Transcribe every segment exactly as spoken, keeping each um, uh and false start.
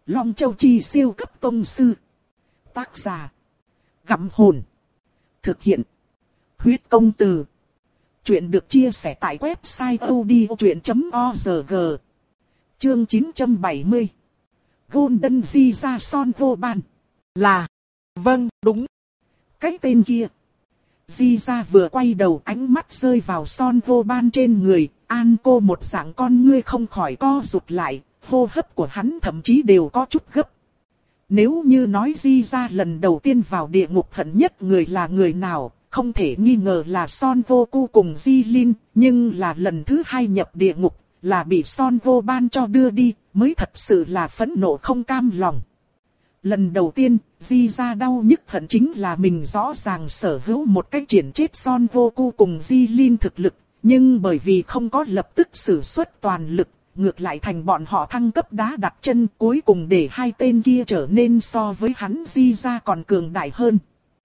Long Châu Chi siêu cấp tông sư. Tác giả. Gặm hồn. Thực hiện. Huyết công từ. Chuyện được chia sẻ tại website audiochuyện chấm org. Chương chín trăm bảy mươi. Golden Visa Son Vô Ban. Là. Vâng, đúng. Cái tên kia. Visa vừa quay đầu, ánh mắt rơi vào Son Vô Ban trên người. An cô một dạng con ngươi không khỏi co rụt lại. Hô hấp của hắn thậm chí đều có chút gấp. Nếu như nói Visa lần đầu tiên vào địa ngục hận nhất người là người nào, không thể nghi ngờ là Son Vô Cu cùng Jilin, nhưng là lần thứ hai nhập địa ngục, là bị Son Vô Ban cho đưa đi, mới thật sự là phẫn nộ không cam lòng. Lần đầu tiên, Visa đau nhức hận chính là mình rõ ràng sở hữu một cách triển chết Son Vô Cu cùng Jilin thực lực, nhưng bởi vì không có lập tức sử xuất toàn lực, ngược lại thành bọn họ thăng cấp đá đặt chân, cuối cùng để hai tên kia trở nên so với hắn Visa còn cường đại hơn.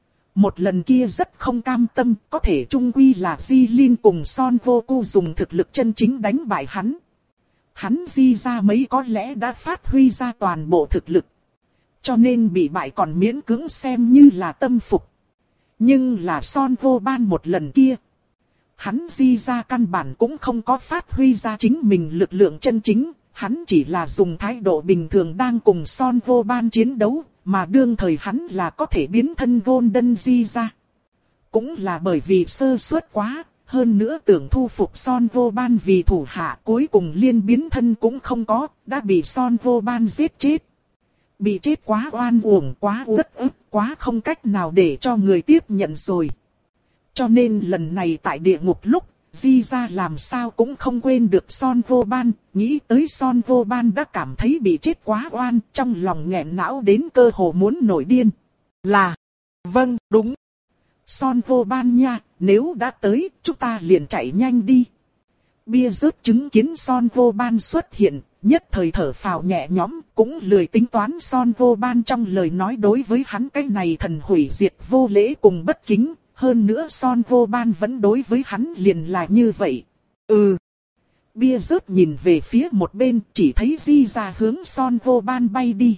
Một lần kia rất không cam tâm, có thể chung quy là Jilin cùng Son Vô Cu dùng thực lực chân chính đánh bại hắn. Hắn Visa mấy có lẽ đã phát huy ra toàn bộ thực lực, cho nên bị bại còn miễn cưỡng xem như là tâm phục. Nhưng là Son Vô Ban một lần kia, hắn Visa căn bản cũng không có phát huy ra chính mình lực lượng chân chính, hắn chỉ là dùng thái độ bình thường đang cùng Son Vô Ban chiến đấu, mà đương thời hắn là có thể biến thân Golden Visa. Cũng là bởi vì sơ suất quá, hơn nữa tưởng thu phục Son Vô Ban vì thủ hạ, cuối cùng liên biến thân cũng không có, đã bị Son Vô Ban giết chết. Bị chết quá oan uổng, quá uất ức, quá không cách nào để cho người tiếp nhận rồi. Cho nên lần này tại địa ngục lúc, Visa làm sao cũng không quên được Son Vô Ban, nghĩ tới Son Vô Ban đã cảm thấy bị chết quá oan, trong lòng nghẹn não đến cơ hồ muốn nổi điên. Là, vâng, đúng. Son Vô Ban nha, nếu đã tới, chúng ta liền chạy nhanh đi. Bia rớt chứng kiến Son Vô Ban xuất hiện, nhất thời thở phào nhẹ nhõm, cũng lười tính toán Son Vô Ban trong lời nói đối với hắn cái này thần hủy diệt vô lễ cùng bất kính. Hơn nữa Son Vô Ban vẫn đối với hắn liền là như vậy. Ừ. Bia rớt nhìn về phía một bên, chỉ thấy Visa hướng Son Vô Ban bay đi.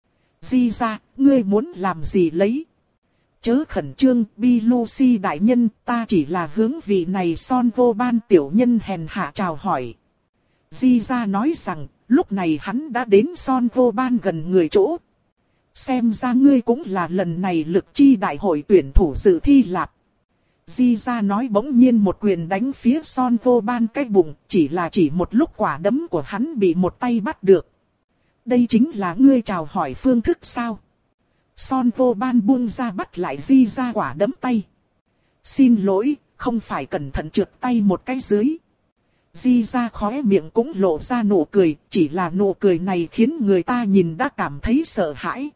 Visa, ngươi muốn làm gì lấy? Chớ khẩn trương, Bilusi đại nhân, ta chỉ là hướng vị này Son Vô Ban tiểu nhân hèn hạ chào hỏi. Visa nói rằng, lúc này hắn đã đến Son Vô Ban gần người chỗ. Xem ra ngươi cũng là lần này lực chi đại hội tuyển thủ dự thi lạp. Visa nói bỗng nhiên một quyền đánh phía Son Vô Ban cái bụng, chỉ là chỉ một lúc quả đấm của hắn bị một tay bắt được. Đây chính là ngươi chào hỏi phương thức sao? Son Vô Ban buông ra bắt lại Visa quả đấm tay. Xin lỗi, không phải cẩn thận trượt tay một cái dưới. Visa khóe miệng cũng lộ ra nụ cười, chỉ là nụ cười này khiến người ta nhìn đã cảm thấy sợ hãi.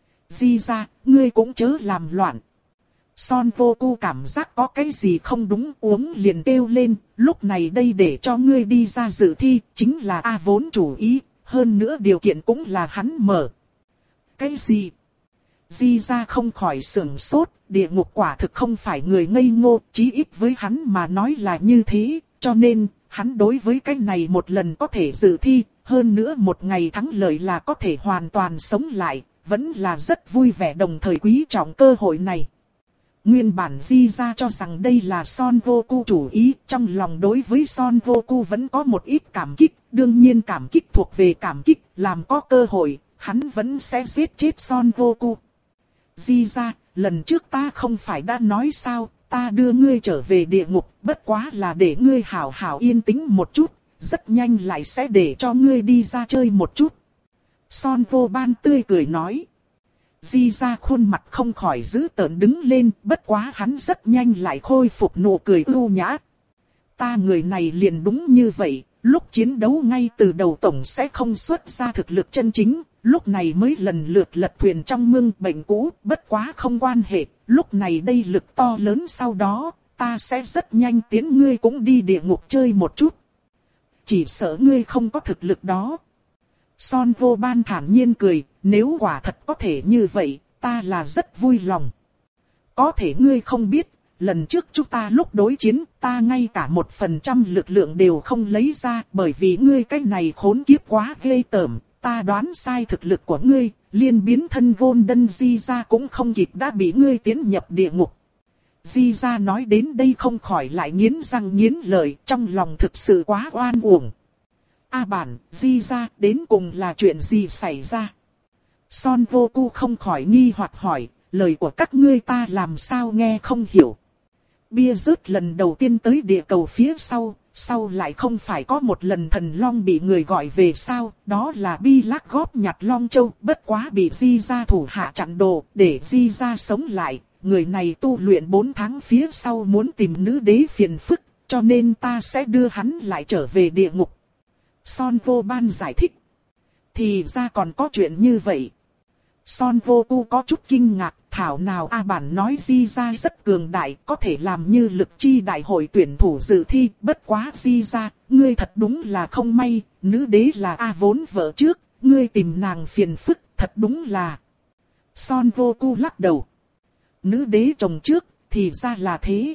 Visa, ngươi cũng chớ làm loạn. Son Vô Cu cảm giác có cái gì không đúng, uống liền kêu lên, lúc này đây để cho ngươi đi ra dự thi, chính là A vốn chủ ý, hơn nữa điều kiện cũng là hắn mở. Cái gì? Visa không khỏi sửng sốt, địa ngục quả thực không phải người ngây ngô, chí ít với hắn mà nói là như thế, cho nên, hắn đối với cái này một lần có thể dự thi, hơn nữa một ngày thắng lợi là có thể hoàn toàn sống lại, vẫn là rất vui vẻ đồng thời quý trọng cơ hội này. Nguyên bản Visa cho rằng đây là Son Vô Cu chủ ý, trong lòng đối với Son Vô Cu vẫn có một ít cảm kích, đương nhiên cảm kích thuộc về cảm kích, làm có cơ hội, hắn vẫn sẽ giết chết Son Vô Cu. Visa, lần trước ta không phải đã nói sao, ta đưa ngươi trở về địa ngục, bất quá là để ngươi hảo hảo yên tĩnh một chút, rất nhanh lại sẽ để cho ngươi đi ra chơi một chút. Son Vô Ban tươi cười nói. Visa khuôn mặt không khỏi dữ tợn đứng lên, bất quá hắn rất nhanh lại khôi phục nụ cười ưu nhã. Ta người này liền đúng như vậy, lúc chiến đấu ngay từ đầu tổng sẽ không xuất ra thực lực chân chính, lúc này mới lần lượt lật thuyền trong mương bệnh cũ, bất quá không quan hệ, lúc này đây lực to lớn sau đó, ta sẽ rất nhanh tiến ngươi cũng đi địa ngục chơi một chút. Chỉ sợ ngươi không có thực lực đó. Son Vô Ban thản nhiên cười, nếu quả thật có thể như vậy, ta là rất vui lòng. Có thể ngươi không biết, lần trước chúng ta lúc đối chiến, ta ngay cả một phần trăm lực lượng đều không lấy ra, bởi vì ngươi cái này khốn kiếp quá ghê tởm, Ta đoán sai thực lực của ngươi, liên biến thân Golden Di ra cũng không kịp đã bị ngươi tiến nhập địa ngục. Di ra nói đến đây không khỏi lại nghiến răng nghiến lợi, trong lòng thực sự quá oan uổng. A bản, Di ra, đến cùng là chuyện gì xảy ra? Son Goku không khỏi nghi hoặc hỏi, lời của các ngươi ta làm sao nghe không hiểu. Bia rớt lần đầu tiên tới địa cầu phía sau, sau lại không phải có một lần thần long bị người gọi về sao, đó là Bi Lắc góp nhặt Long Châu, bất quá bị Di ra thủ hạ chặn đồ, để Di ra sống lại, người này tu luyện bốn tháng phía sau muốn tìm nữ đế phiền phức, cho nên ta sẽ đưa hắn lại trở về địa ngục. Son Goban giải thích. Thì ra còn có chuyện như vậy. Son Goku có chút kinh ngạc, thảo nào A bản nói Di ra rất cường đại, có thể làm như lực chi đại hội tuyển thủ dự thi, bất quá Di ra, ngươi thật đúng là không may, nữ đế là A vốn vợ trước, ngươi tìm nàng phiền phức, thật đúng là. Son Goku lắc đầu. Nữ đế chồng trước, thì ra là thế.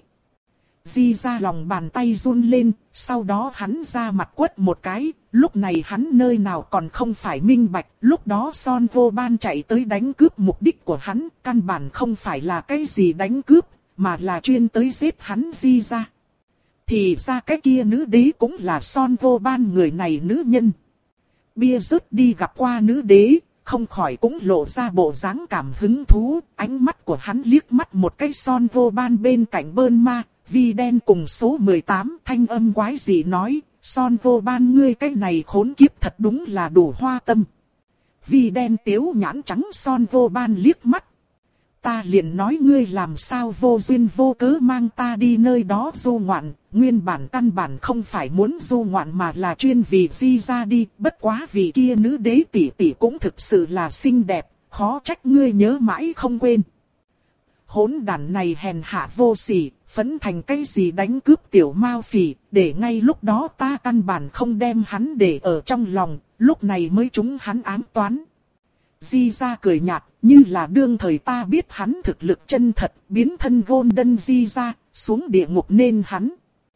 Di ra lòng bàn tay run lên, sau đó hắn ra mặt quất một cái, lúc này hắn nơi nào còn không phải minh bạch, lúc đó Son Goban chạy tới đánh cướp mục đích của hắn, căn bản không phải là cái gì đánh cướp, mà là chuyên tới giết hắn Di ra. Thì ra cái kia nữ đế cũng là Son Goban người này nữ nhân. Bia rớt đi gặp qua nữ đế, không khỏi cũng lộ ra bộ dáng cảm hứng thú, ánh mắt của hắn liếc mắt một cái Son Goban bên cạnh bơn ma. Vi đen cùng số mười tám thanh âm quái dị nói, Son Goban ngươi cái này khốn kiếp thật đúng là đủ hoa tâm. Vi đen tiếu nhãn trắng Son Goban liếc mắt. Ta liền nói ngươi làm sao vô duyên vô cớ mang ta đi nơi đó du ngoạn, nguyên bản căn bản không phải muốn du ngoạn mà là chuyên vì Di ra đi, bất quá vì kia nữ đế tỷ tỷ cũng thực sự là xinh đẹp, khó trách ngươi nhớ mãi không quên. Hỗn đản này hèn hạ vô sỉ, phẫn thành cái gì đánh cướp tiểu mao phỉ, để ngay lúc đó ta căn bản không đem hắn để ở trong lòng, lúc này mới trúng hắn ám toán. Di ra cười nhạt, như là đương thời ta biết hắn thực lực chân thật, biến thân Golden Di ra, xuống địa ngục nên hắn.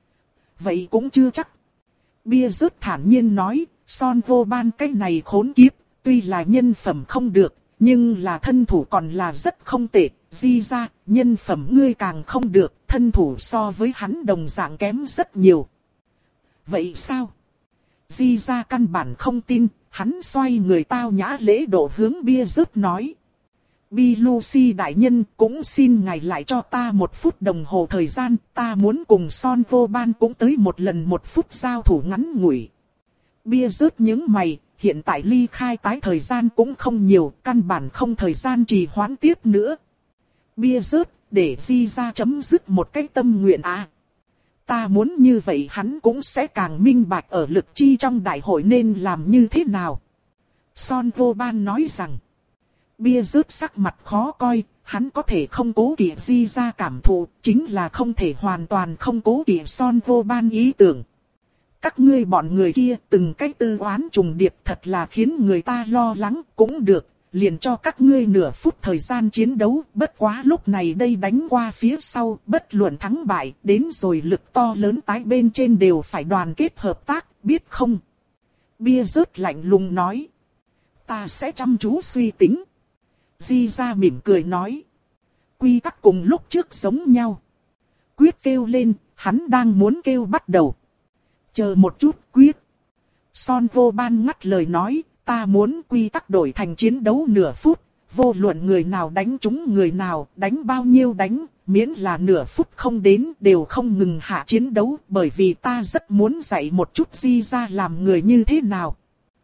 Vậy cũng chưa chắc. Bia rớt thản nhiên nói, Son Goban cái này khốn kiếp, tuy là nhân phẩm không được, nhưng là thân thủ còn là rất không tệ. Di ra, nhân phẩm ngươi càng không được, thân thủ so với hắn đồng dạng kém rất nhiều. Vậy sao? Di ra căn bản không tin, hắn xoay người tao nhã lễ độ hướng bia rớt nói. Bi Lucy đại nhân cũng xin ngài lại cho ta một phút đồng hồ thời gian, ta muốn cùng Son Goban cũng tới một lần một phút giao thủ ngắn ngủi. Bia rớt những mày, hiện tại ly khai tái thời gian cũng không nhiều, căn bản không thời gian trì hoãn tiếp nữa. Bia rớt, để Di ra chấm dứt một cái tâm nguyện à. Ta muốn như vậy hắn cũng sẽ càng minh bạch ở lực chi trong đại hội nên làm như thế nào. Son Goban nói rằng, bia rớt sắc mặt khó coi, hắn có thể không cố kỵ Di ra cảm thụ, chính là không thể hoàn toàn không cố kỵ Son Goban ý tưởng. Các ngươi bọn người kia từng cái tư oán trùng điệp thật là khiến người ta lo lắng, cũng được. Liền cho các ngươi nửa phút thời gian chiến đấu, bất quá lúc này đây đánh qua phía sau, bất luận thắng bại, đến rồi lực to lớn tái bên trên đều phải đoàn kết hợp tác, biết không? Bia rớt lạnh lùng nói. Ta sẽ chăm chú suy tính. Di ra mỉm cười nói. Quy tắc cùng lúc trước giống nhau. Quyết kêu lên, hắn đang muốn kêu bắt đầu. Chờ một chút, quyết. Son Goban ngắt lời nói. Ta muốn quy tắc đổi thành chiến đấu nửa phút, vô luận người nào đánh trúng người nào, đánh bao nhiêu đánh, miễn là nửa phút không đến đều không ngừng hạ chiến đấu, bởi vì ta rất muốn dạy một chút Di ra làm người như thế nào.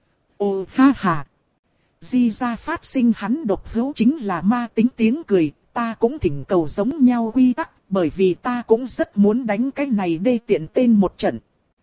Ô ha ha! Di ra phát sinh hắn độc hữu chính là ma tính tiếng cười, ta cũng thỉnh cầu giống nhau quy tắc, bởi vì ta cũng rất muốn đánh cái này đê tiện tên một trận.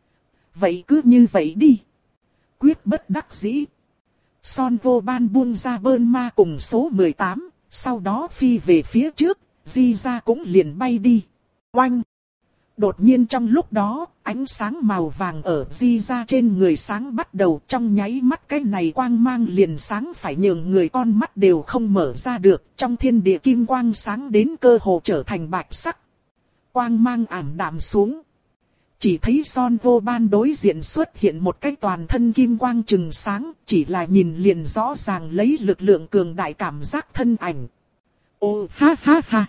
Vậy cứ như vậy đi. Quyết bất đắc dĩ. Son Goban buông ra bơn ma cùng số mười tám, sau đó phi về phía trước, Di ra cũng liền bay đi. Oanh! Đột nhiên trong lúc đó, ánh sáng màu vàng ở Di ra trên người sáng bắt đầu, trong nháy mắt cái này quang mang liền sáng phải nhường người con mắt đều không mở ra được, trong thiên địa kim quang sáng đến cơ hồ trở thành bạch sắc. Quang mang ảm đạm xuống. Chỉ thấy Son Vô Ban đối diện xuất hiện một cái toàn thân kim quang trừng sáng, chỉ là nhìn liền rõ ràng lấy lực lượng cường đại cảm giác thân ảnh. Ô ha ha ha.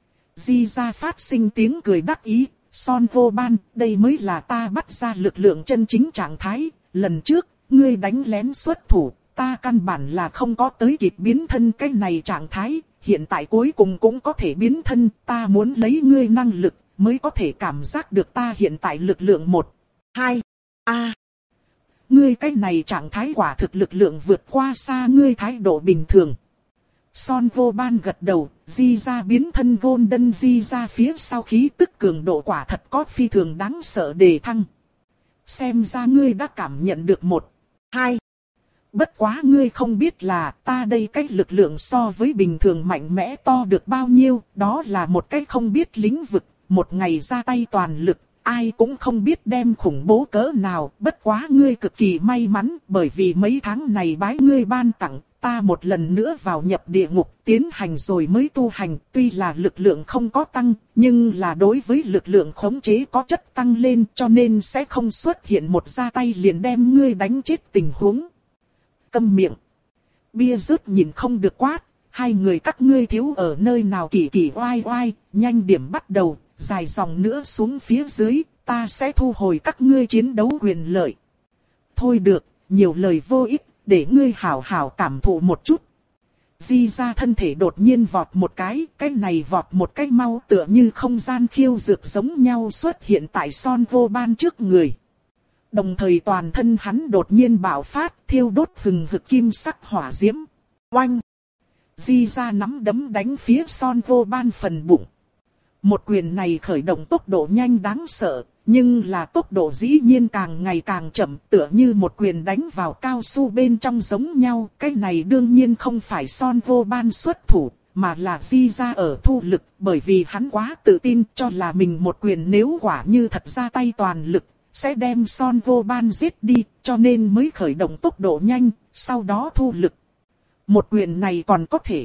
Di ra phát sinh tiếng cười đắc ý, Son Vô Ban, đây mới là ta bắt ra lực lượng chân chính trạng thái, lần trước, ngươi đánh lén xuất thủ, ta căn bản là không có tới kịp biến thân cái này trạng thái, hiện tại cuối cùng cũng có thể biến thân, ta muốn lấy ngươi năng lực, mới có thể cảm giác được ta hiện tại lực lượng một, hai, a. Ngươi cái này trạng thái quả thực lực lượng vượt qua xa ngươi thái độ bình thường. Son Vô Ban gật đầu, di ra biến thân Golden di ra phía sau khí tức cường độ quả thật có phi thường đáng sợ đề thăng. Xem ra ngươi đã cảm nhận được một, hai. Bất quá ngươi không biết là ta đây cái lực lượng so với bình thường mạnh mẽ to được bao nhiêu, đó là một cái không biết lĩnh vực, một ngày ra tay toàn lực, ai cũng không biết đem khủng bố cỡ nào, bất quá ngươi cực kỳ may mắn bởi vì mấy tháng này bái ngươi ban tặng, ta một lần nữa vào nhập địa ngục tiến hành rồi mới tu hành, tuy là lực lượng không có tăng, nhưng là đối với lực lượng khống chế có chất tăng lên cho nên sẽ không xuất hiện một ra tay liền đem ngươi đánh chết tình huống. Câm miệng. Bia rớt nhìn không được quát, hai người các ngươi thiếu ở nơi nào kỳ kỳ oai oai, nhanh điểm bắt đầu, dài dòng nữa xuống phía dưới, ta sẽ thu hồi các ngươi chiến đấu quyền lợi. Thôi được, nhiều lời vô ích, để ngươi hảo hảo cảm thụ một chút. Di ra thân thể đột nhiên vọt một cái, cái này vọt một cái mau tựa như không gian khiêu dược giống nhau xuất hiện tại Son Vô Ban trước người. Đồng thời toàn thân hắn đột nhiên bạo phát, thiêu đốt hừng hực kim sắc hỏa diễm. Oanh! Di ra nắm đấm đánh phía Son Vô Ban phần bụng. Một quyền này khởi động tốc độ nhanh đáng sợ, nhưng là tốc độ dĩ nhiên càng ngày càng chậm, tựa như một quyền đánh vào cao su bên trong giống nhau. Cái này đương nhiên không phải Son Vô Ban xuất thủ, mà là Di ra ở thu lực, bởi vì hắn quá tự tin cho là mình một quyền nếu quả như thật ra tay toàn lực, sẽ đem Son Vô Ban giết đi, cho nên mới khởi động tốc độ nhanh, sau đó thu lực. Một quyền này còn có thể.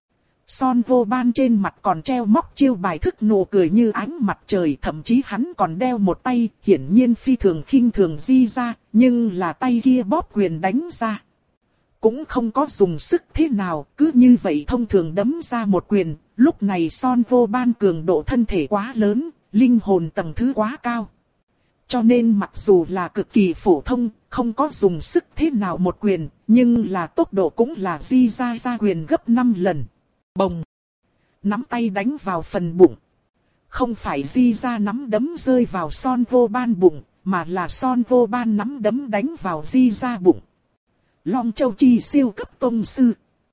Son Vô Ban trên mặt còn treo móc chiêu bài thức nụ cười như ánh mặt trời, thậm chí hắn còn đeo một tay, hiển nhiên phi thường khinh thường Di ra, nhưng là tay kia bóp quyền đánh ra. Cũng không có dùng sức thế nào, cứ như vậy thông thường đấm ra một quyền, lúc này Son Vô Ban cường độ thân thể quá lớn, linh hồn tầng thứ quá cao. Cho nên mặc dù là cực kỳ phổ thông, không có dùng sức thế nào một quyền, nhưng là tốc độ cũng là Di ra ra quyền gấp năm lần. Bồng! Nắm tay đánh vào phần bụng. Không phải Di ra nắm đấm rơi vào Son Vô Ban bụng, mà là Son Vô Ban nắm đấm đánh vào Di ra bụng. Long Châu Chi siêu cấp tông sư.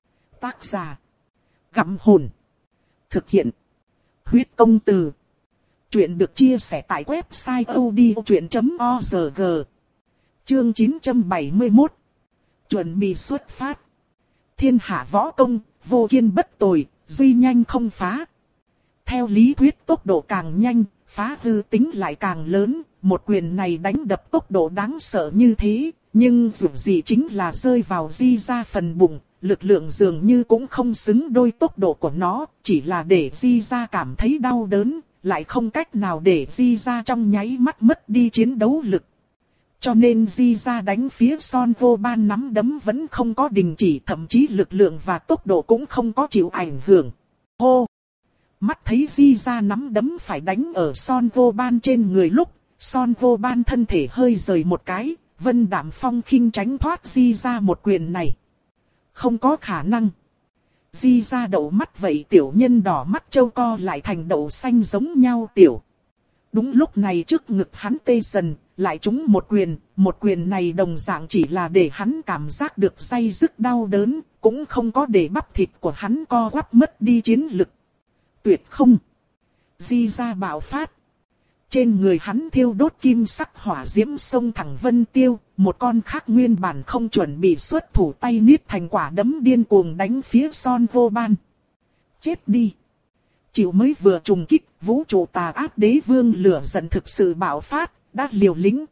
Tác giả. Gặm hồn. Thực hiện. Huyết công từ. Chuyện được chia sẻ tại website odchuyện chấm org. Chương chín trăm bảy mươi mốt. Chuẩn bị xuất phát. Thiên hạ võ công, vô kiên bất tồi, duy nhanh không phá. Theo lý thuyết tốc độ càng nhanh, phá hư tính lại càng lớn, một quyền này đánh đập tốc độ đáng sợ như thế, nhưng dù gì chính là rơi vào Di ra phần bụng, lực lượng dường như cũng không xứng đôi tốc độ của nó, chỉ là để Di ra cảm thấy đau đớn, lại không cách nào để Di ra trong nháy mắt mất đi chiến đấu lực. Cho nên Di ra đánh phía Son Vô Ban nắm đấm vẫn không có đình chỉ, thậm chí lực lượng và tốc độ cũng không có chịu ảnh hưởng. Hô! Mắt thấy Di ra nắm đấm phải đánh ở Son Vô Ban trên người lúc, Son Vô Ban thân thể hơi rời một cái, Vân Đạm Phong khinh tránh thoát Di ra một quyền này. Không có khả năng. Di ra đậu mắt vậy tiểu nhân đỏ mắt trâu co lại thành đậu xanh giống nhau tiểu. Đúng lúc này trước ngực hắn tê dần, lại trúng một quyền, một quyền này đồng dạng chỉ là để hắn cảm giác được day dứt đau đớn, cũng không có để bắp thịt của hắn co quắp mất đi chiến lực. Tuyệt không! Di ra bạo phát. Trên người hắn thiêu đốt kim sắc hỏa diễm sông thẳng vân tiêu, một con khác nguyên bản không chuẩn bị xuất thủ tay niết thành quả đấm điên cuồng đánh phía Son Vô Ban. Chết đi! Chịu mới vừa trùng kích, vũ trụ tà ác đế vương lửa giận thực sự bạo phát, đã liều lĩnh.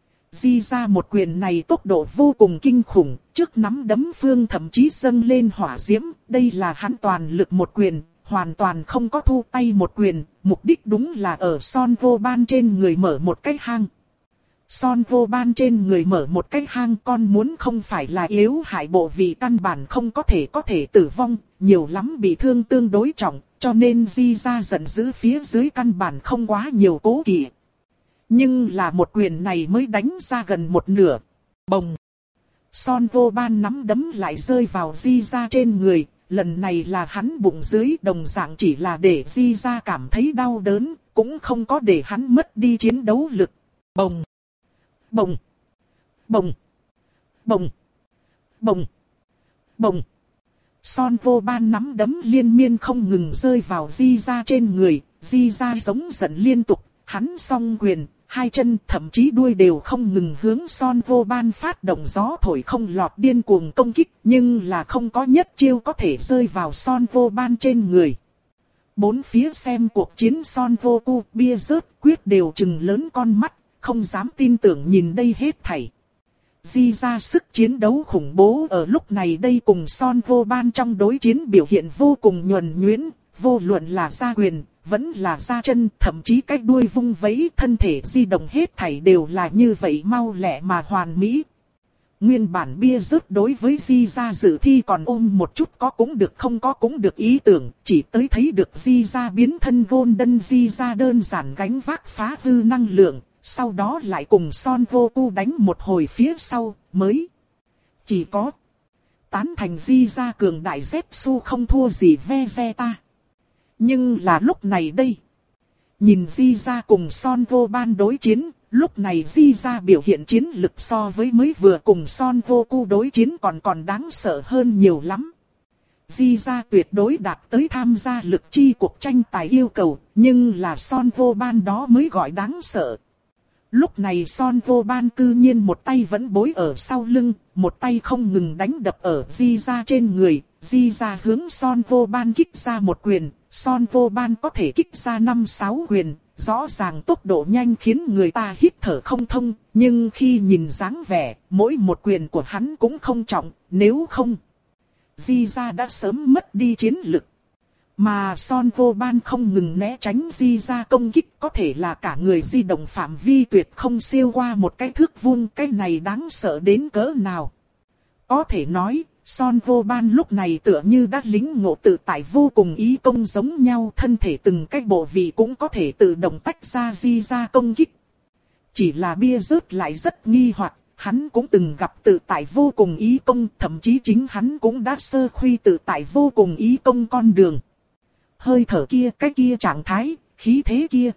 Di ra một quyền này tốc độ vô cùng kinh khủng, trước nắm đấm phương thậm chí dâng lên hỏa diễm, đây là hắn toàn lực một quyền, hoàn toàn không có thu tay một quyền, mục đích đúng là ở Son Vô Ban trên người mở một cái hang. Son Vô Ban trên người mở một cái hang, con muốn không phải là yếu hại bộ vị căn bản không có thể có thể tử vong, nhiều lắm bị thương tương đối trọng, cho nên Di ra giận dữ phía dưới căn bản không quá nhiều cố kỵ. Nhưng là một quyền này mới đánh ra gần một nửa. Bồng! Son Vô Ban nắm đấm lại rơi vào Di ra trên người, lần này là hắn bụng dưới, đồng dạng chỉ là để Di ra cảm thấy đau đớn, cũng không có để hắn mất đi chiến đấu lực. Bồng! Bồng! Bồng! Bồng! Bồng! Bồng! Son Vô Ban nắm đấm liên miên không ngừng rơi vào Di ra trên người, Di ra giống giận liên tục, hắn song quyền, hai chân thậm chí đuôi đều không ngừng hướng Son Vô Ban phát động gió thổi không lọt điên cuồng công kích, nhưng là không có nhất chiêu có thể rơi vào Son Vô Ban trên người. Bốn phía xem cuộc chiến Son Vô Cu, Bia Rớt, Quyết đều trừng lớn con mắt, không dám tin tưởng nhìn đây hết thảy. Di ra sức chiến đấu khủng bố ở lúc này đây cùng Son Vô Ban trong đối chiến biểu hiện vô cùng nhuần nhuyễn, vô luận là ra quyền, vẫn là ra chân, thậm chí cách đuôi vung vẫy, thân thể di động hết thảy đều là như vậy mau lẹ mà hoàn mỹ. Nguyên bản Bia Rớt đối với Di ra dự thi còn ôm một chút có cũng được không có cũng được ý tưởng, chỉ tới thấy được Di ra biến thân Golden Di ra đơn giản gánh vác phá hư năng lượng, sau đó lại cùng Son Vô Cu đánh một hồi phía sau, mới chỉ có tán thành Di ra cường đại Zepsu không thua gì Vegeta. Nhưng là lúc này đây, nhìn Di ra cùng Son Vô Ban đối chiến, lúc này Di ra biểu hiện chiến lực so với mới vừa cùng Son Vô Cu đối chiến còn còn đáng sợ hơn nhiều lắm. Di ra tuyệt đối đạt tới tham gia lực chi cuộc tranh tài yêu cầu, nhưng là Son Vô Ban đó mới gọi đáng sợ. Lúc này Son Vô Ban cư nhiên một tay vẫn bối ở sau lưng, một tay không ngừng đánh đập ở Di ra trên người, Di ra hướng Son Vô Ban kích ra một quyền, Son Vô Ban có thể kích ra năm sáu quyền, rõ ràng tốc độ nhanh khiến người ta hít thở không thông, nhưng khi nhìn dáng vẻ, mỗi một quyền của hắn cũng không trọng, nếu không, Di ra đã sớm mất đi chiến lực. Mà Son Vô Ban không ngừng né tránh Di ra công kích, có thể là cả người di động phạm vi tuyệt không siêu qua một cái thước vuông, cái này đáng sợ đến cỡ nào. Có thể nói, Son Vô Ban lúc này tựa như đã lính ngộ tự tại vô cùng ý công giống nhau, thân thể từng cái bộ vị cũng có thể tự động tách ra Di ra công kích. Chỉ là Bia Rớt lại rất nghi hoặc, hắn cũng từng gặp tự tại vô cùng ý công, thậm chí chính hắn cũng đã sơ khuy tự tại vô cùng ý công con đường. Hơi thở kia, cái kia trạng thái, khí thế kia.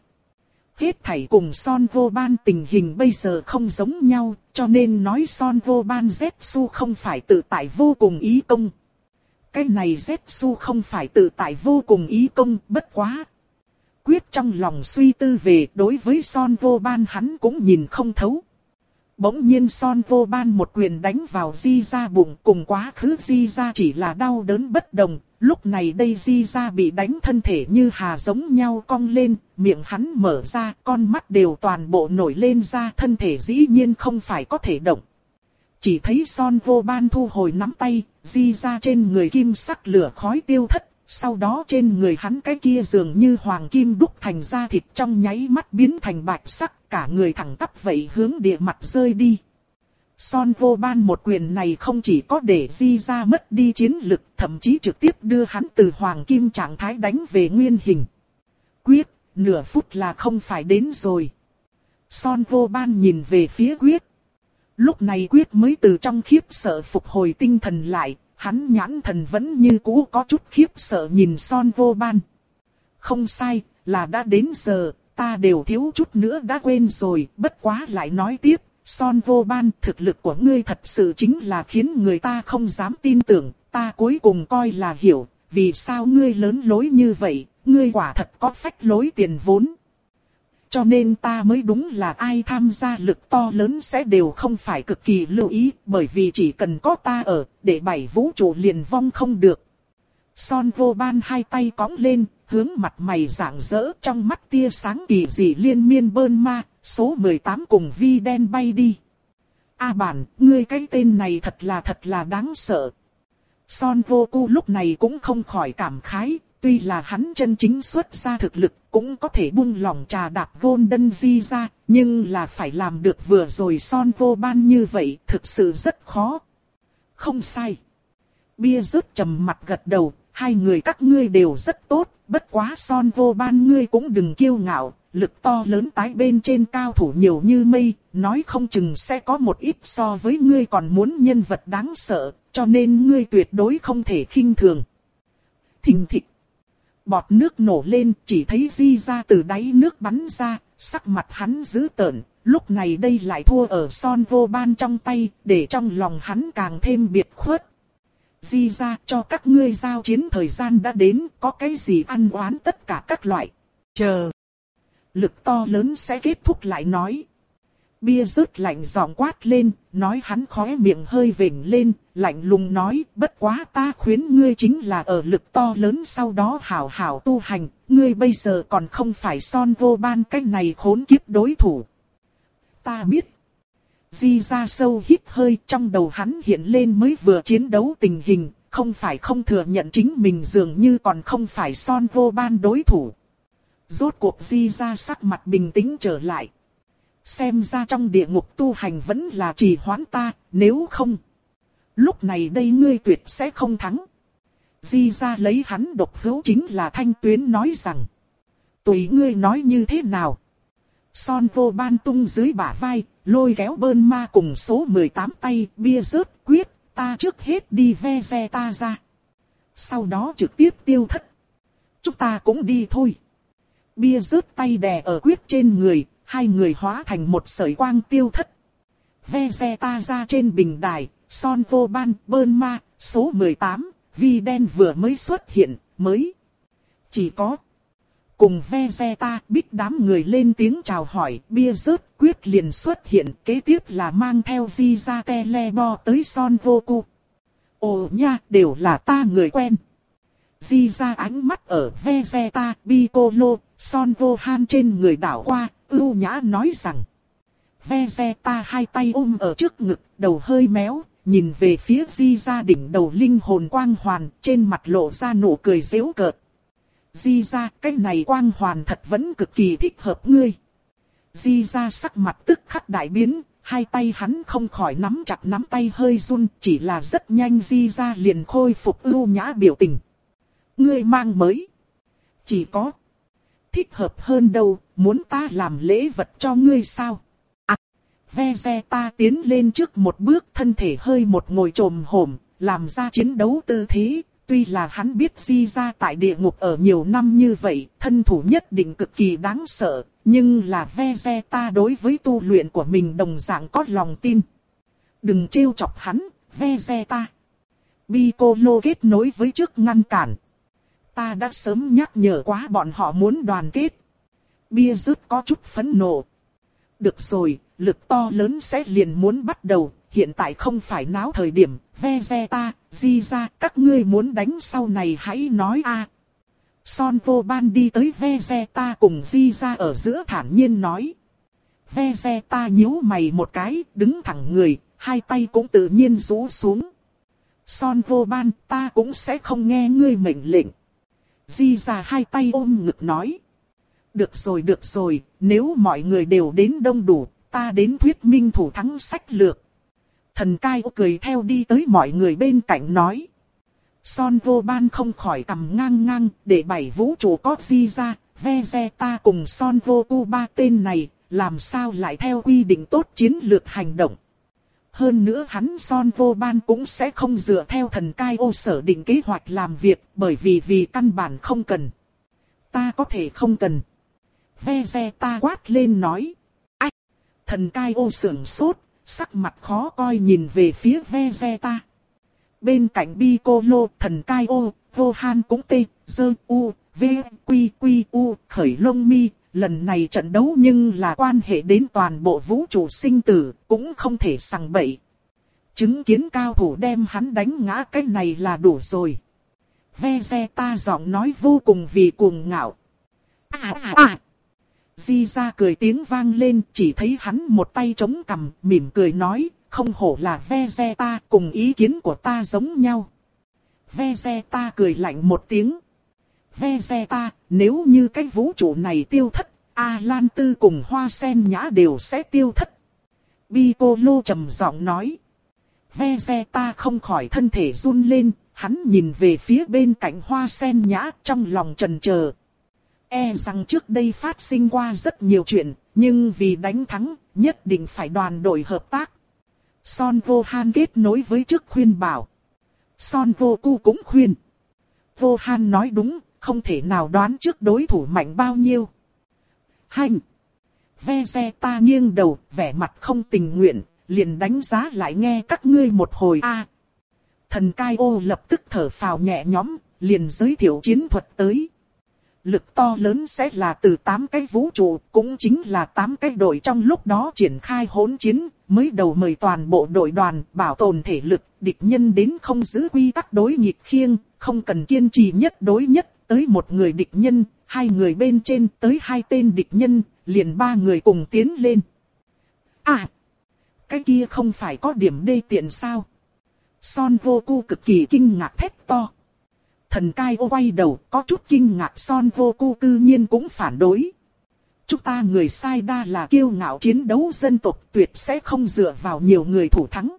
Hết thảy cùng Son Vô Ban tình hình bây giờ không giống nhau, cho nên nói Son Vô Ban Zepsu không phải tự tại vô cùng ý công. Cái này Zepsu không phải tự tại vô cùng ý công, bất quá. Quyết trong lòng suy tư về, đối với Son Vô Ban hắn cũng nhìn không thấu. Bỗng nhiên Son Vô Ban một quyền đánh vào Di ra bụng, cùng quá khứ Di ra chỉ là đau đớn bất đồng. Lúc này đây Di ra bị đánh thân thể như hà giống nhau cong lên, miệng hắn mở ra, con mắt đều toàn bộ nổi lên ra, thân thể dĩ nhiên không phải có thể động. Chỉ thấy Son Vô Ban thu hồi nắm tay, Di ra trên người kim sắc lửa khói tiêu thất, sau đó trên người hắn cái kia dường như hoàng kim đúc thành da thịt trong nháy mắt biến thành bạch sắc, cả người thẳng tắp vậy hướng địa mặt rơi đi. Son Vô Ban một quyền này không chỉ có để Di ra mất đi chiến lực, thậm chí trực tiếp đưa hắn từ hoàng kim trạng thái đánh về nguyên hình. Quyết, nửa phút là không phải đến rồi. Son Vô Ban nhìn về phía Quyết. Lúc này Quyết mới từ trong khiếp sợ phục hồi tinh thần lại, hắn nhãn thần vẫn như cũ có chút khiếp sợ nhìn Son Vô Ban. Không sai, là đã đến giờ, ta đều thiếu chút nữa đã quên rồi, bất quá lại nói tiếp. Son Vô Ban, thực lực của ngươi thật sự chính là khiến người ta không dám tin tưởng, ta cuối cùng coi là hiểu, vì sao ngươi lớn lối như vậy, ngươi quả thật có phách lối tiền vốn. Cho nên ta mới đúng là ai tham gia lực to lớn sẽ đều không phải cực kỳ lưu ý, bởi vì chỉ cần có ta ở, để bảy vũ trụ liền vong không được. Son Vô Ban hai tay cõng lên, hướng mặt mày rạng rỡ, trong mắt tia sáng kỳ dị liên miên bơn ma, số mười tám cùng vi đen bay đi. A bản, ngươi cái tên này thật là thật là đáng sợ. Son Vô Cu lúc này cũng không khỏi cảm khái, Tuy là hắn chân chính xuất ra thực lực, cũng có thể buông lỏng trà đạp Golden Di ra, nhưng là phải làm được vừa rồi Son Vô Ban như vậy, thực sự rất khó. Không sai. Bia rớt trầm mặt gật đầu, hai người các ngươi đều rất tốt, bất quá Son Vô Ban ngươi cũng đừng kiêu ngạo, lực to lớn tái bên trên cao thủ nhiều như mây, nói không chừng sẽ có một ít so với ngươi còn muốn nhân vật đáng sợ, cho nên ngươi tuyệt đối không thể khinh thường. Thình thịch. Bọt nước nổ lên, chỉ thấy Di ra từ đáy nước bắn ra, sắc mặt hắn dữ tợn, lúc này đây lại thua ở Son Vô Ban trong tay, để trong lòng hắn càng thêm biệt khuất. Di ra cho các ngươi giao chiến thời gian đã đến, có cái gì ăn oán tất cả các loại. Chờ. Lực to lớn sẽ kết thúc lại nói. Bia rớt lạnh giọng quát lên, nói hắn khóe miệng hơi vểnh lên, lạnh lùng nói, bất quá ta khuyến ngươi chính là ở lực to lớn sau đó hảo hảo tu hành, ngươi bây giờ còn không phải Son Vô Ban cách này khốn kiếp đối thủ. Ta biết. Di ra sâu hít hơi, trong đầu hắn hiện lên mới vừa chiến đấu tình hình, không phải không thừa nhận chính mình dường như còn không phải Son Vô Ban đối thủ. Rốt cuộc Di ra sắc mặt bình tĩnh trở lại. Xem ra trong địa ngục tu hành vẫn là trì hoãn ta, nếu không. Lúc này đây ngươi tuyệt sẽ không thắng. Di ra lấy hắn độc hữu chính là Thanh Tuyến nói rằng. Tùy ngươi nói như thế nào. Son Vô Ban tung dưới bả vai, lôi kéo Bơn Ma cùng số mười tám tay, bia rớt quyết, ta trước hết đi ve xe ta ra. Sau đó trực tiếp tiêu thất. Chúng ta cũng đi thôi. Bia rớt tay đè ở quyết trên người, hai người hóa thành một sợi quang tiêu thất. Ve xe ta ra trên bình đài, Son Vô Ban, Bơn Ma, số mười tám, Vi Đen vừa mới xuất hiện, mới. Chỉ có. Cùng ve xe ta, biết đám người lên tiếng chào hỏi, bia rớt quyết liền xuất hiện, kế tiếp là mang theo Di ra Telebo tới Son Vô Cu. Ồ nha, đều là ta người quen. Di ra ánh mắt ở ve xe ta, Piccolo, Son Vô Han trên người đảo qua, ưu nhã nói rằng. Ve xe ta hai tay ôm ở trước ngực, đầu hơi méo, nhìn về phía Di ra đỉnh đầu linh hồn quang hoàn, trên mặt lộ ra nụ cười giễu cợt. Di ra, cái này quang hoàn thật vẫn cực kỳ thích hợp ngươi. Di ra sắc mặt tức khắc đại biến, hai tay hắn không khỏi nắm chặt nắm tay hơi run, chỉ là rất nhanh Di ra liền khôi phục ưu nhã biểu tình. Ngươi mang mới. Chỉ có. Thích hợp hơn đâu, muốn ta làm lễ vật cho ngươi sao? À, ve xe ta tiến lên trước một bước, thân thể hơi một ngồi trồm hổm, làm ra chiến đấu tư thế. Tuy là hắn biết Di ra tại địa ngục ở nhiều năm như vậy, thân thủ nhất định cực kỳ đáng sợ, nhưng là ve xe ta đối với tu luyện của mình đồng dạng có lòng tin. Đừng trêu chọc hắn, ve xe ta. Piccolo kết nối với trước ngăn cản. Ta đã sớm nhắc nhở quá bọn họ muốn đoàn kết. Bia rớt có chút phẫn nộ. Được rồi, lực to lớn sẽ liền muốn bắt đầu, hiện tại không phải náo thời điểm, ve xe ta, Di ra, các ngươi muốn đánh sau này hãy nói a. Son Vô Ban đi tới ve xe ta cùng Di ra ở giữa thản nhiên nói. Ve xe ta nhíu mày một cái, đứng thẳng người, hai tay cũng tự nhiên rũ xuống. Son Vô Ban, ta cũng sẽ không nghe ngươi mệnh lệnh. Di ra hai tay ôm ngực nói. Được rồi được rồi, nếu mọi người đều đến đông đủ, ta đến thuyết minh thủ thắng sách lược. Thần Cai Ô cười theo đi tới mọi người bên cạnh nói. Son Vô Ban không khỏi cầm ngang ngang, để bảy vũ trụ có Di ra, ve xe ta cùng Son Vô Cu ba tên này, làm sao lại theo quy định tốt chiến lược hành động. Hơn nữa hắn Son Vô Ban cũng sẽ không dựa theo thần Cai Ô sở định kế hoạch làm việc, bởi vì vì căn bản không cần. Ta có thể không cần. Ve xe ta quát lên nói. Ách! Thần Cai Ô sưởng sốt, sắc mặt khó coi nhìn về phía ve xe ta. Bên cạnh Piccolo, thần Cai Ô, Vô Han cũng tê, dơ u, v, quy quy u, khởi lông mi. Lần này trận đấu nhưng là quan hệ đến toàn bộ vũ trụ sinh tử, cũng không thể sằng bậy. Chứng kiến cao thủ đem hắn đánh ngã cái này là đủ rồi. Ve xe ta giọng nói vô cùng vì cuồng ngạo. À à à! Di ra cười tiếng vang lên, chỉ thấy hắn một tay chống cằm, mỉm cười nói, không hổ là ve xe ta, cùng ý kiến của ta giống nhau. Ve xe ta cười lạnh một tiếng. Vegeta, nếu như cái vũ trụ này tiêu thất, A-Lan Tư cùng Hoa Sen Nhã đều sẽ tiêu thất. Piccolo trầm giọng nói. Vegeta không khỏi thân thể run lên, hắn nhìn về phía bên cạnh Hoa Sen Nhã trong lòng chần chờ. E rằng trước đây phát sinh qua rất nhiều chuyện, nhưng vì đánh thắng, nhất định phải đoàn đội hợp tác. Son Gohan kết nối với trước khuyên bảo. Son Goku cũng khuyên. Gohan nói đúng, không thể nào đoán trước đối thủ mạnh bao nhiêu. Hành! Vegeta nghiêng đầu, vẻ mặt không tình nguyện, liền đánh giá lại nghe các ngươi một hồi a. À, thần Kaio lập tức thở phào nhẹ nhõm, liền giới thiệu chiến thuật tới. Lực to lớn sẽ là từ tám cái vũ trụ, cũng chính là tám cái đội trong lúc đó triển khai hỗn chiến, mới đầu mời toàn bộ đội đoàn bảo tồn thể lực, địch nhân đến không giữ quy tắc đối nghịch khiêng, không cần kiên trì nhất đối nhất, tới một người địch nhân, hai người bên trên tới hai tên địch nhân, liền ba người cùng tiến lên. À! Cái kia không phải có điểm đê tiện sao? Son Goku cực kỳ kinh ngạc thét to. Thần Kaio quay đầu có chút kinh ngạc Son Goku cư nhiên cũng phản đối. Chúng ta người sai đa là kiêu ngạo chiến đấu dân tộc tuyệt sẽ không dựa vào nhiều người thủ thắng.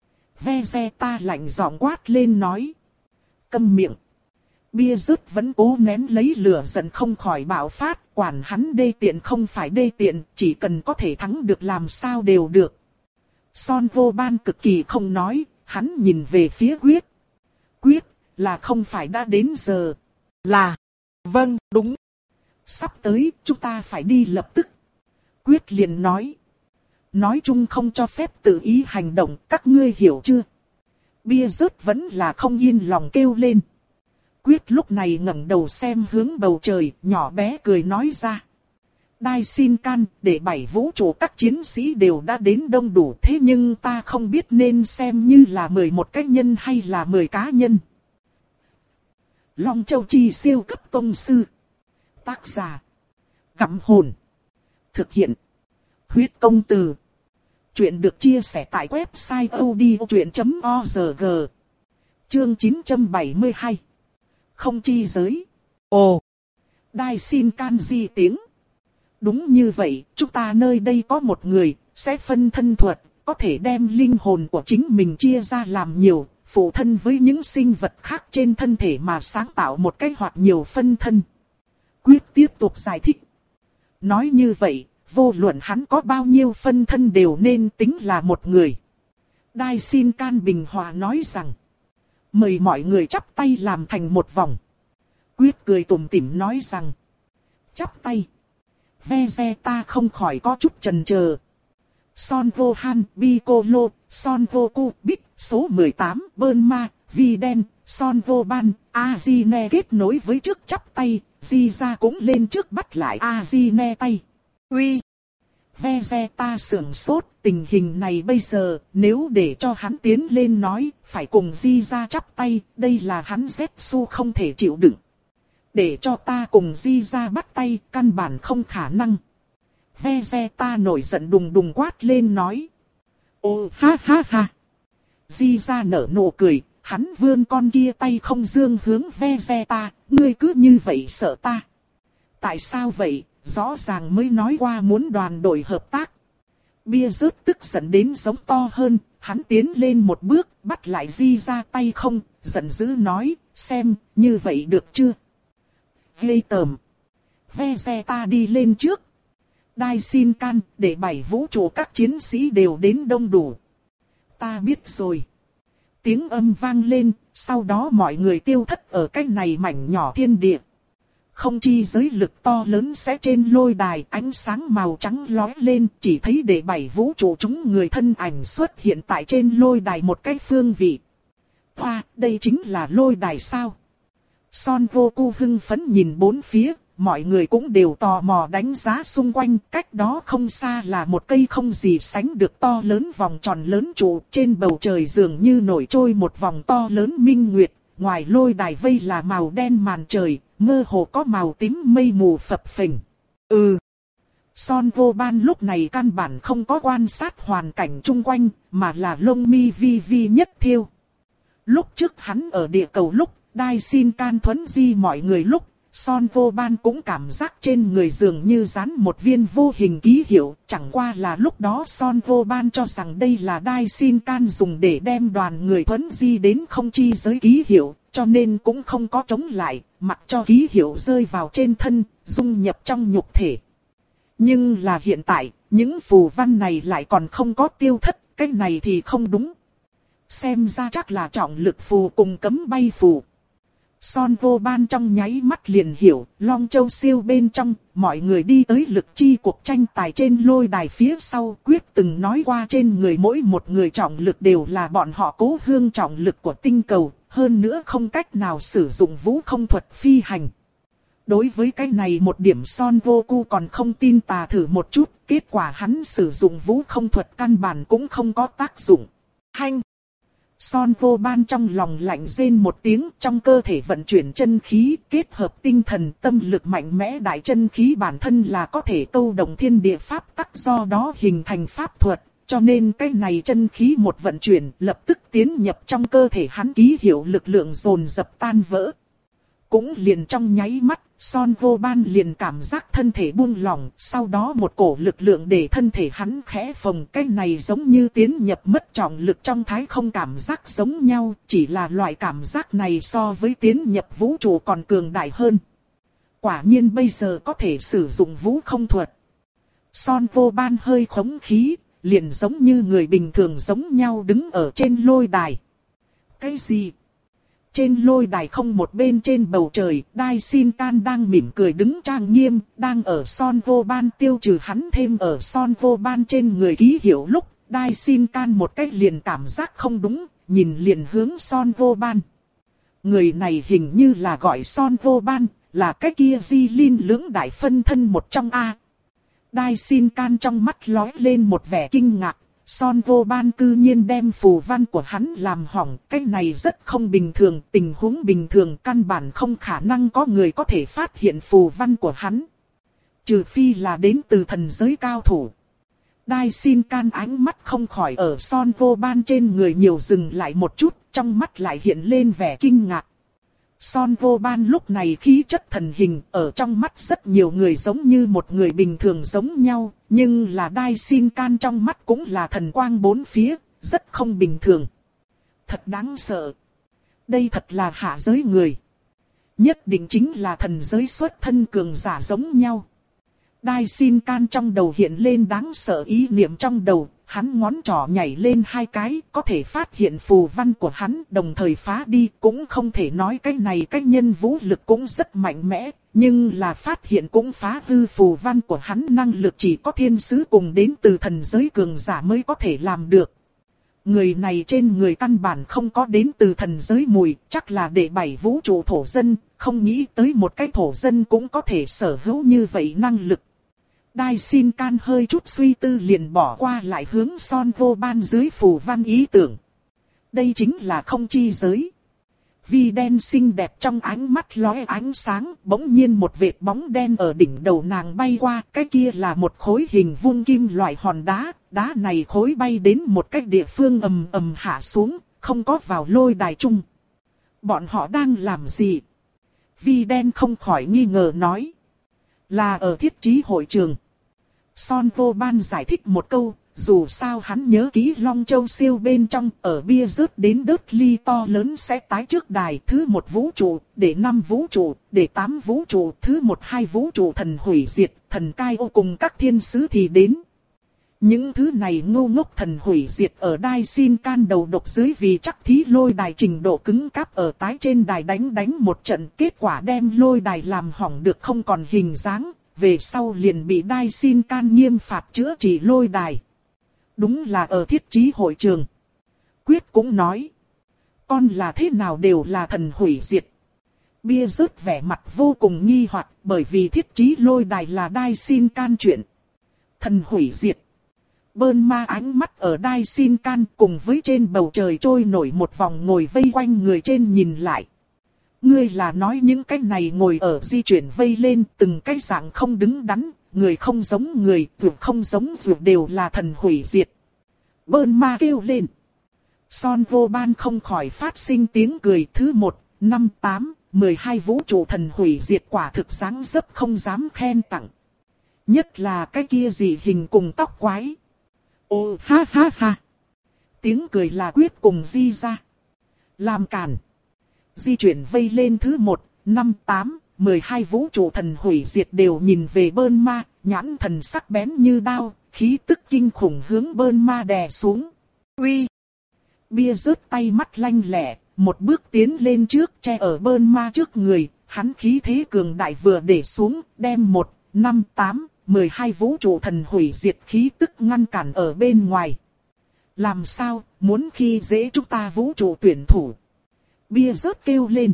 Vegeta lạnh giọng quát lên nói. Câm miệng. Bia rớt vẫn cố nén lấy lửa giận không khỏi bạo phát. Quản hắn đê tiện không phải đê tiện, chỉ cần có thể thắng được làm sao đều được. Son Gohan cực kỳ không nói, hắn nhìn về phía Quyết. Quyết, là không phải đã đến giờ. Là, vâng, đúng. Sắp tới, chúng ta phải đi lập tức. Quyết liền nói. Nói chung không cho phép tự ý hành động, các ngươi hiểu chưa? Bia rớt vẫn là không yên lòng kêu lên. Quyết lúc này ngẩng đầu xem hướng bầu trời, nhỏ bé cười nói ra. Đai xin can, để bảy vũ trụ các chiến sĩ đều đã đến đông đủ, thế nhưng ta không biết nên xem như là mười một cá nhân hay là mười cá nhân. Long Châu Chi siêu cấp tông sư. Tác giả. Gặm hồn. Thực hiện. Huyết công từ. Chuyện được chia sẻ tại website odchuyện chấm org. Chương chín trăm bảy mươi hai. Không chi giới. Ồ. Đai xin can di tiếng. Đúng như vậy, chúng ta nơi đây có một người, sẽ phân thân thuật, có thể đem linh hồn của chính mình chia ra làm nhiều, phụ thân với những sinh vật khác trên thân thể mà sáng tạo một cái hoặc nhiều phân thân. Quyết tiếp tục giải thích. Nói như vậy, vô luận hắn có bao nhiêu phân thân đều nên tính là một người. Đai xin can bình hòa nói rằng. Mời mọi người chắp tay làm thành một vòng. Quyết cười tủm tỉm nói rằng. Chắp tay. Vegeta không khỏi có chút chần chờ. Son Gohan, Piccolo, Son Goku, Big, số mười tám, Bulma, Viden, Son Gohan, Azine kết nối với trước chắp tay, Jiza cũng lên trước bắt lại Azine tay. Uy! Vegeta sưởng sốt, tình hình này bây giờ, nếu để cho hắn tiến lên nói, phải cùng Jiza chắp tay, đây là hắn Zetsu không thể chịu đựng. Để cho ta cùng Jiza bắt tay, căn bản không khả năng. Vegeta nổi giận đùng đùng quát lên nói. Ô ha ha ha. Jiza nở nụ cười, hắn vươn con kia tay không dương hướng Vegeta, ngươi cứ như vậy sợ ta. Tại sao vậy, rõ ràng mới nói qua muốn đoàn đội hợp tác. Bia rớt tức giận đến giống to hơn, hắn tiến lên một bước, bắt lại Jiza tay không, giận dữ nói, xem, như vậy được chưa? Ghê tởm. Vegeta đi lên trước. Đai xin can, để bảy vũ trụ các chiến sĩ đều đến đông đủ. Ta biết rồi. Tiếng âm vang lên, sau đó mọi người tiêu thất ở cái này mảnh nhỏ thiên địa. Không chi giới lực to lớn sẽ trên lôi đài, ánh sáng màu trắng lóe lên, chỉ thấy để bảy vũ trụ chúng người thân ảnh xuất hiện tại trên lôi đài một cái phương vị. Hoa, đây chính là lôi đài sao? Son Goku hưng phấn nhìn bốn phía, mọi người cũng đều tò mò đánh giá xung quanh, cách đó không xa là một cây không gì sánh được to lớn vòng tròn lớn trụ, trên bầu trời dường như nổi trôi một vòng to lớn minh nguyệt, ngoài lôi đài vây là màu đen màn trời, mơ hồ có màu tím mây mù phập phình. Ừ. Son Gohan lúc này căn bản không có quan sát hoàn cảnh chung quanh, mà là lông mi vi vi nhất thiêu. Lúc trước hắn ở địa cầu lúc, Đai xin can thuấn di mọi người lúc, Son Vô Ban cũng cảm giác trên người dường như dán một viên vô hình ký hiệu, chẳng qua là lúc đó Son Vô Ban cho rằng đây là Đai Xin Can dùng để đem đoàn người thuấn di đến không chi giới ký hiệu, cho nên cũng không có chống lại, mặc cho ký hiệu rơi vào trên thân, dung nhập trong nhục thể. Nhưng là hiện tại, những phù văn này lại còn không có tiêu thất, cái này thì không đúng. Xem ra chắc là trọng lực phù cùng cấm bay phù. Son Vô Ban trong nháy mắt liền hiểu, Long Châu Siêu bên trong, mọi người đi tới lực chi cuộc tranh tài trên lôi đài phía sau, quyết từng nói qua trên người mỗi một người trọng lực đều là bọn họ cố hương trọng lực của tinh cầu, hơn nữa không cách nào sử dụng vũ không thuật phi hành. Đối với cái này một điểm Son Vô Cu còn không tin tà thử một chút, kết quả hắn sử dụng vũ không thuật căn bản cũng không có tác dụng. Hanh! Son Vô Ban trong lòng lạnh rên một tiếng, trong cơ thể vận chuyển chân khí, kết hợp tinh thần tâm lực mạnh mẽ, đại chân khí bản thân là có thể câu động thiên địa pháp tắc, do đó hình thành pháp thuật, cho nên cái này chân khí một vận chuyển, lập tức tiến nhập trong cơ thể hắn, ký hiệu lực lượng dồn dập tan vỡ. Cũng liền trong nháy mắt, Son Vô Ban liền cảm giác thân thể buông lỏng, sau đó một cổ lực lượng để thân thể hắn khẽ phồng, cái này giống như tiến nhập mất trọng lực trong thái không cảm giác giống nhau, chỉ là loại cảm giác này so với tiến nhập vũ trụ còn cường đại hơn. Quả nhiên bây giờ có thể sử dụng vũ không thuật. Son Vô Ban hơi khống khí, liền giống như người bình thường giống nhau đứng ở trên lôi đài. Cái gì? Trên lôi đài không một bên trên bầu trời, Đai Xin Can đang mỉm cười đứng trang nghiêm, đang ở Son Vô Ban tiêu trừ hắn thêm ở Son Vô Ban trên người ký hiệu lúc, Đai Xin Can một cách liền cảm giác không đúng, nhìn liền hướng Son Vô Ban. Người này hình như là gọi Son Vô Ban, là cái kia Di Linh lưỡng đại phân thân một trong A. Đai Xin Can trong mắt lóe lên một vẻ kinh ngạc. Son Vô Ban cư nhiên đem phù văn của hắn làm hỏng, cái này rất không bình thường, tình huống bình thường căn bản không khả năng có người có thể phát hiện phù văn của hắn. Trừ phi là đến từ thần giới cao thủ. Đai Xin Can ánh mắt không khỏi ở Son Vô Ban trên người nhiều dừng lại một chút, trong mắt lại hiện lên vẻ kinh ngạc. Son Vô Ban lúc này khí chất thần hình, ở trong mắt rất nhiều người giống như một người bình thường giống nhau, nhưng là Đai Xin Can trong mắt cũng là thần quang bốn phía, rất không bình thường. Thật đáng sợ. Đây thật là hạ giới người. Nhất định chính là thần giới xuất thân cường giả giống nhau. Đai Xin Can trong đầu hiện lên đáng sợ ý niệm trong đầu, hắn ngón trỏ nhảy lên hai cái, có thể phát hiện phù văn của hắn, đồng thời phá đi, cũng không thể nói cái này cái nhân vũ lực cũng rất mạnh mẽ, nhưng là phát hiện cũng phá hư phù văn của hắn năng lực chỉ có thiên sứ cùng đến từ thần giới cường giả mới có thể làm được. Người này trên người căn bản không có đến từ thần giới mùi, chắc là để bảy vũ trụ thổ dân, không nghĩ tới một cái thổ dân cũng có thể sở hữu như vậy năng lực. Đai Xin Can hơi chút suy tư liền bỏ qua lại hướng Son Vô Ban dưới phù văn ý tưởng. Đây chính là không chi giới. Vi đen xinh đẹp trong ánh mắt lóe ánh sáng, bỗng nhiên một vệt bóng đen ở đỉnh đầu nàng bay qua, cái kia là một khối hình vuông kim loại hòn đá, đá này khối bay đến một cái địa phương ầm ầm hạ xuống, không có vào lôi đài chung. Bọn họ đang làm gì? Vi đen không khỏi nghi ngờ nói. Là ở thiết trí hội trường. Son Vô Ban giải thích một câu, dù sao hắn nhớ kỹ Long Châu Siêu bên trong, ở bia rớt đến đớt ly to lớn sẽ tái trước đài, thứ một vũ trụ, để năm vũ trụ, để tám vũ trụ, thứ một hai vũ trụ thần hủy diệt, thần cai ô cùng các thiên sứ thì đến. Những thứ này ngu ngốc thần hủy diệt ở Đai Xin Can đầu độc dưới vì chắc thí lôi đài trình độ cứng cáp ở tái trên đài đánh đánh một trận, kết quả đem lôi đài làm hỏng được không còn hình dáng. Về sau liền bị Đai Xin Can nghiêm phạt chữa trị lôi đài. Đúng là ở thiết trí hội trường. Quyết cũng nói. Con là thế nào đều là thần hủy diệt. Bia rớt vẻ mặt vô cùng nghi hoặc, bởi vì thiết trí lôi đài là Đai Xin Can chuyện. Thần hủy diệt. Bơn ma ánh mắt ở Đai Xin Can cùng với trên bầu trời trôi nổi một vòng ngồi vây quanh người trên nhìn lại. Ngươi là nói những cái này ngồi ở di chuyển vây lên từng cái dạng không đứng đắn, người không giống người, vượt không giống vượt đều là thần hủy diệt. Bơn ma kêu lên. Son Vô Ban không khỏi phát sinh tiếng cười thứ một, năm, tám, mười hai vũ trụ thần hủy diệt quả thực dáng dấp không dám khen tặng. Nhất là cái kia dị hình cùng tóc quái. Ô ha ha ha. Tiếng cười là quyết cùng di ra. Làm cản. Di chuyển vây lên thứ một, năm, tám, mười hai vũ trụ thần hủy diệt đều nhìn về Bơn Ma, nhãn thần sắc bén như đao, khí tức kinh khủng hướng Bơn Ma đè xuống. Uy! Bia rớt tay mắt lanh lẹ, một bước tiến lên trước che ở Bơn Ma trước người, hắn khí thế cường đại vừa để xuống, đem một, năm, tám, mười hai vũ trụ thần hủy diệt khí tức ngăn cản ở bên ngoài. Làm sao, muốn khi dễ chúng ta vũ trụ tuyển thủ? Bia rớt kêu lên.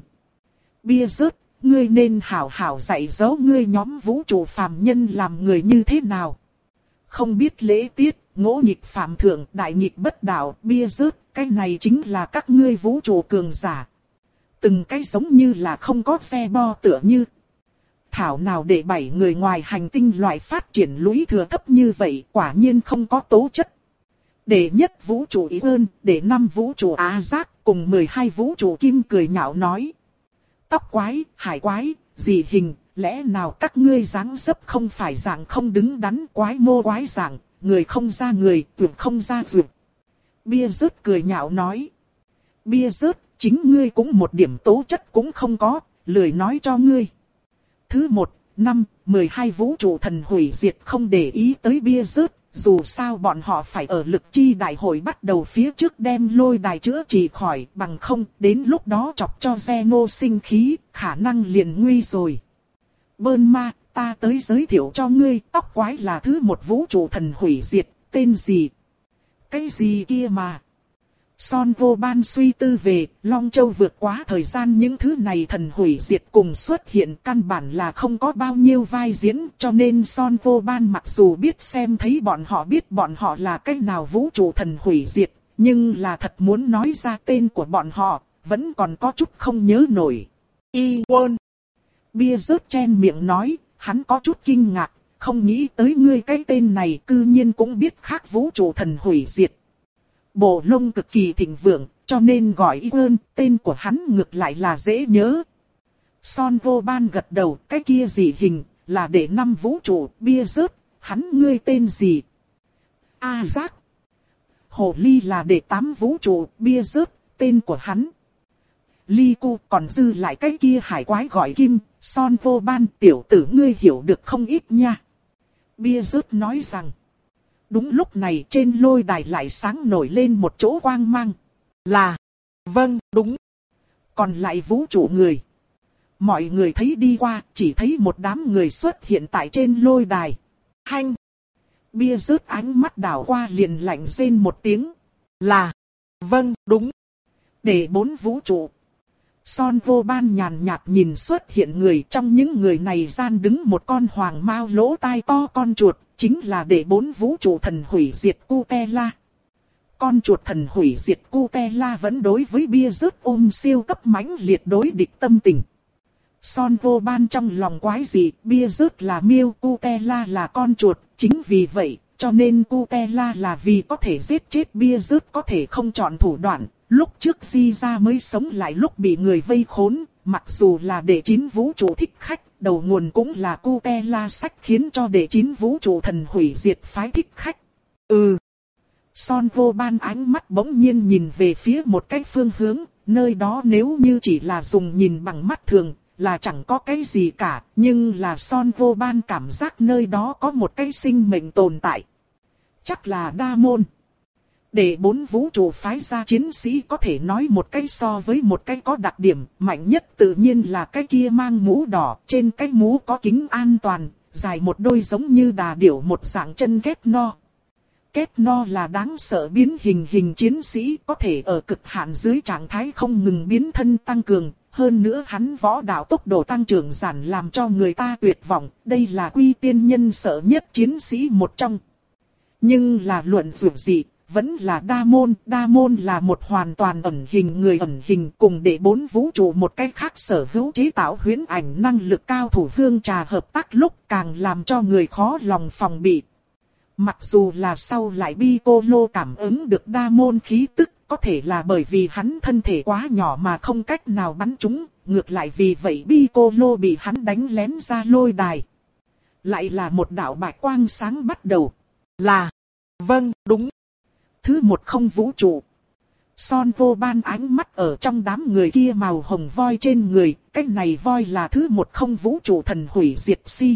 Bia rớt, ngươi nên hảo hảo dạy dỗ ngươi nhóm vũ trụ phàm nhân làm người như thế nào. Không biết lễ tiết, ngỗ nghịch phạm thượng, đại nghịch bất đạo, bia rớt, cái này chính là các ngươi vũ trụ cường giả. Từng cái giống như là không có xe bo tựa như. Thảo nào để bảy người ngoài hành tinh loại phát triển lũy thừa thấp như vậy, quả nhiên không có tố chất. Để nhất vũ trụ Ý ơn, để năm vũ trụ Á Giác, cùng mười hai vũ trụ Kim cười nhạo nói. Tóc quái, hải quái, dị hình, lẽ nào các ngươi dáng dấp không phải dạng không đứng đắn quái mô quái dạng, người không ra người, tuyệt không ra tuyệt. Bia rớt cười nhạo nói. Bia rớt, chính ngươi cũng một điểm tố chất cũng không có, lười nói cho ngươi. Thứ một, năm, mười hai vũ trụ thần hủy diệt không để ý tới bia rớt. Dù sao bọn họ phải ở lực chi đại hội bắt đầu phía trước đem lôi đài chữa trị khỏi, bằng không đến lúc đó chọc cho Zeno sinh khí, khả năng liền nguy rồi. Bơn Ma, ta tới giới thiệu cho ngươi, tóc quái là thứ một vũ trụ thần hủy diệt, tên gì? Cái gì kia mà? Son vô ban suy tư về, Long Châu vượt quá thời gian những thứ này thần hủy diệt cùng xuất hiện căn bản là không có bao nhiêu vai diễn, cho nên Son vô ban mặc dù biết xem thấy bọn họ biết bọn họ là cái nào vũ trụ thần hủy diệt, nhưng là thật muốn nói ra tên của bọn họ, vẫn còn có chút không nhớ nổi. Y Won. Bia rớt chen miệng nói, hắn có chút kinh ngạc, không nghĩ tới ngươi cái tên này cư nhiên cũng biết khác vũ trụ thần hủy diệt. Bộ lông cực kỳ thịnh vượng, cho nên gọi Y Won, tên của hắn ngược lại là dễ nhớ. Son vô ban gật đầu, cái kia dị hình, là để năm vũ trụ, bia rớt, hắn ngươi tên gì? A Giác. Hồ Ly là để tám vũ trụ, bia rớt, tên của hắn. Ly Cu còn dư lại cái kia hải quái gọi Kim, Son vô ban tiểu tử ngươi hiểu được không ít nha. Bia rớt nói rằng. Đúng lúc này trên lôi đài lại sáng nổi lên một chỗ quang mang. Là. Vâng, đúng. Còn lại vũ trụ người. Mọi người thấy đi qua, chỉ thấy một đám người xuất hiện tại trên lôi đài. Hanh. Bia rớt ánh mắt đảo qua liền lạnh rên một tiếng. Là. Vâng, đúng. Để bốn vũ trụ. Son vô ban nhàn nhạt nhìn xuất hiện người, trong những người này gian đứng một con hoàng mao lỗ tai to con chuột, chính là để bốn vũ trụ thần hủy diệt Cutella. Con chuột thần hủy diệt Cutella vẫn đối với bia rớt ôm siêu cấp mãnh liệt đối địch tâm tình. Son vô ban trong lòng quái gì, bia rớt là miêu, Cutella là con chuột, chính vì vậy, cho nên Cutella là vì có thể giết chết bia rớt có thể không chọn thủ đoạn. Lúc trước Di ra mới sống lại lúc bị người vây khốn, mặc dù là đệ chín vũ trụ thích khách, đầu nguồn cũng là Cutella sách khiến cho đệ chín vũ trụ thần hủy diệt phái thích khách. Ừ. Son vô ban ánh mắt bỗng nhiên nhìn về phía một cái phương hướng, nơi đó nếu như chỉ là dùng nhìn bằng mắt thường, là chẳng có cái gì cả, nhưng là Son vô ban cảm giác nơi đó có một cái sinh mệnh tồn tại. Chắc là Đa Môn. Để bốn vũ trụ phái ra chiến sĩ có thể nói một cái so với một cái có đặc điểm, mạnh nhất tự nhiên là cái kia mang mũ đỏ, trên cái mũ có kính an toàn, dài một đôi giống như đà điểu một dạng chân Kết No. Kết No là đáng sợ biến hình hình chiến sĩ, có thể ở cực hạn dưới trạng thái không ngừng biến thân tăng cường, hơn nữa hắn võ đạo tốc độ tăng trưởng giản làm cho người ta tuyệt vọng, đây là quy tiên nhân sợ nhất chiến sĩ một trong. Nhưng là luận dược dị. Vẫn là Đa Môn, Đa Môn là một hoàn toàn ẩn hình người ẩn hình cùng để bốn vũ trụ một cách khác sở hữu chế tạo huyễn ảnh năng lực cao thủ hương trà hợp tác lúc càng làm cho người khó lòng phòng bị. Mặc dù là sau lại Piccolo cảm ứng được Đa Môn khí tức, có thể là bởi vì hắn thân thể quá nhỏ mà không cách nào bắn trúng, ngược lại vì vậy Piccolo bị hắn đánh lén ra lôi đài. Lại là một đạo bạch quang sáng bắt đầu. Là, vâng, đúng. Thứ một không vũ trụ. Son vô ban ánh mắt ở trong đám người kia màu hồng voi trên người, cái này voi là thứ một không vũ trụ thần hủy diệt si.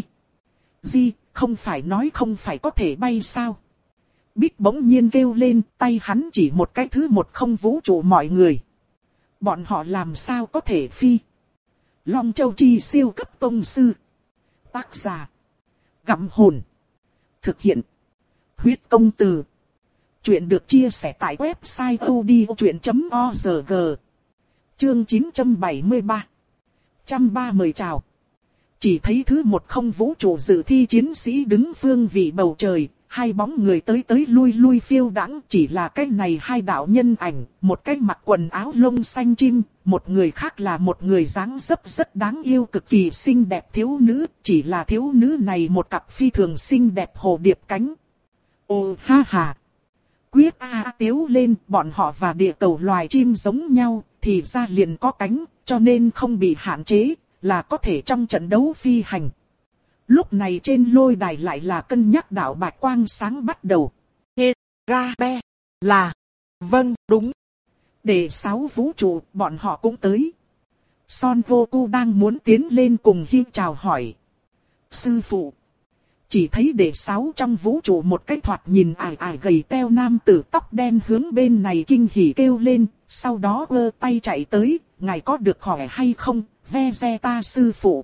Di, không phải nói không phải có thể bay sao? Bích bỗng nhiên kêu lên, tay hắn chỉ một cái thứ một không vũ trụ mọi người. Bọn họ làm sao có thể phi? Long Châu Chi siêu cấp tông sư. Tác giả. Gặm hồn. Thực hiện. Huyết công từ. Chuyện được chia sẻ tại website odchuyện chấm org. Chương chín trăm bảy mươi ba. Trăm ba mời chào. Chỉ thấy thứ một không vũ trụ dự thi chiến sĩ đứng phương vị bầu trời, hai bóng người tới tới lui lui phiêu đãng, chỉ là cái này hai đạo nhân ảnh, một cái mặc quần áo lông xanh chim, một người khác là một người dáng dấp rất đáng yêu cực kỳ xinh đẹp thiếu nữ, chỉ là thiếu nữ này một cặp phi thường xinh đẹp hồ điệp cánh. Ô ha ha! Quyết a à, tiếu lên, bọn họ và địa cầu loài chim giống nhau, thì ra liền có cánh, cho nên không bị hạn chế, là có thể trong trận đấu phi hành. Lúc này trên lôi đài lại là cân nhắc đạo bạch quang sáng bắt đầu. Hê, ra, be, là, vâng, đúng. Để sáu vũ trụ, bọn họ cũng tới. Son Goku đang muốn tiến lên cùng Hi chào hỏi. Sư phụ. Chỉ thấy để sáu trong vũ trụ một cái thoạt nhìn ải ải gầy teo nam tử tóc đen hướng bên này kinh hỉ kêu lên, sau đó giơ tay chạy tới, ngài có được khỏe hay không, Vegeta sư phụ.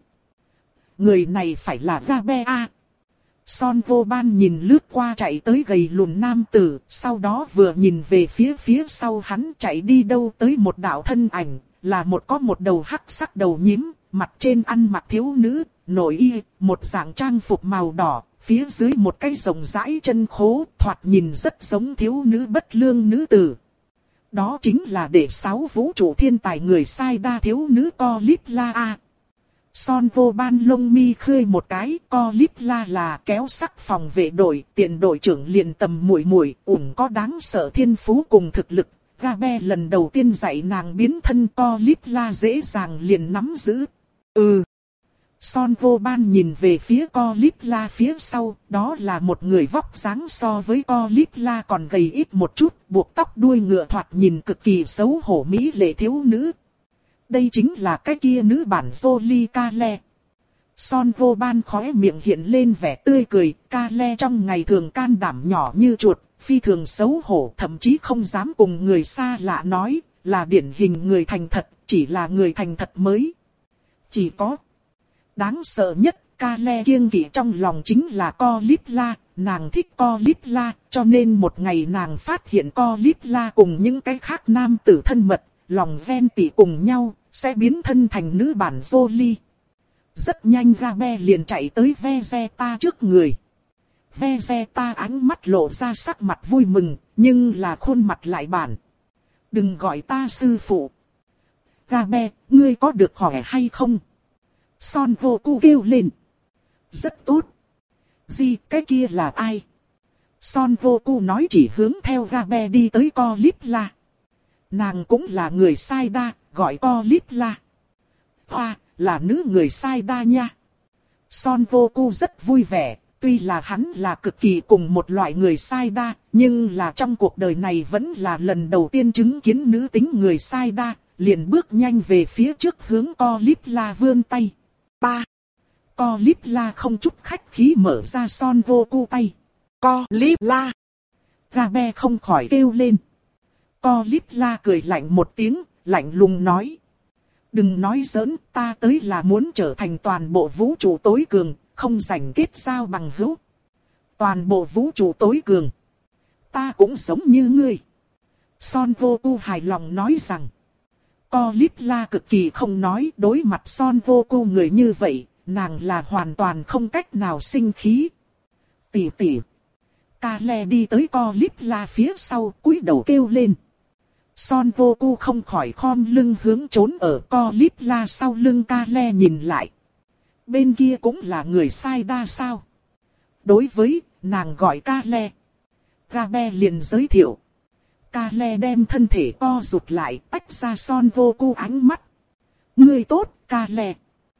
Người này phải là Gabe a. Son vô ban nhìn lướt qua chạy tới gầy lùn nam tử, sau đó vừa nhìn về phía phía sau hắn chạy đi đâu tới một đạo thân ảnh, là một có một đầu hắc sắc đầu nhím, mặt trên ăn mặc thiếu nữ, nội y, một dạng trang phục màu đỏ, phía dưới một cái rộng rãi chân khố, thoạt nhìn rất giống thiếu nữ bất lương nữ tử. Đó chính là đệ sáu vũ trụ thiên tài người sai đa thiếu nữ Caulifla A. Son vô ban lông mi khơi một cái, Caulifla là kéo sắc phòng vệ đội, tiền đội trưởng liền tầm muội muội, ủng có đáng sợ thiên phú cùng thực lực. Gabe lần đầu tiên dạy nàng biến thân, Caulifla dễ dàng liền nắm giữ. Ừ. Son vô ban nhìn về phía Caulifla phía sau, đó là một người vóc dáng so với Caulifla còn gầy ít một chút, buộc tóc đuôi ngựa thoạt nhìn cực kỳ xấu hổ mỹ lệ thiếu nữ. Đây chính là cái kia nữ bản Jolie Kale. Son vô ban khóe miệng hiện lên vẻ tươi cười, Kale trong ngày thường can đảm nhỏ như chuột, phi thường xấu hổ, thậm chí không dám cùng người xa lạ nói, là điển hình người thành thật, chỉ là người thành thật mới. Chỉ có đáng sợ nhất, Kale kiêng kỵ trong lòng chính là Caulifla, nàng thích Caulifla, cho nên một ngày nàng phát hiện Caulifla cùng những cái khác nam tử thân mật, lòng ven tỉ cùng nhau, sẽ biến thân thành nữ bản Jolie. Rất nhanh Gabe liền chạy tới Vegeta trước người. Vegeta ánh mắt lộ ra sắc mặt vui mừng, nhưng là khuôn mặt lại bản. Đừng gọi ta sư phụ. Gabe, ngươi có được khỏe hay không? Son Goku kêu lên. Rất tốt. Gì, cái kia là ai? Son Goku nói chỉ hướng theo Gabe đi tới Caulifla. Nàng cũng là người sai đa, gọi Caulifla. Hoa, là nữ người sai đa nha. Son Goku rất vui vẻ, tuy là hắn là cực kỳ cùng một loại người sai đa, nhưng là trong cuộc đời này vẫn là lần đầu tiên chứng kiến nữ tính người sai đa, liền bước nhanh về phía trước hướng Caulifla vươn tay. Ba. Caulifla không chút khách khí mở ra Son Goku tay. Caulifla. Gabe không khỏi kêu lên. Caulifla cười lạnh một tiếng, lạnh lùng nói. Đừng nói giỡn, ta tới là muốn trở thành toàn bộ vũ trụ tối cường, không rảnh kết giao bằng hữu. Toàn bộ vũ trụ tối cường. Ta cũng giống như ngươi. Son Goku hài lòng nói rằng. Caulifla cực kỳ không nói, đối mặt Son Goku người như vậy, nàng là hoàn toàn không cách nào sinh khí. Tỷ tỷ. Kale đi tới Caulifla phía sau, cúi đầu kêu lên. Son Goku không khỏi khom lưng hướng trốn ở Caulifla sau lưng Kale nhìn lại. Bên kia cũng là người sai đa sao? Đối với, nàng gọi Kale. Gabe liền giới thiệu. Kale đem thân thể co rụt lại, tách ra Son Goku ánh mắt. Ngươi tốt, Ca-le.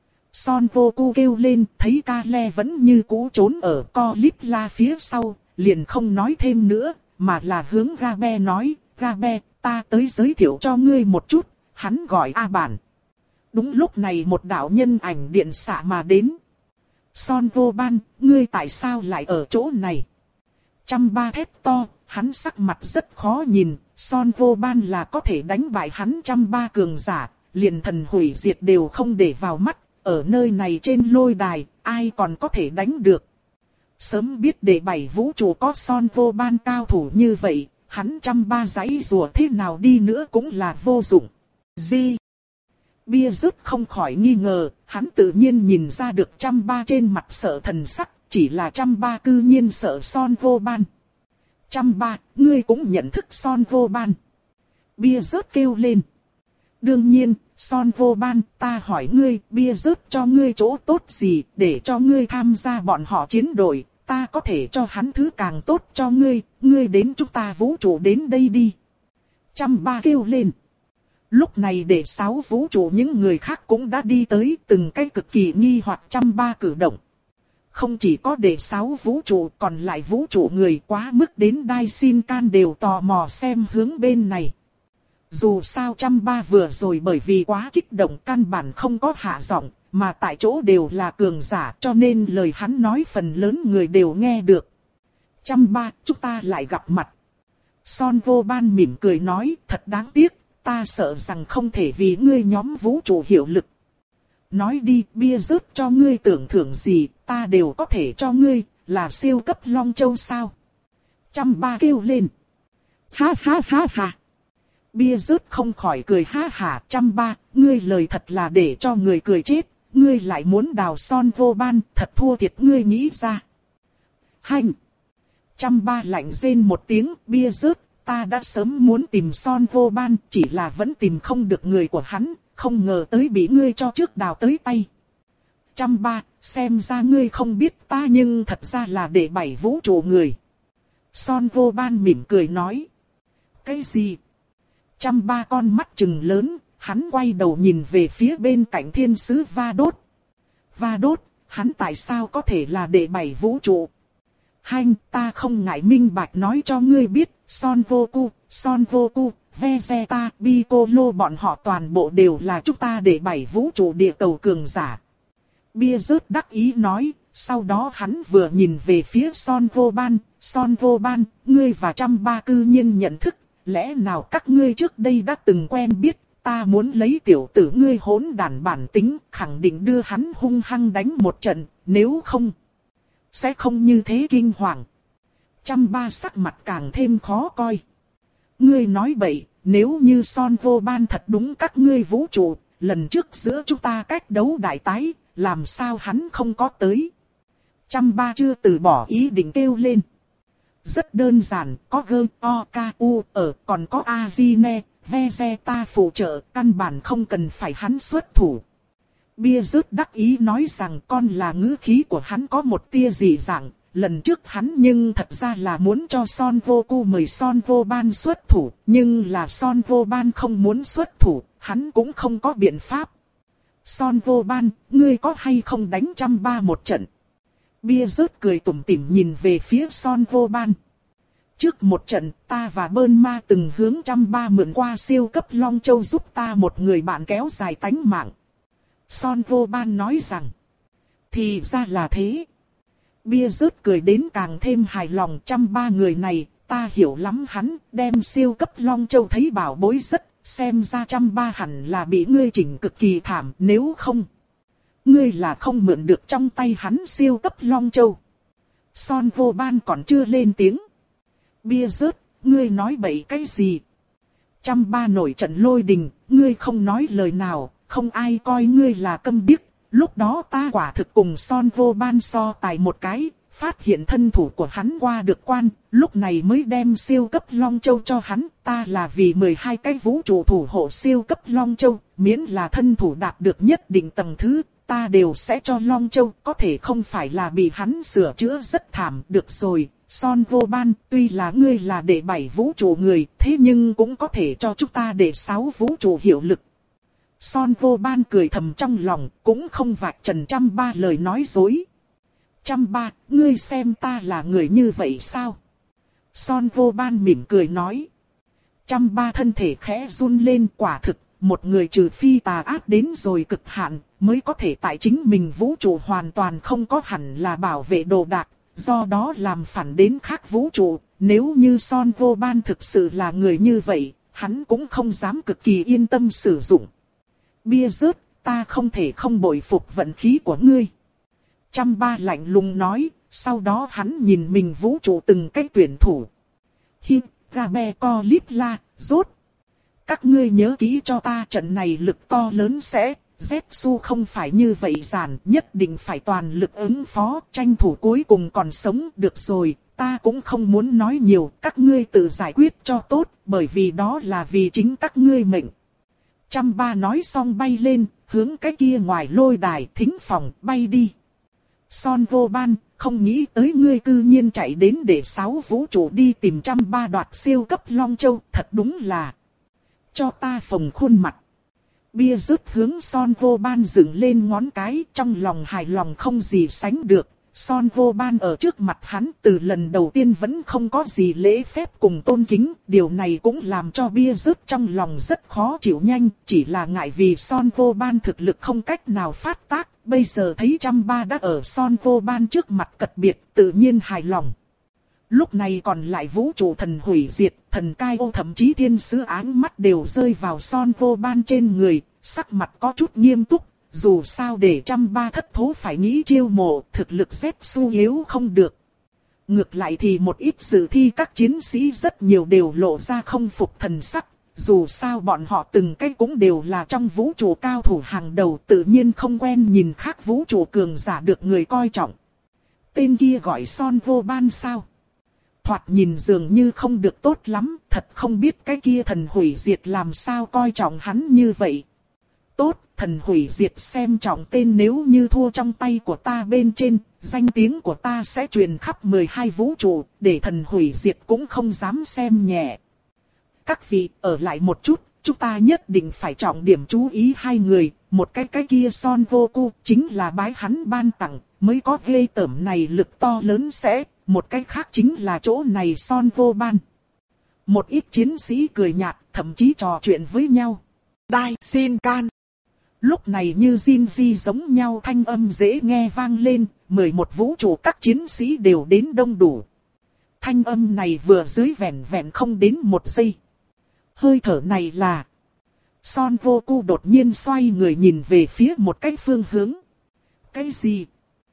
Son Goku kêu lên, thấy Ca-le vẫn như cũ trốn ở Caulifla phía sau, liền không nói thêm nữa, mà là hướng Gabe nói, Gabe, ta tới giới thiệu cho ngươi một chút, hắn gọi A Bản. Đúng lúc này một đạo nhân ảnh điện xạ mà đến. Son Goban, ngươi tại sao lại ở chỗ này? Trăm ba thét to, hắn sắc mặt rất khó nhìn, Son Goban là có thể đánh bại hắn trăm ba cường giả, liền thần hủy diệt đều không để vào mắt, ở nơi này trên lôi đài, ai còn có thể đánh được. Sớm biết để bảy vũ trụ có Son Goban cao thủ như vậy, hắn trăm ba giãy rùa thế nào đi nữa cũng là vô dụng. Gì? Bia rớt không khỏi nghi ngờ, hắn tự nhiên nhìn ra được trăm ba trên mặt sợ thần sắc, chỉ là trăm ba cư nhiên sợ Son Goban. Trăm ba, ngươi cũng nhận thức Son Goban. Bia rớt kêu lên. Đương nhiên, Son Goban, ta hỏi ngươi, bia rớt cho ngươi chỗ tốt gì, để cho ngươi tham gia bọn họ chiến đội, ta có thể cho hắn thứ càng tốt cho ngươi, ngươi đến chúng ta vũ trụ đến đây đi. Trăm ba kêu lên. Lúc này để sáu vũ trụ những người khác cũng đã đi tới, từng cái cực kỳ nghi hoặc trăm ba cử động. Không chỉ có để sáu vũ trụ, còn lại vũ trụ người quá mức đến Đai Xin Can đều tò mò xem hướng bên này. Dù sao trăm ba vừa rồi bởi vì quá kích động căn bản không có hạ giọng, mà tại chỗ đều là cường giả cho nên lời hắn nói phần lớn người đều nghe được. Trăm ba, chúng ta lại gặp mặt. Son Goban mỉm cười nói, thật đáng tiếc, ta sợ rằng không thể vì ngươi nhóm vũ trụ hiệu lực. Nói đi, bia rớt cho ngươi tưởng thưởng gì, ta đều có thể cho ngươi, là siêu cấp Long Châu sao? Trăm ba kêu lên. Ha ha ha ha. Bia rớt không khỏi cười ha hả. Trăm ba, ngươi lời thật là để cho người cười chết, ngươi lại muốn đào Son Goban, thật thua thiệt ngươi nghĩ ra. Hành. Trăm ba lạnh rên một tiếng, bia rớt, ta đã sớm muốn tìm Son Goban, chỉ là vẫn tìm không được người của hắn, không ngờ tới bị ngươi cho trước đào tới tay. Trăm ba, xem ra ngươi không biết ta nhưng thật ra là để bảy vũ trụ người. Son Goban mỉm cười nói. Cái gì? Trăm ba con mắt trừng lớn, hắn quay đầu nhìn về phía bên cạnh thiên sứ Va Đốt. Va Đốt, hắn tại sao có thể là để bảy vũ trụ? Hành, ta không ngại minh bạch nói cho ngươi biết, Son Goku, Son Goku, Vegeta, Piccolo bọn họ toàn bộ đều là chúng ta để bảy vũ trụ địa cầu cường giả. Bia rớt đắc ý nói, sau đó hắn vừa nhìn về phía Son Goban, Son Goban, ngươi và trăm ba cư nhiên nhận thức, lẽ nào các ngươi trước đây đã từng quen biết, ta muốn lấy tiểu tử ngươi hỗn đản bản tính, khẳng định đưa hắn hung hăng đánh một trận, nếu không, sẽ không như thế kinh hoàng. Trăm ba sắc mặt càng thêm khó coi. Ngươi nói bậy, nếu như Son Goban thật đúng các ngươi vũ trụ, lần trước giữa chúng ta cách đấu đại tái, làm sao hắn không có tới. Trăm ba chưa từ bỏ ý định kêu lên. Rất đơn giản, có G, O, K, U, ở, còn có Azine, Vegeta phụ trợ, căn bản không cần phải hắn xuất thủ. Bia rớt đắc ý nói rằng con là ngữ khí của hắn có một tia dị dạng. Lần trước hắn nhưng thật ra là muốn cho Son Goku mời Son Goban xuất thủ, nhưng là Son Goban không muốn xuất thủ, hắn cũng không có biện pháp. Son Goban, ngươi có hay không đánh trăm ba một trận? Bia rớt cười tủm tỉm nhìn về phía Son Goban. Trước một trận, ta và Bơn Ma từng hướng trăm ba mượn qua siêu cấp Long Châu giúp ta một người bạn kéo dài tánh mạng. Son Goban nói rằng, thì ra là thế. Bia rớt cười đến càng thêm hài lòng. Trăm ba người này, ta hiểu lắm hắn, đem siêu cấp Long Châu thấy bảo bối rất, xem ra trăm ba hẳn là bị ngươi chỉnh cực kỳ thảm, nếu không. Ngươi là không mượn được trong tay hắn siêu cấp Long Châu. Son Goban còn chưa lên tiếng. Bia rớt, ngươi nói bậy cái gì? Trăm ba nổi trận lôi đình, ngươi không nói lời nào, không ai coi ngươi là câm điếc. Lúc đó ta quả thực cùng Son Goban so tài một cái, phát hiện thân thủ của hắn qua được quan, lúc này mới đem siêu cấp Long Châu cho hắn. Ta là vì mười hai cái vũ trụ thủ hộ siêu cấp Long Châu, miễn là thân thủ đạt được nhất định tầng thứ, ta đều sẽ cho Long Châu, có thể không phải là bị hắn sửa chữa rất thảm. Được rồi, Son Goban, tuy là ngươi là đệ bảy vũ trụ người, thế nhưng cũng có thể cho chúng ta đệ sáu vũ trụ hiệu lực. Son Vô Ban cười thầm trong lòng, cũng không vạch trần Trăm Ba lời nói dối. Trăm Ba, ngươi xem ta là người như vậy sao? Son Vô Ban mỉm cười nói. Trăm Ba thân thể khẽ run lên, quả thực, một người trừ phi tà ác đến rồi cực hạn, mới có thể tại chính mình vũ trụ hoàn toàn không có hẳn là bảo vệ đồ đạc, do đó làm phản đến khác vũ trụ. Nếu như Son Vô Ban thực sự là người như vậy, hắn cũng không dám cực kỳ yên tâm sử dụng. Bia rớt, ta không thể không bội phục vận khí của ngươi. Trăm Ba lạnh lùng nói, sau đó hắn nhìn mình vũ trụ từng cái tuyển thủ. Hi, Gabe Co Lip La, rốt. Các ngươi nhớ kỹ cho ta, trận này lực to lớn sẽ, Zetsu không phải như vậy giản, nhất định phải toàn lực ứng phó, tranh thủ cuối cùng còn sống. Được rồi, ta cũng không muốn nói nhiều, các ngươi tự giải quyết cho tốt, bởi vì đó là vì chính các ngươi mệnh. Trăm Ba nói xong bay lên, hướng cái kia ngoài lôi đài thính phòng bay đi. Son Vô Ban, không nghĩ tới ngươi cư nhiên chạy đến để sáu vũ trụ đi tìm Trăm Ba đoạt siêu cấp Long Châu, thật đúng là cho ta phồng khuôn mặt. Bia rớt hướng Son Vô Ban dựng lên ngón cái, trong lòng hài lòng không gì sánh được. Son Vô Ban ở trước mặt hắn từ lần đầu tiên vẫn không có gì lễ phép cùng tôn kính, điều này cũng làm cho bia rớt trong lòng rất khó chịu nhanh, chỉ là ngại vì Son Vô Ban thực lực không cách nào phát tác, bây giờ thấy Trăm Ba đã ở Son Vô Ban trước mặt cật biệt, tự nhiên hài lòng. Lúc này còn lại vũ trụ thần hủy diệt, thần cai ô thậm chí thiên sứ áng mắt đều rơi vào Son Vô Ban trên người, sắc mặt có chút nghiêm túc. Dù sao để Trăm Ba thất thố phải nghĩ chiêu mộ, thực lực Zetsu yếu không được. Ngược lại thì một ít dự thi các chiến sĩ rất nhiều đều lộ ra không phục thần sắc. Dù sao bọn họ từng cái cũng đều là trong vũ trụ cao thủ hàng đầu, tự nhiên không quen nhìn khác vũ trụ cường giả được người coi trọng. Tên kia gọi Son Vô Ban sao? Thoạt nhìn dường như không được tốt lắm, thật không biết cái kia thần hủy diệt làm sao coi trọng hắn như vậy. Tốt, thần hủy diệt xem trọng tên, nếu như thua trong tay của ta bên trên, danh tiếng của ta sẽ truyền khắp mười hai vũ trụ, để thần hủy diệt cũng không dám xem nhẹ. Các vị, ở lại một chút, chúng ta nhất định phải trọng điểm chú ý hai người, một cái cái kia Son Vô Cu chính là bái hắn ban tặng, mới có ghê tởm này lực to lớn sẽ, một cái khác chính là chỗ này Son Vô Ban. Một ít chiến sĩ cười nhạt, thậm chí trò chuyện với nhau. Đai xin can. Lúc này như Jinji giống nhau thanh âm dễ nghe vang lên, mười một vũ trụ các chiến sĩ đều đến đông đủ. Thanh âm này vừa dưới vẹn vẹn không đến một giây. Hơi thở này là... Son Vô Cu đột nhiên xoay người nhìn về phía một cái phương hướng. Cái gì?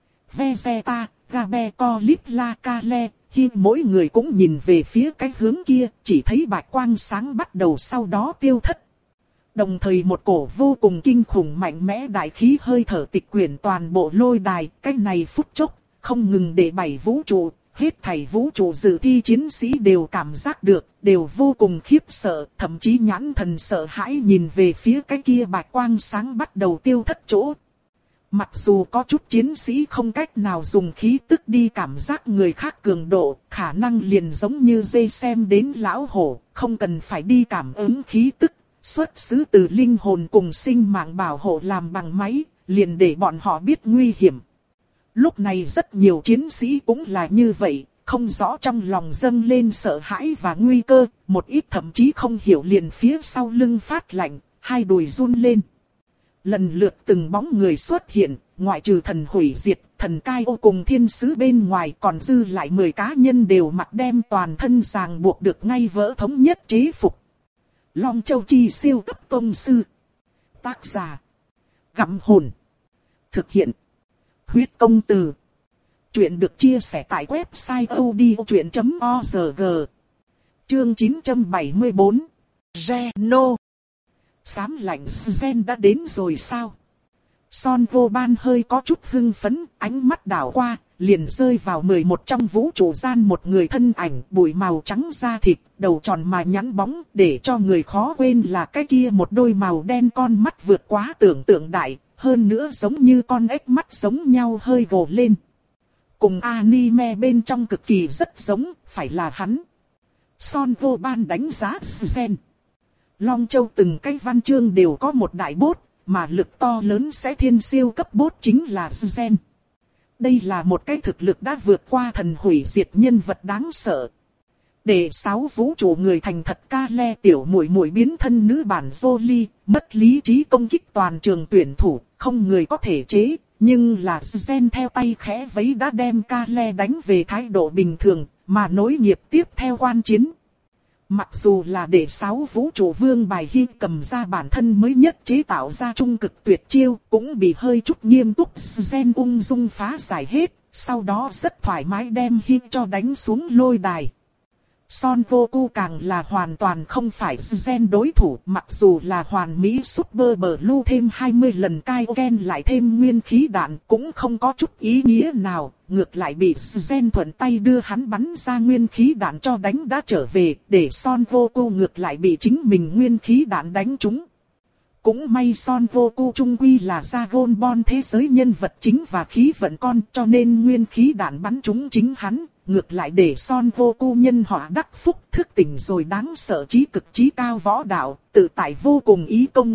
Vegeta, Gabe Co Lip La Kale, khi mỗi người cũng nhìn về phía cái hướng kia, chỉ thấy bạch quang sáng bắt đầu sau đó tiêu thất. Đồng thời một cổ vô cùng kinh khủng mạnh mẽ đại khí hơi thở tịch quyển toàn bộ lôi đài, cái này phút chốc, không ngừng để bảy vũ trụ, hết thảy vũ trụ dự thi chiến sĩ đều cảm giác được, đều vô cùng khiếp sợ, thậm chí nhãn thần sợ hãi nhìn về phía cái kia bạch quang sáng bắt đầu tiêu thất chỗ. Mặc dù có chút chiến sĩ không cách nào dùng khí tức đi cảm giác người khác cường độ, khả năng liền giống như dây xem đến lão hổ, không cần phải đi cảm ứng khí tức. Xuất xứ từ linh hồn cùng sinh mạng bảo hộ làm bằng máy, liền để bọn họ biết nguy hiểm. Lúc này rất nhiều chiến sĩ cũng là như vậy, không rõ trong lòng dâng lên sợ hãi và nguy cơ, một ít thậm chí không hiểu liền phía sau lưng phát lạnh, hai đùi run lên. Lần lượt từng bóng người xuất hiện, ngoại trừ thần hủy diệt, thần cai ô cùng thiên sứ bên ngoài còn dư lại mười cá nhân đều mặc đem toàn thân ràng buộc được ngay vỡ thống nhất chế phục. Long Châu Chi siêu cấp tông sư. Tác giả. Gặm hồn. Thực hiện. Huyết công từ. Chuyện được chia sẻ tại website odchuyện chấm org. Chương chín trăm bảy mươi tư. Geno. Xám lạnh Gen đã đến rồi sao? Son Vô Ban hơi có chút hưng phấn, ánh mắt đảo qua, liền rơi vào mười một trong vũ trụ gian một người thân ảnh, bụi màu trắng da thịt, đầu tròn mà nhẵn bóng, để cho người khó quên là cái kia một đôi màu đen con mắt vượt quá tưởng tượng đại, hơn nữa giống như con ếch mắt giống nhau hơi gồ lên. Cùng anime bên trong cực kỳ rất giống, phải là hắn. Son Vô Ban đánh giá Gen. Long Châu từng cái văn chương đều có một đại bốt, mà lực to lớn sẽ thiên siêu cấp bốt chính là Gen. Đây là một cái thực lực đã vượt qua thần hủy diệt nhân vật đáng sợ. Để sáu vũ trụ người thành thật ca le tiểu muội muội biến thân nữ bản Jolie, mất lý trí công kích toàn trường tuyển thủ, không người có thể chế, nhưng là Gen theo tay khẽ vấy đã đem ca le đánh về thái độ bình thường, mà nối nghiệp tiếp theo quan chiến. Mặc dù là để sáu vũ trụ vương bài hy cầm ra bản thân mới nhất chế tạo ra trung cực tuyệt chiêu, cũng bị hơi chút nghiêm túc, Gen ung dung phá giải hết, sau đó rất thoải mái đem hy cho đánh xuống lôi đài. Son Goku càng là hoàn toàn không phải Gen đối thủ, mặc dù là hoàn mỹ Super Blue thêm hai mươi lần Kaioken lại thêm nguyên khí đạn cũng không có chút ý nghĩa nào, ngược lại bị Gen thuận tay đưa hắn bắn ra nguyên khí đạn cho đánh đã trở về, để Son Goku ngược lại bị chính mình nguyên khí đạn đánh trúng. Cũng may Son Goku trung quy là Dragon Ball thế giới nhân vật chính và khí vận con, cho nên nguyên khí đạn bắn trúng chính hắn. Ngược lại để Son Goku nhân họa đắc phúc thức tỉnh rồi đáng sợ trí cực trí cao võ đạo, tự tại vô cùng ý công.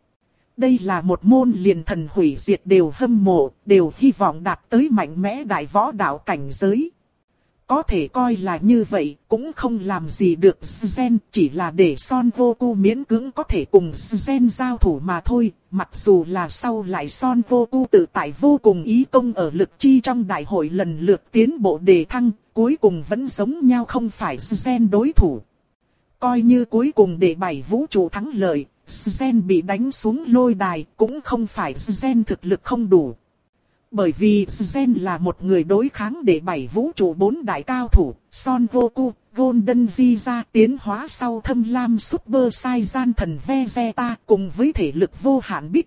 Đây là một môn liền thần hủy diệt đều hâm mộ, đều hy vọng đạt tới mạnh mẽ đại võ đạo cảnh giới. Có thể coi là như vậy, cũng không làm gì được Gen, chỉ là để Son Goku miễn cưỡng có thể cùng Gen giao thủ mà thôi. Mặc dù là sau lại Son Goku tự tại vô cùng ý công ở lực chi trong đại hội lần lượt tiến bộ đề thăng, cuối cùng vẫn giống nhau không phải Gen đối thủ. Coi như cuối cùng để bảy vũ trụ thắng lợi, Gen bị đánh xuống lôi đài cũng không phải Gen thực lực không đủ. Bởi vì Gen là một người đối kháng để bảy vũ trụ bốn đại cao thủ, Son Goku, Golden Visa tiến hóa sau thâm lam Super Saiyan thần Vegeta cùng với thể lực vô hạn Big.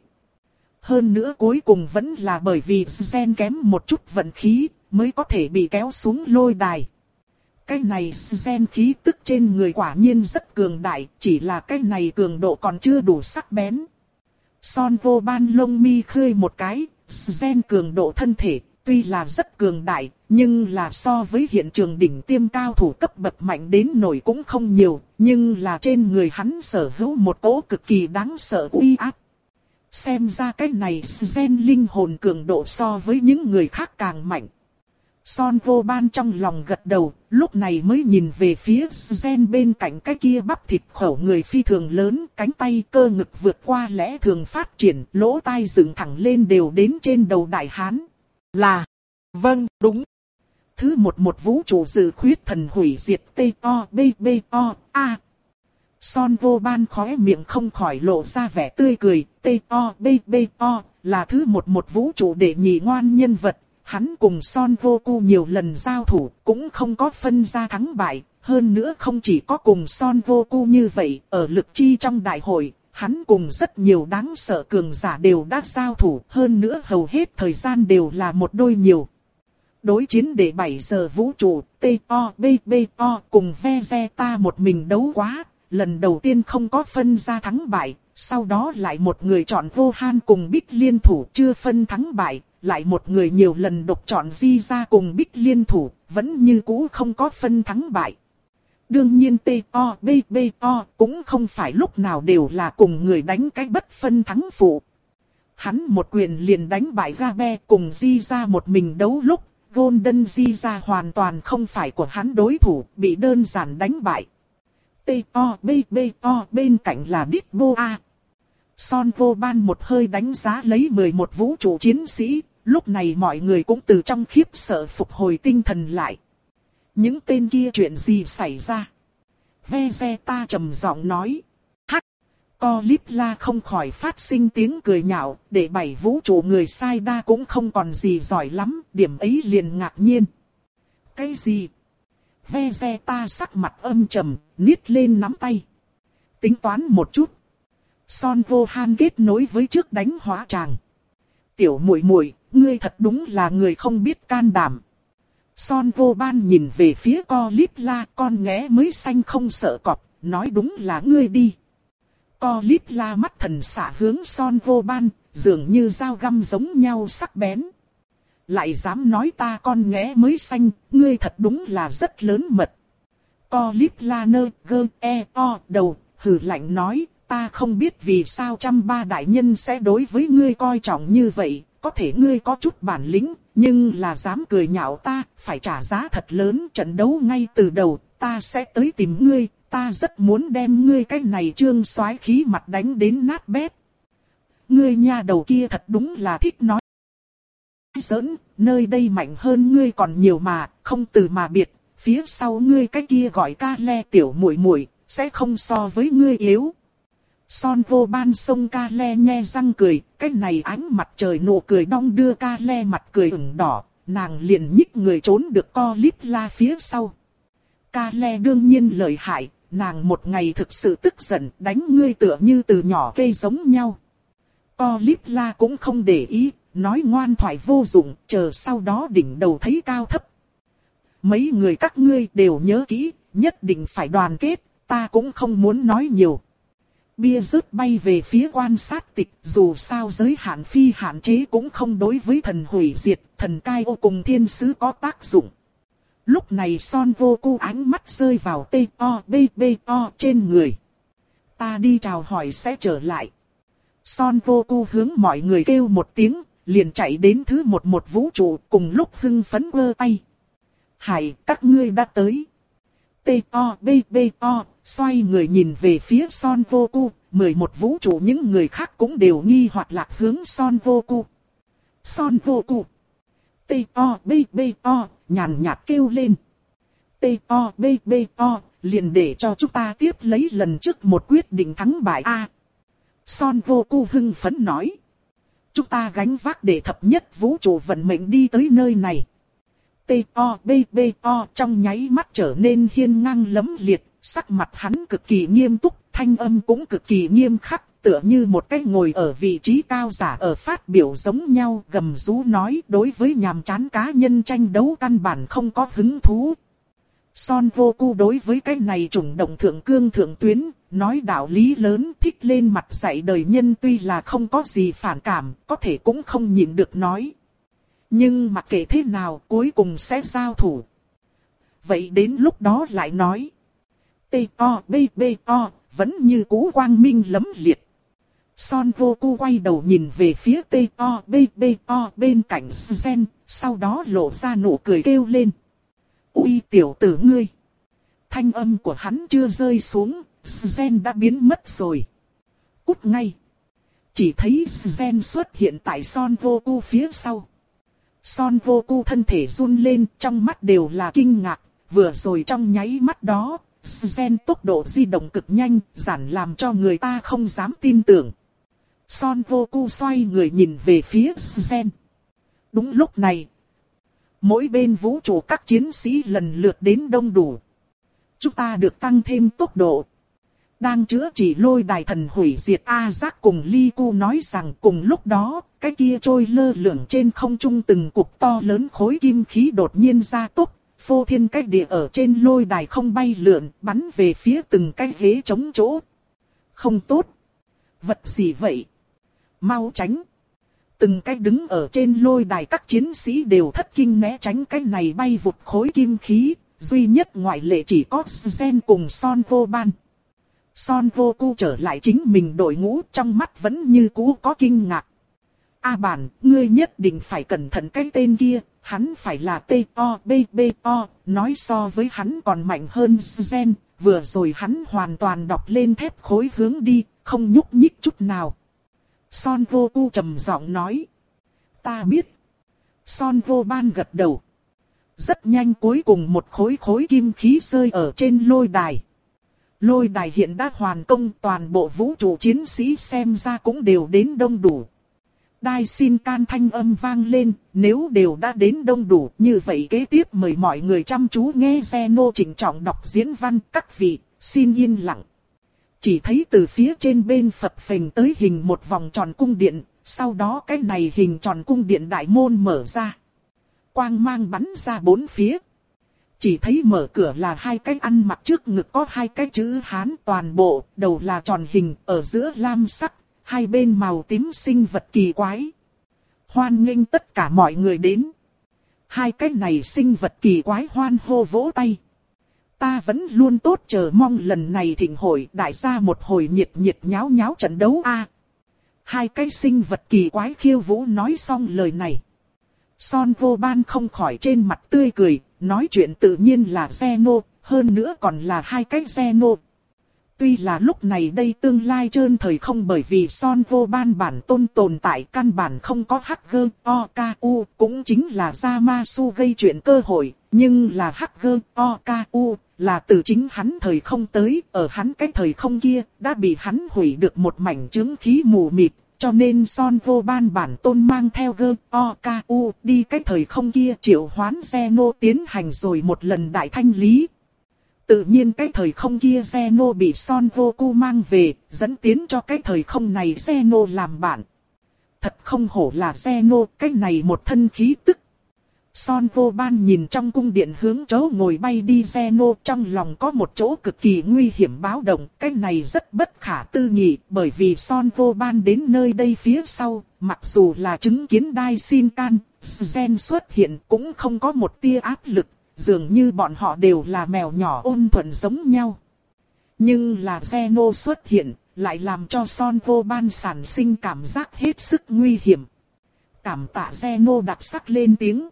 Hơn nữa cuối cùng vẫn là bởi vì Gen kém một chút vận khí, mới có thể bị kéo xuống lôi đài. Cái này Gen khí tức trên người quả nhiên rất cường đại, chỉ là cái này cường độ còn chưa đủ sắc bén. Son Vô Ban lông mi khơi một cái. Gen cường độ thân thể, tuy là rất cường đại, nhưng là so với hiện trường đỉnh tiêm cao thủ cấp bậc mạnh đến nổi cũng không nhiều, nhưng là trên người hắn sở hữu một cỗ cực kỳ đáng sợ uy áp. Xem ra cái này Gen linh hồn cường độ so với những người khác càng mạnh. Son Vô Ban trong lòng gật đầu, lúc này mới nhìn về phía Gen bên cạnh cái kia bắp thịt khẩu người phi thường lớn, cánh tay cơ ngực vượt qua lẽ thường phát triển, lỗ tai dựng thẳng lên đều đến trên đầu đại hán. Là, vâng, đúng. Thứ một một vũ trụ dự khuyết thần hủy diệt T O B B O A. Son Vô Ban khóe miệng không khỏi lộ ra vẻ tươi cười, T O B B O là thứ một một vũ trụ đệ nhị ngoan nhân vật. Hắn cùng Son Goku nhiều lần giao thủ, cũng không có phân ra thắng bại, hơn nữa không chỉ có cùng Son Goku như vậy, ở lực chi trong đại hội, hắn cùng rất nhiều đáng sợ cường giả đều đã giao thủ, hơn nữa hầu hết thời gian đều là một đôi nhiều. Đối chiến để bảy giờ vũ trụ, T O B B O cùng Vegeta một mình đấu quá, lần đầu tiên không có phân ra thắng bại, sau đó lại một người chọn Gohan cùng Big liên thủ chưa phân thắng bại. Lại một người nhiều lần độc chọn Di ra cùng Big liên thủ, vẫn như cũ không có phân thắng bại. Đương nhiên T O B B O cũng không phải lúc nào đều là cùng người đánh cái bất phân thắng phụ. Hắn một quyền liền đánh bại Gabe cùng Di ra một mình đấu lúc, Golden Di ra hoàn toàn không phải của hắn đối thủ, bị đơn giản đánh bại. T O B B O bên cạnh là Dipboa. Son Vô Ban một hơi đánh giá lấy mười một vũ trụ chiến sĩ, lúc này mọi người cũng từ trong khiếp sợ phục hồi tinh thần lại. Những tên kia chuyện gì xảy ra? Vegeta trầm giọng nói. Hắc! Caulifla không khỏi phát sinh tiếng cười nhạo, để bảy vũ trụ người sai đa cũng không còn gì giỏi lắm, điểm ấy liền ngạc nhiên. Cái gì? Vegeta sắc mặt âm trầm, niết lên nắm tay. Tính toán một chút. Son Gohan kết nối với trước đánh hóa tràng. Tiểu muội muội, ngươi thật đúng là người không biết can đảm. Son Gohan nhìn về phía Caulifla, con nghé mới xanh không sợ cọp, nói đúng là ngươi đi. Caulifla mắt thần xạ hướng Son Gohan, dường như dao găm giống nhau sắc bén. Lại dám nói ta con nghé mới xanh, ngươi thật đúng là rất lớn mật. Caulifla nơ gơ e o đầu, hừ lạnh nói, ta không biết vì sao trăm ba đại nhân sẽ đối với ngươi coi trọng như vậy, có thể ngươi có chút bản lĩnh, nhưng là dám cười nhạo ta, phải trả giá thật lớn. Trận đấu ngay từ đầu, ta sẽ tới tìm ngươi, ta rất muốn đem ngươi cái này trương soái khí mặt đánh đến nát bét. Ngươi nha đầu kia thật đúng là thích nói giỡn, nơi đây mạnh hơn ngươi còn nhiều mà, không từ mà biệt, phía sau ngươi cái kia gọi ca le tiểu muội muội sẽ không so với ngươi yếu. Son vô ban sông ca le nhe răng cười, cái này ánh mặt trời nụ cười đong đưa ca le mặt cười ửng đỏ, nàng liền nhích người trốn được co lít la phía sau. Ca le đương nhiên lợi hại, nàng một ngày thực sự tức giận đánh ngươi tựa như từ nhỏ cây giống nhau. Co lít la cũng không để ý, nói ngoan thoại vô dụng, chờ sau đó đỉnh đầu thấy cao thấp. Mấy người các ngươi đều nhớ kỹ, nhất định phải đoàn kết, ta cũng không muốn nói nhiều. Bia rớt bay về phía quan sát tịch, dù sao giới hạn phi hạn chế cũng không đối với thần hủy diệt, thần cai ô cùng thiên sứ có tác dụng. Lúc này Son vô cu ánh mắt rơi vào T O B B O trên người. Ta đi chào hỏi sẽ trở lại. Son vô cu hướng mọi người kêu một tiếng, liền chạy đến thứ một một vũ trụ, cùng lúc hưng phấn vơ tay. Hải, các ngươi đã tới. T O B B O, xoay người nhìn về phía Son vô cu, mười một vũ trụ những người khác cũng đều nghi hoặc lạc hướng Son vô cu. Son vô cu. T O B B O, nhàn nhạt kêu lên. T O B B O, liền để cho chúng ta tiếp lấy lần trước một quyết định thắng bại A. Son vô cu hưng phấn nói. Chúng ta gánh vác để thập nhất vũ trụ vận mệnh đi tới nơi này. T O B B O trong nháy mắt trở nên hiên ngang lẫm liệt, sắc mặt hắn cực kỳ nghiêm túc, thanh âm cũng cực kỳ nghiêm khắc, tựa như một cái ngồi ở vị trí cao giả ở phát biểu giống nhau, gầm rú nói đối với nhàm chán cá nhân tranh đấu căn bản không có hứng thú. Son vô cu đối với cái này chủng động thượng cương thượng tuyến, nói đạo lý lớn thích lên mặt dạy đời nhân tuy là không có gì phản cảm, có thể cũng không nhịn được nói. Nhưng mặc kệ thế nào cuối cùng sẽ giao thủ. Vậy đến lúc đó lại nói. T O B B O vẫn như cũ quang minh lẫm liệt. Son vô cu quay đầu nhìn về phía T O B B O bên cạnh Szen, sau đó lộ ra nụ cười kêu lên. Ui tiểu tử ngươi. Thanh âm của hắn chưa rơi xuống, Szen đã biến mất rồi. Cút ngay. Chỉ thấy Szen xuất hiện tại Son vô cu phía sau. Son vô cu thân thể run lên, trong mắt đều là kinh ngạc, vừa rồi trong nháy mắt đó, Szen tốc độ di động cực nhanh, giản làm cho người ta không dám tin tưởng. Son vô cu xoay người nhìn về phía Szen. Đúng lúc này, mỗi bên vũ trụ các chiến sĩ lần lượt đến đông đủ. Chúng ta được tăng thêm tốc độ. Đang chữa trị lôi đài thần hủy diệt A-Giác cùng Ly Cu nói rằng cùng lúc đó, cái kia trôi lơ lửng trên không trung từng cục to lớn khối kim khí đột nhiên ra tốc, phô thiên cách địa ở trên lôi đài không bay lượn, bắn về phía từng cái ghế trống chỗ. Không tốt. Vật gì vậy? Mau tránh. Từng cái đứng ở trên lôi đài các chiến sĩ đều thất kinh né tránh cái này bay vụt khối kim khí, duy nhất ngoại lệ chỉ có Szen cùng Son vô ban. Son vô cu trở lại chính mình đội ngũ, trong mắt vẫn như cũ có kinh ngạc. A bản, ngươi nhất định phải cẩn thận cái tên kia, hắn phải là T O B B O, nói so với hắn còn mạnh hơn Szen, vừa rồi hắn hoàn toàn đọc lên thép khối hướng đi, không nhúc nhích chút nào. Son vô cu trầm giọng nói. Ta biết. Son vô ban gật đầu. Rất nhanh cuối cùng một khối khối kim khí rơi ở trên lôi đài. Lôi đài hiện đã hoàn công, toàn bộ vũ trụ chiến sĩ xem ra cũng đều đến đông đủ. Đai xin can thanh âm vang lên, nếu đều đã đến đông đủ, như vậy kế tiếp mời mọi người chăm chú nghe Zeno trịnh trọng đọc diễn văn. Các vị, xin yên lặng. Chỉ thấy từ phía trên bên phập phình tới hình một vòng tròn cung điện, sau đó cái này hình tròn cung điện đại môn mở ra. Quang mang bắn ra bốn phía. Chỉ thấy mở cửa là hai cái ăn mặc trước ngực có hai cái chữ Hán, toàn bộ, đầu là tròn hình, ở giữa lam sắc, hai bên màu tím sinh vật kỳ quái. Hoan nghênh tất cả mọi người đến. Hai cái này sinh vật kỳ quái hoan hô vỗ tay. Ta vẫn luôn tốt chờ mong lần này thịnh hội đại gia một hồi nhiệt nhiệt nháo nháo trận đấu a. Hai cái sinh vật kỳ quái khiêu vũ nói xong lời này. Son vô ban không khỏi trên mặt tươi cười, nói chuyện tự nhiên là Zeno, hơn nữa còn là hai cái Zeno. Tuy là lúc này đây tương lai trơn thời không bởi vì Son vô ban bản tôn tồn tại căn bản không có H G O K U, cũng chính là Zamasu gây chuyện cơ hội, nhưng là H G O K U là từ chính hắn thời không tới, ở hắn cái thời không kia đã bị hắn hủy được một mảnh chứng khí mù mịt. Cho nên Son vô ban bản tôn mang theo G O K U đi cái thời không kia triệu hoán Zeno tiến hành rồi một lần đại thanh lý. Tự nhiên cái thời không kia Zeno bị Son Goku mang về, dẫn tiến cho cái thời không này Zeno làm bạn. Thật không hổ là Zeno, cái này một thân khí tức. Son vô ban nhìn trong cung điện hướng chỗ ngồi bay đi Zeno, trong lòng có một chỗ cực kỳ nguy hiểm báo động. Cái này rất bất khả tư nghị, bởi vì Son vô ban đến nơi đây phía sau, mặc dù là chứng kiến Daishinkan, Gen xuất hiện cũng không có một tia áp lực, dường như bọn họ đều là mèo nhỏ ôn thuận giống nhau. Nhưng là Zeno xuất hiện, lại làm cho Son vô ban sản sinh cảm giác hết sức nguy hiểm. Cảm tạ Zeno đặc sắc lên tiếng.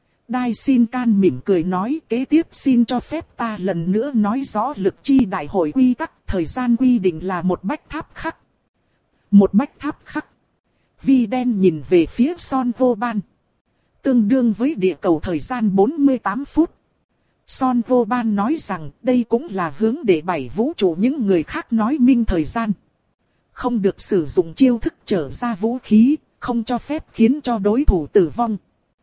Daishinkan mỉm cười nói, kế tiếp xin cho phép ta lần nữa nói rõ lực chi đại hội quy tắc, thời gian quy định là một bách tháp khắc. Một bách tháp khắc. Vi đen nhìn về phía Son vô ban. Tương đương với địa cầu thời gian bốn mươi tám phút. Son vô ban nói rằng đây cũng là hướng để bảy vũ trụ những người khác nói minh thời gian. Không được sử dụng chiêu thức trở ra vũ khí, không cho phép khiến cho đối thủ tử vong.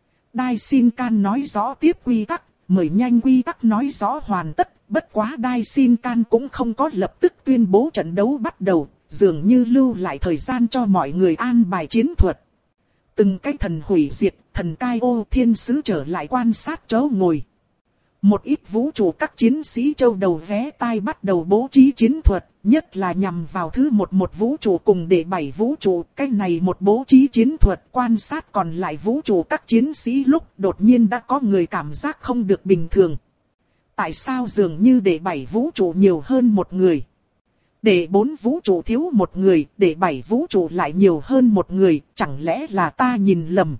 Daishinkan nói rõ tiếp quy tắc, mời nhanh quy tắc nói rõ hoàn tất, bất quá Daishinkan cũng không có lập tức tuyên bố trận đấu bắt đầu, dường như lưu lại thời gian cho mọi người an bài chiến thuật. Từng cái thần hủy diệt, thần cai ô thiên sứ trở lại quan sát chỗ ngồi. Một ít vũ trụ các chiến sĩ châu đầu vé tai bắt đầu bố trí chiến thuật, nhất là nhằm vào thứ một một vũ trụ cùng để bảy vũ trụ. Cái này một bố trí chiến thuật quan sát còn lại vũ trụ các chiến sĩ lúc đột nhiên đã có người cảm giác không được bình thường. Tại sao dường như để bảy vũ trụ nhiều hơn một người? Để bốn vũ trụ thiếu một người, để bảy vũ trụ lại nhiều hơn một người, chẳng lẽ là ta nhìn lầm?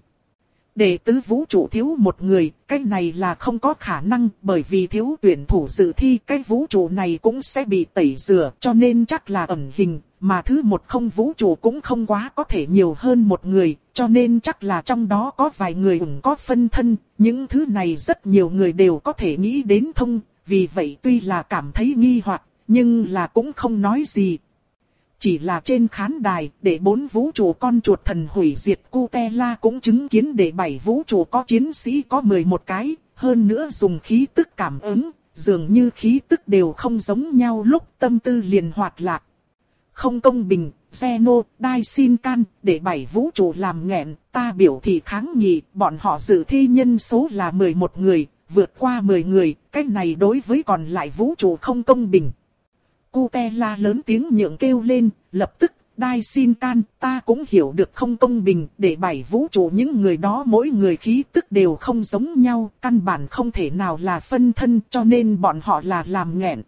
Để tứ vũ trụ thiếu một người, cái này là không có khả năng, bởi vì thiếu tuyển thủ dự thi, cái vũ trụ này cũng sẽ bị tẩy rửa, cho nên chắc là ẩn hình, mà thứ một không vũ trụ cũng không quá có thể nhiều hơn một người, cho nên chắc là trong đó có vài người cũng có phân thân, những thứ này rất nhiều người đều có thể nghĩ đến thông, vì vậy tuy là cảm thấy nghi hoặc, nhưng là cũng không nói gì. Chỉ là trên khán đài, để bốn vũ trụ con chuột thần hủy diệt Cutella cũng chứng kiến để bảy vũ trụ có chiến sĩ có mười một cái, hơn nữa dùng khí tức cảm ứng, dường như khí tức đều không giống nhau lúc tâm tư liền hoạt lạc. Không công bình, Zeno, Daishinkan, để bảy vũ trụ làm nghẹn, ta biểu thị kháng nghị, bọn họ dự thi nhân số là mười một người, vượt qua mười người, cái này đối với còn lại vũ trụ không công bình. Cutella lớn tiếng nhượng kêu lên, lập tức, Daishinkan, ta cũng hiểu được không công bình, để bảy vũ trụ những người đó mỗi người khí tức đều không giống nhau, căn bản không thể nào là phân thân, cho nên bọn họ là làm nghẹn.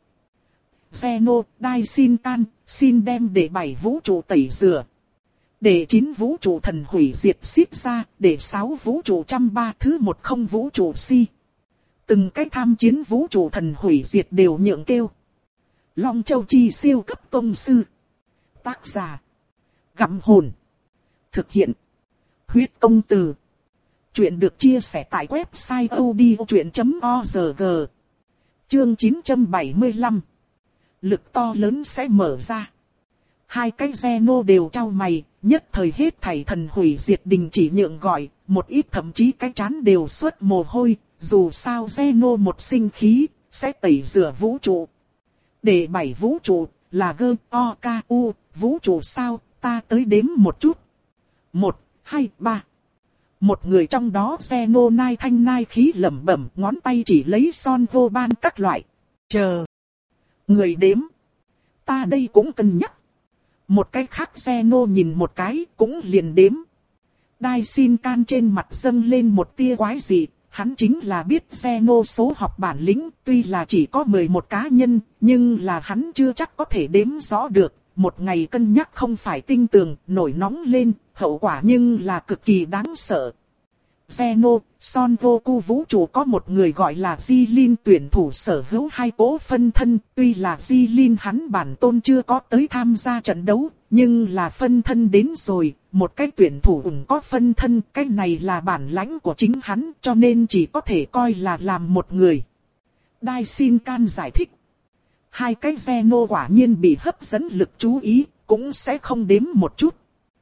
Zeno, Daishinkan, xin đem để bảy vũ trụ tẩy rửa. Để chín vũ trụ thần hủy diệt xiết ra, để sáu vũ trụ trăm ba thứ một không vũ trụ si. Từng cái tham chiến vũ trụ thần hủy diệt đều nhượng kêu. Long Châu Chi siêu cấp tông sư. Tác giả. Gặm hồn. Thực hiện. Huyết công từ. Chuyện được chia sẻ tại website odchuyện chấm org. Chương chín trăm bảy mươi lăm. Lực to lớn sẽ mở ra. Hai cái Zeno đều trao mày, nhất thời hết thảy thần hủy diệt đình chỉ nhượng gọi, một ít thậm chí cái chán đều xuất mồ hôi, dù sao Zeno một sinh khí, sẽ tẩy rửa vũ trụ. Để bảy vũ trụ, là G O K U, vũ trụ sao, ta tới đếm một chút. Một, hai, ba. Một người trong đó Zeno nai thanh nai khí lẩm bẩm, ngón tay chỉ lấy Son vô ban các loại. Chờ. Người đếm. Ta đây cũng cân nhắc. Một cái khác Zeno nhìn một cái, cũng liền đếm. Daishinkan trên mặt dâng lên một tia quái dị, hắn chính là biết Zeno số học bản lĩnh, tuy là chỉ có mười một cá nhân, nhưng là hắn chưa chắc có thể đếm rõ được. Một ngày cân nhắc không phải tinh tường, nổi nóng lên, hậu quả nhưng là cực kỳ đáng sợ. Zeno, Son Goku vũ trụ có một người gọi là Jilin, tuyển thủ sở hữu hai cỗ phân thân, tuy là Jilin hắn bản tôn chưa có tới tham gia trận đấu, nhưng là phân thân đến rồi, một cái tuyển thủ cũng có phân thân, cái này là bản lãnh của chính hắn, cho nên chỉ có thể coi là làm một người. Dai Shin-kan giải thích. Hai cái Zeno quả nhiên bị hấp dẫn lực chú ý, cũng sẽ không đếm một chút.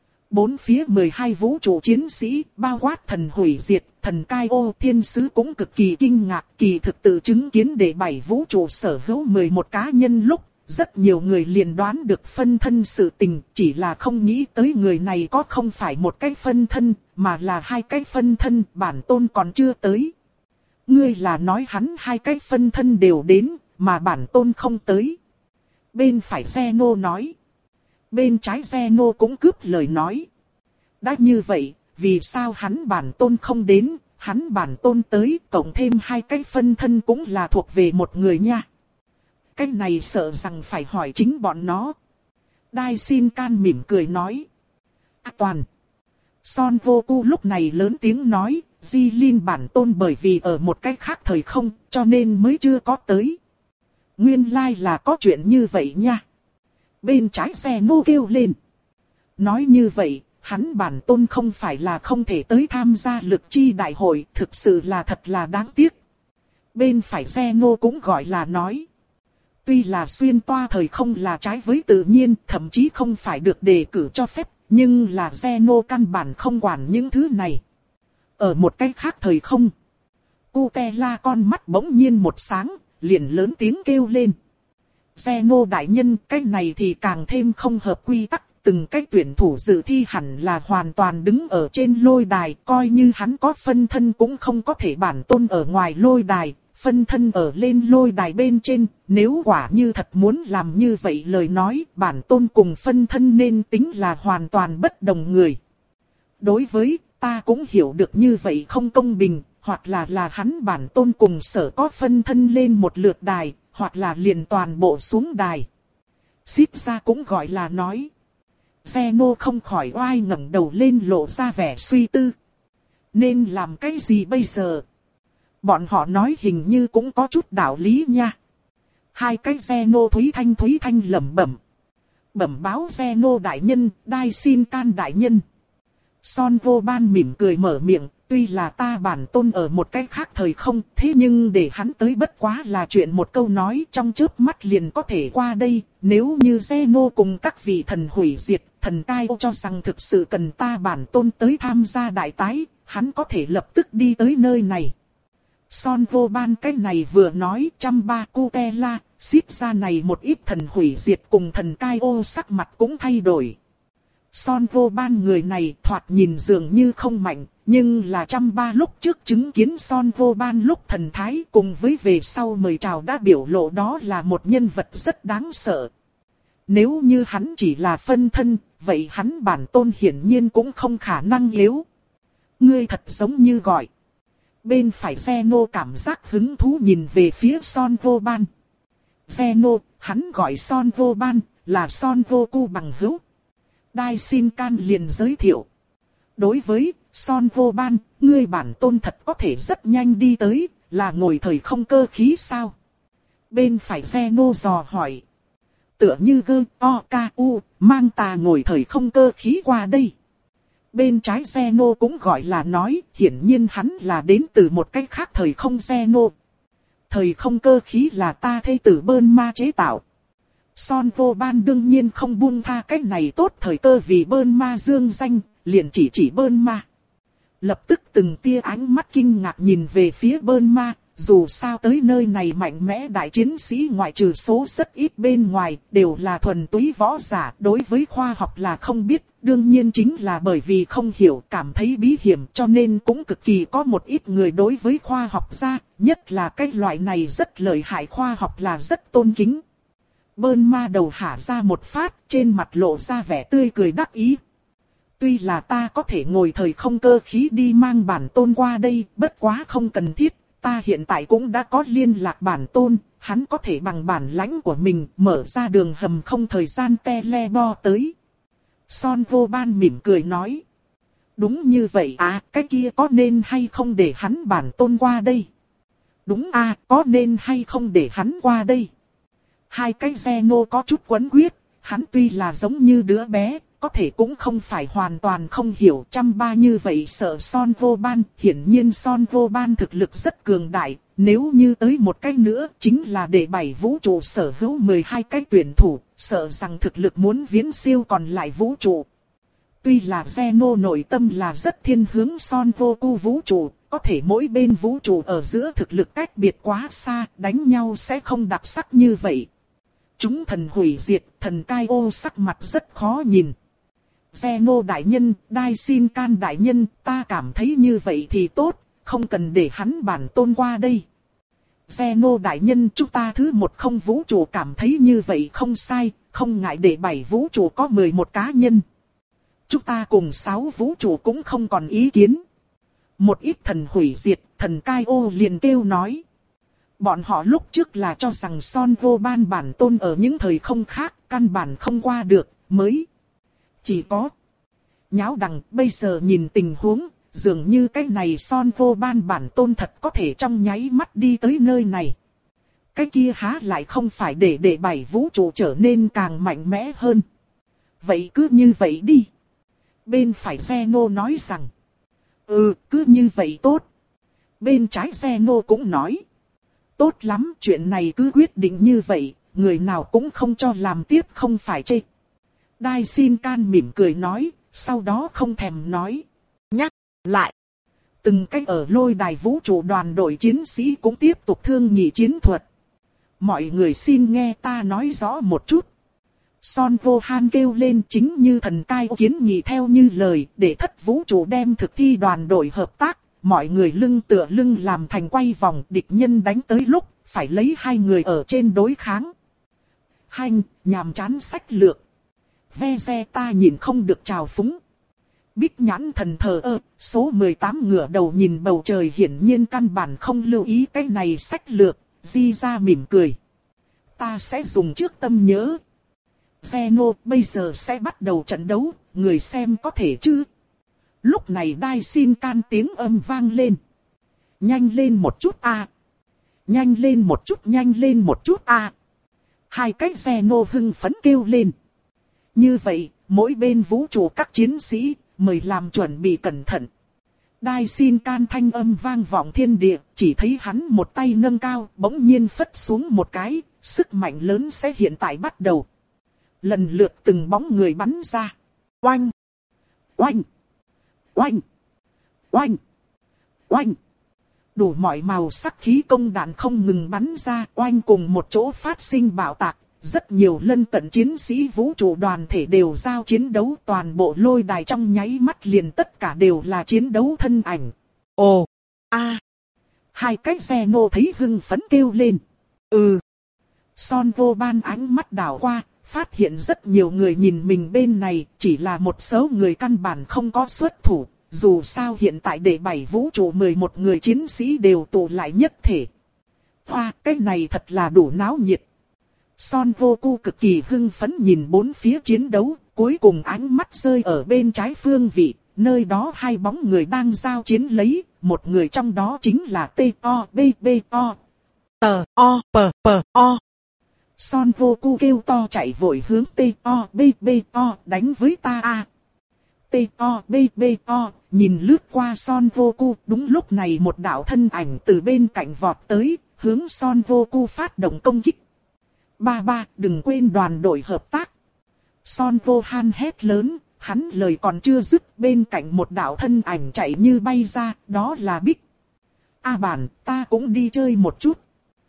Bốn phía mười hai vũ trụ chiến sĩ, bao quát thần hủy diệt, thần cai ô thiên sứ cũng cực kỳ kinh ngạc, kỳ thực tự chứng kiến để bảy vũ trụ sở hữu mười một cá nhân lúc, rất nhiều người liền đoán được phân thân sự tình, chỉ là không nghĩ tới người này có không phải một cái phân thân, mà là hai cái phân thân, bản tôn còn chưa tới. Ngươi là nói hắn hai cái phân thân đều đến, mà bản tôn không tới. Bên phải Zeno nói. Bên trái Zeno cũng cướp lời nói. Đã như vậy, vì sao hắn bản tôn không đến, hắn bản tôn tới, cộng thêm hai cái phân thân cũng là thuộc về một người nha. Cái này sợ rằng phải hỏi chính bọn nó. Dai Shin-kan mỉm cười nói. À, toàn. Son Goku lúc này lớn tiếng nói, Jilin bản tôn bởi vì ở một cách khác thời không, cho nên mới chưa có tới. Nguyên lai là có chuyện như vậy nha. Bên trái Zeno kêu lên. Nói như vậy, hắn bản tôn không phải là không thể tới tham gia lực chi đại hội, thực sự là thật là đáng tiếc. Bên phải Zeno cũng gọi là nói. Tuy là xuyên toa thời không là trái với tự nhiên, thậm chí không phải được đề cử cho phép, nhưng là Zeno căn bản không quản những thứ này. Ở một cách khác thời không, Cutella con mắt bỗng nhiên một sáng, liền lớn tiếng kêu lên. Zeno đại nhân, cái này thì càng thêm không hợp quy tắc, từng cái tuyển thủ dự thi hẳn là hoàn toàn đứng ở trên lôi đài, coi như hắn có phân thân cũng không có thể bản tôn ở ngoài lôi đài, phân thân ở lên lôi đài bên trên, nếu quả như thật muốn làm như vậy lời nói, bản tôn cùng phân thân nên tính là hoàn toàn bất đồng người. Đối với, ta cũng hiểu được như vậy không công bình, hoặc là là hắn bản tôn cùng sở có phân thân lên một lượt đài, hoặc là liền toàn bộ xuống đài. Xít ra cũng gọi là nói. Zeno không khỏi oai ngẩng đầu lên lộ ra vẻ suy tư. Nên làm cái gì bây giờ? Bọn họ nói hình như cũng có chút đạo lý nha. Hai cái Zeno Thúy Thanh Thúy Thanh lẩm bẩm. Bẩm báo Zeno đại nhân, Dai Shin-kan đại nhân. Son Goban mỉm cười mở miệng, tuy là ta bản tôn ở một cái khác thời không, thế nhưng để hắn tới bất quá là chuyện một câu nói trong chớp mắt liền có thể qua đây, nếu như Zeno cùng các vị thần hủy diệt, thần cai cho rằng thực sự cần ta bản tôn tới tham gia đại tái, hắn có thể lập tức đi tới nơi này. Son Goban cái này vừa nói trăm ba Cutella, xít ra này một ít thần hủy diệt cùng thần cai ô sắc mặt cũng thay đổi. Son Goban người này thoạt nhìn dường như không mạnh, nhưng là trăm ba lúc trước chứng kiến Son Goban lúc thần thái cùng với về sau mời chào đã biểu lộ đó là một nhân vật rất đáng sợ. Nếu như hắn chỉ là phân thân, vậy hắn bản tôn hiển nhiên cũng không khả năng yếu. Ngươi thật giống như gọi. Bên phải Zeno cảm giác hứng thú nhìn về phía Son Goban. Zeno, hắn gọi Son Goban, là Son Goku bằng hữu. Dai Shin-kan liền giới thiệu. Đối với Son Goban, ngươi bản tôn thật có thể rất nhanh đi tới, là ngồi thời không cơ khí sao? Bên phải Zeno dò hỏi. Tựa như gơ, o, ca, u, mang ta ngồi thời không cơ khí qua đây. Bên trái Zeno cũng gọi là nói, hiển nhiên hắn là đến từ một cách khác thời không Zeno. Thời không cơ khí là ta thê tử Bơn Ma chế tạo. Son Goban đương nhiên không buông tha cách này tốt thời cơ vì Bơn Ma dương danh, liền chỉ chỉ Bơn Ma. Lập tức từng tia ánh mắt kinh ngạc nhìn về phía Bơn Ma, dù sao tới nơi này mạnh mẽ đại chiến sĩ ngoại trừ số rất ít bên ngoài, đều là thuần túy võ giả, đối với khoa học là không biết, đương nhiên chính là bởi vì không hiểu, cảm thấy bí hiểm cho nên cũng cực kỳ có một ít người đối với khoa học gia, nhất là cái loại này rất lợi hại khoa học là rất tôn kính. Bơn Ma đầu hả ra một phát, trên mặt lộ ra vẻ tươi cười đắc ý. Tuy là ta có thể ngồi thời không cơ khí đi mang bản tôn qua đây, bất quá không cần thiết, ta hiện tại cũng đã có liên lạc bản tôn, hắn có thể bằng bản lãnh của mình mở ra đường hầm không thời gian tele-bo tới. Son vô ban mỉm cười nói. Đúng như vậy à, cái kia có nên hay không để hắn bản tôn qua đây? Đúng à, có nên hay không để hắn qua đây? Hai cái Zeno có chút quấn quyết, hắn tuy là giống như đứa bé, có thể cũng không phải hoàn toàn không hiểu chăm ba như vậy sợ Son vô ban. Hiển nhiên Son vô ban thực lực rất cường đại, nếu như tới một cái nữa chính là để bảy vũ trụ sở hữu mười hai cái tuyển thủ, sợ rằng thực lực muốn viễn siêu còn lại vũ trụ. Tuy là Zeno nội tâm là rất thiên hướng Son vô cu vũ trụ, có thể mỗi bên vũ trụ ở giữa thực lực cách biệt quá xa, đánh nhau sẽ không đặc sắc như vậy. Chúng thần hủy diệt, thần cai ô sắc mặt rất khó nhìn. Zeno đại nhân, Đai Xin Can đại nhân, ta cảm thấy như vậy thì tốt, không cần để hắn bản tôn qua đây. Zeno đại nhân, chúng ta thứ một không vũ trụ cảm thấy như vậy không sai, không ngại để bảy vũ trụ có mười một cá nhân. Chúng ta cùng sáu vũ trụ cũng không còn ý kiến. Một ít thần hủy diệt, thần cai ô liền kêu nói. Bọn họ lúc trước là cho rằng Son vô ban bản tôn ở những thời không khác, căn bản không qua được, mới. Chỉ có nháo đằng, bây giờ nhìn tình huống, dường như cái này Son vô ban bản tôn thật có thể trong nháy mắt đi tới nơi này. Cái kia há lại không phải để để bảy vũ trụ trở nên càng mạnh mẽ hơn. Vậy cứ như vậy đi. Bên phải Zeno nói rằng. Ừ, cứ như vậy tốt. Bên trái Zeno cũng nói. Tốt lắm, chuyện này cứ quyết định như vậy, người nào cũng không cho làm tiếp không phải chê. Đai Xin Can mỉm cười nói, sau đó không thèm nói. Nhắc lại. Từng cách ở lôi đài vũ trụ đoàn đội chiến sĩ cũng tiếp tục thương nghị chiến thuật. Mọi người xin nghe ta nói rõ một chút. Son vô han kêu lên chính như thần cai kiến nghị theo như lời để thất vũ trụ đem thực thi đoàn đội hợp tác. Mọi người lưng tựa lưng làm thành quay vòng, địch nhân đánh tới lúc phải lấy hai người ở trên đối kháng. Hanh, nhàm chán sách lược. Ve xe ta nhìn không được trào phúng. Bích nhãn thần thờ ơ, số mười tám ngửa đầu nhìn bầu trời hiển nhiên căn bản không lưu ý cái này sách lược, di ra mỉm cười. Ta sẽ dùng trước tâm nhớ. Zeno bây giờ sẽ bắt đầu trận đấu, người xem có thể chứ? Lúc này Đai Xin Can tiếng âm vang lên. Nhanh lên một chút a, à. Nhanh lên một chút, nhanh lên một chút a. À. Hai cái Zeno hưng phấn kêu lên. Như vậy, mỗi bên vũ trụ các chiến sĩ, mời làm chuẩn bị cẩn thận. Đai Xin Can thanh âm vang vọng thiên địa, chỉ thấy hắn một tay nâng cao, bỗng nhiên phất xuống một cái, sức mạnh lớn sẽ hiện tại bắt đầu. Lần lượt từng bóng người bắn ra. Oanh! Oanh! Oanh! Oanh! Oanh! Đủ mọi màu sắc khí công đạn không ngừng bắn ra, oanh cùng một chỗ phát sinh bạo tạc. Rất nhiều lân cận chiến sĩ vũ trụ đoàn thể đều giao chiến đấu, toàn bộ lôi đài trong nháy mắt liền tất cả đều là chiến đấu thân ảnh. Ồ! A! Hai cái Zeno thấy hưng phấn kêu lên. Ừ! Son vô ban ánh mắt đảo qua, phát hiện rất nhiều người nhìn mình bên này, chỉ là một số người căn bản không có xuất thủ. Dù sao hiện tại để bảy vũ trụ mười một người chiến sĩ đều tụ lại nhất thể. Hoa, cái này thật là đủ náo nhiệt. Son vô cu cực kỳ hưng phấn nhìn bốn phía chiến đấu, cuối cùng ánh mắt rơi ở bên trái phương vị, nơi đó hai bóng người đang giao chiến lấy, một người trong đó chính là T O B B O. T O P P O. Son vô cu kêu to chạy vội hướng T O B B O đánh với ta a. T O B B O nhìn lướt qua Son vô cu, đúng lúc này một đạo thân ảnh từ bên cạnh vọt tới, hướng Son vô cu phát động công kích. Ba ba, đừng quên đoàn đội hợp tác. Son vô han hét lớn, hắn lời còn chưa dứt, bên cạnh một đạo thân ảnh chạy như bay ra, đó là Bích. A bản, ta cũng đi chơi một chút.